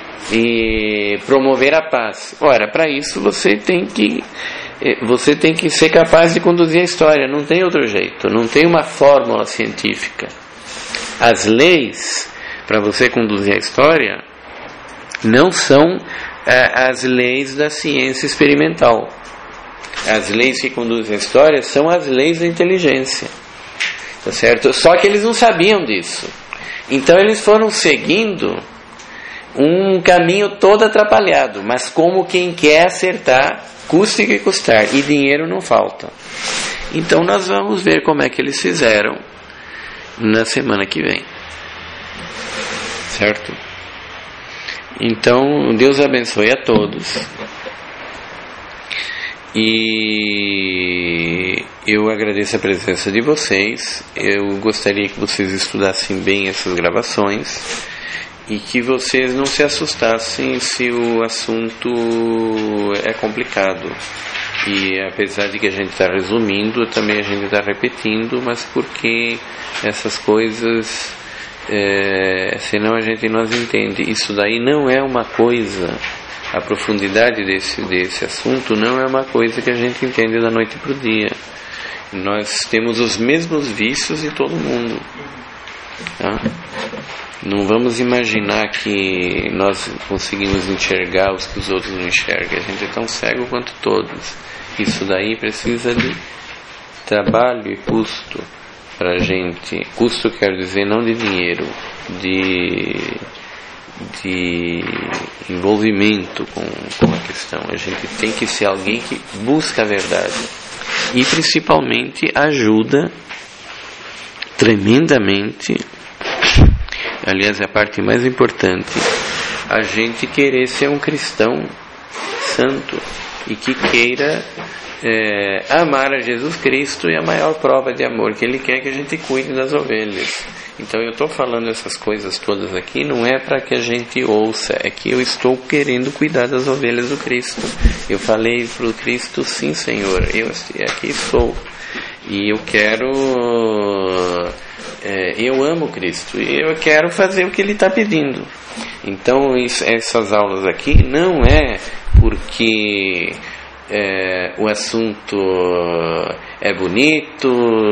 e promover a paz. Ora, para isso você tem que você tem que ser capaz de conduzir a história, não tem outro jeito, não tem uma fórmula científica. As leis para você conduzir a história não são é, as leis da ciência experimental. As leis que conduzem a história são as leis da inteligência, tá certo? Só que eles não sabiam disso, então eles foram seguindo um caminho todo atrapalhado, mas como quem quer acertar, custe que custar, e dinheiro não falta. Então nós vamos ver como é que eles fizeram na semana que vem, certo? Então Deus abençoe a todos, e eu agradeço a presença de vocês. Eu gostaria que vocês estudassem bem essas gravações e que vocês não se assustassem se o assunto é complicado. E apesar de que a gente está resumindo, também a gente está repetindo, mas porque essas coisas, é, senão a gente não as entende. Isso daí não é uma coisa, a profundidade desse, desse assunto não é uma coisa que a gente entende da noite para o dia. Nós temos os mesmos vícios de todo mundo, tá? Não vamos imaginar que nós conseguimos enxergar os que os outros não enxergam. A gente é tão cego quanto todos. Isso daí precisa de trabalho e custo para a gente. Custo quer dizer não de dinheiro, de, de envolvimento com, com a questão. A gente tem que ser alguém que busca a verdade e principalmente ajuda tremendamente. Aliás, é a parte mais importante, a gente querer ser um cristão santo e que queira é, amar a Jesus Cristo, e a maior prova de amor que Ele quer que a gente cuide das ovelhas. Então eu estou falando essas coisas todas aqui, não é para que a gente ouça, é que eu estou querendo cuidar das ovelhas do Cristo. Eu falei para o Cristo, sim Senhor, eu aqui estou, e eu quero... É, eu amo Cristo e eu quero fazer o que Ele está pedindo. Então isso, essas aulas aqui não é porque é, o assunto é bonito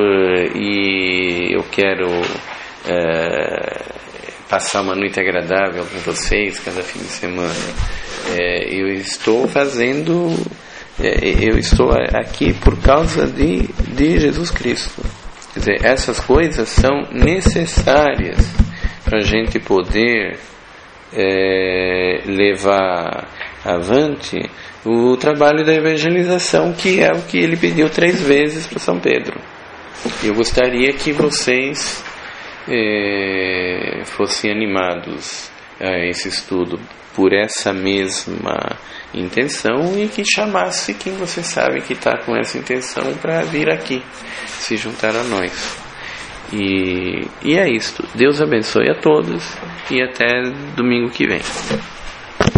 e eu quero é, passar uma noite agradável com vocês cada fim de semana. É, eu estou fazendo, é, eu estou aqui por causa de, de Jesus Cristo. Quer dizer, essas coisas são necessárias para a gente poder é, levar avante o trabalho da evangelização, que é o que ele pediu três vezes para São Pedro. Eu gostaria que vocês é, fossem animados a esse estudo por essa mesma intenção, e que chamasse quem você sabe que está com essa intenção para vir aqui se juntar a nós. E, e é isto. Deus abençoe a todos e até domingo que vem.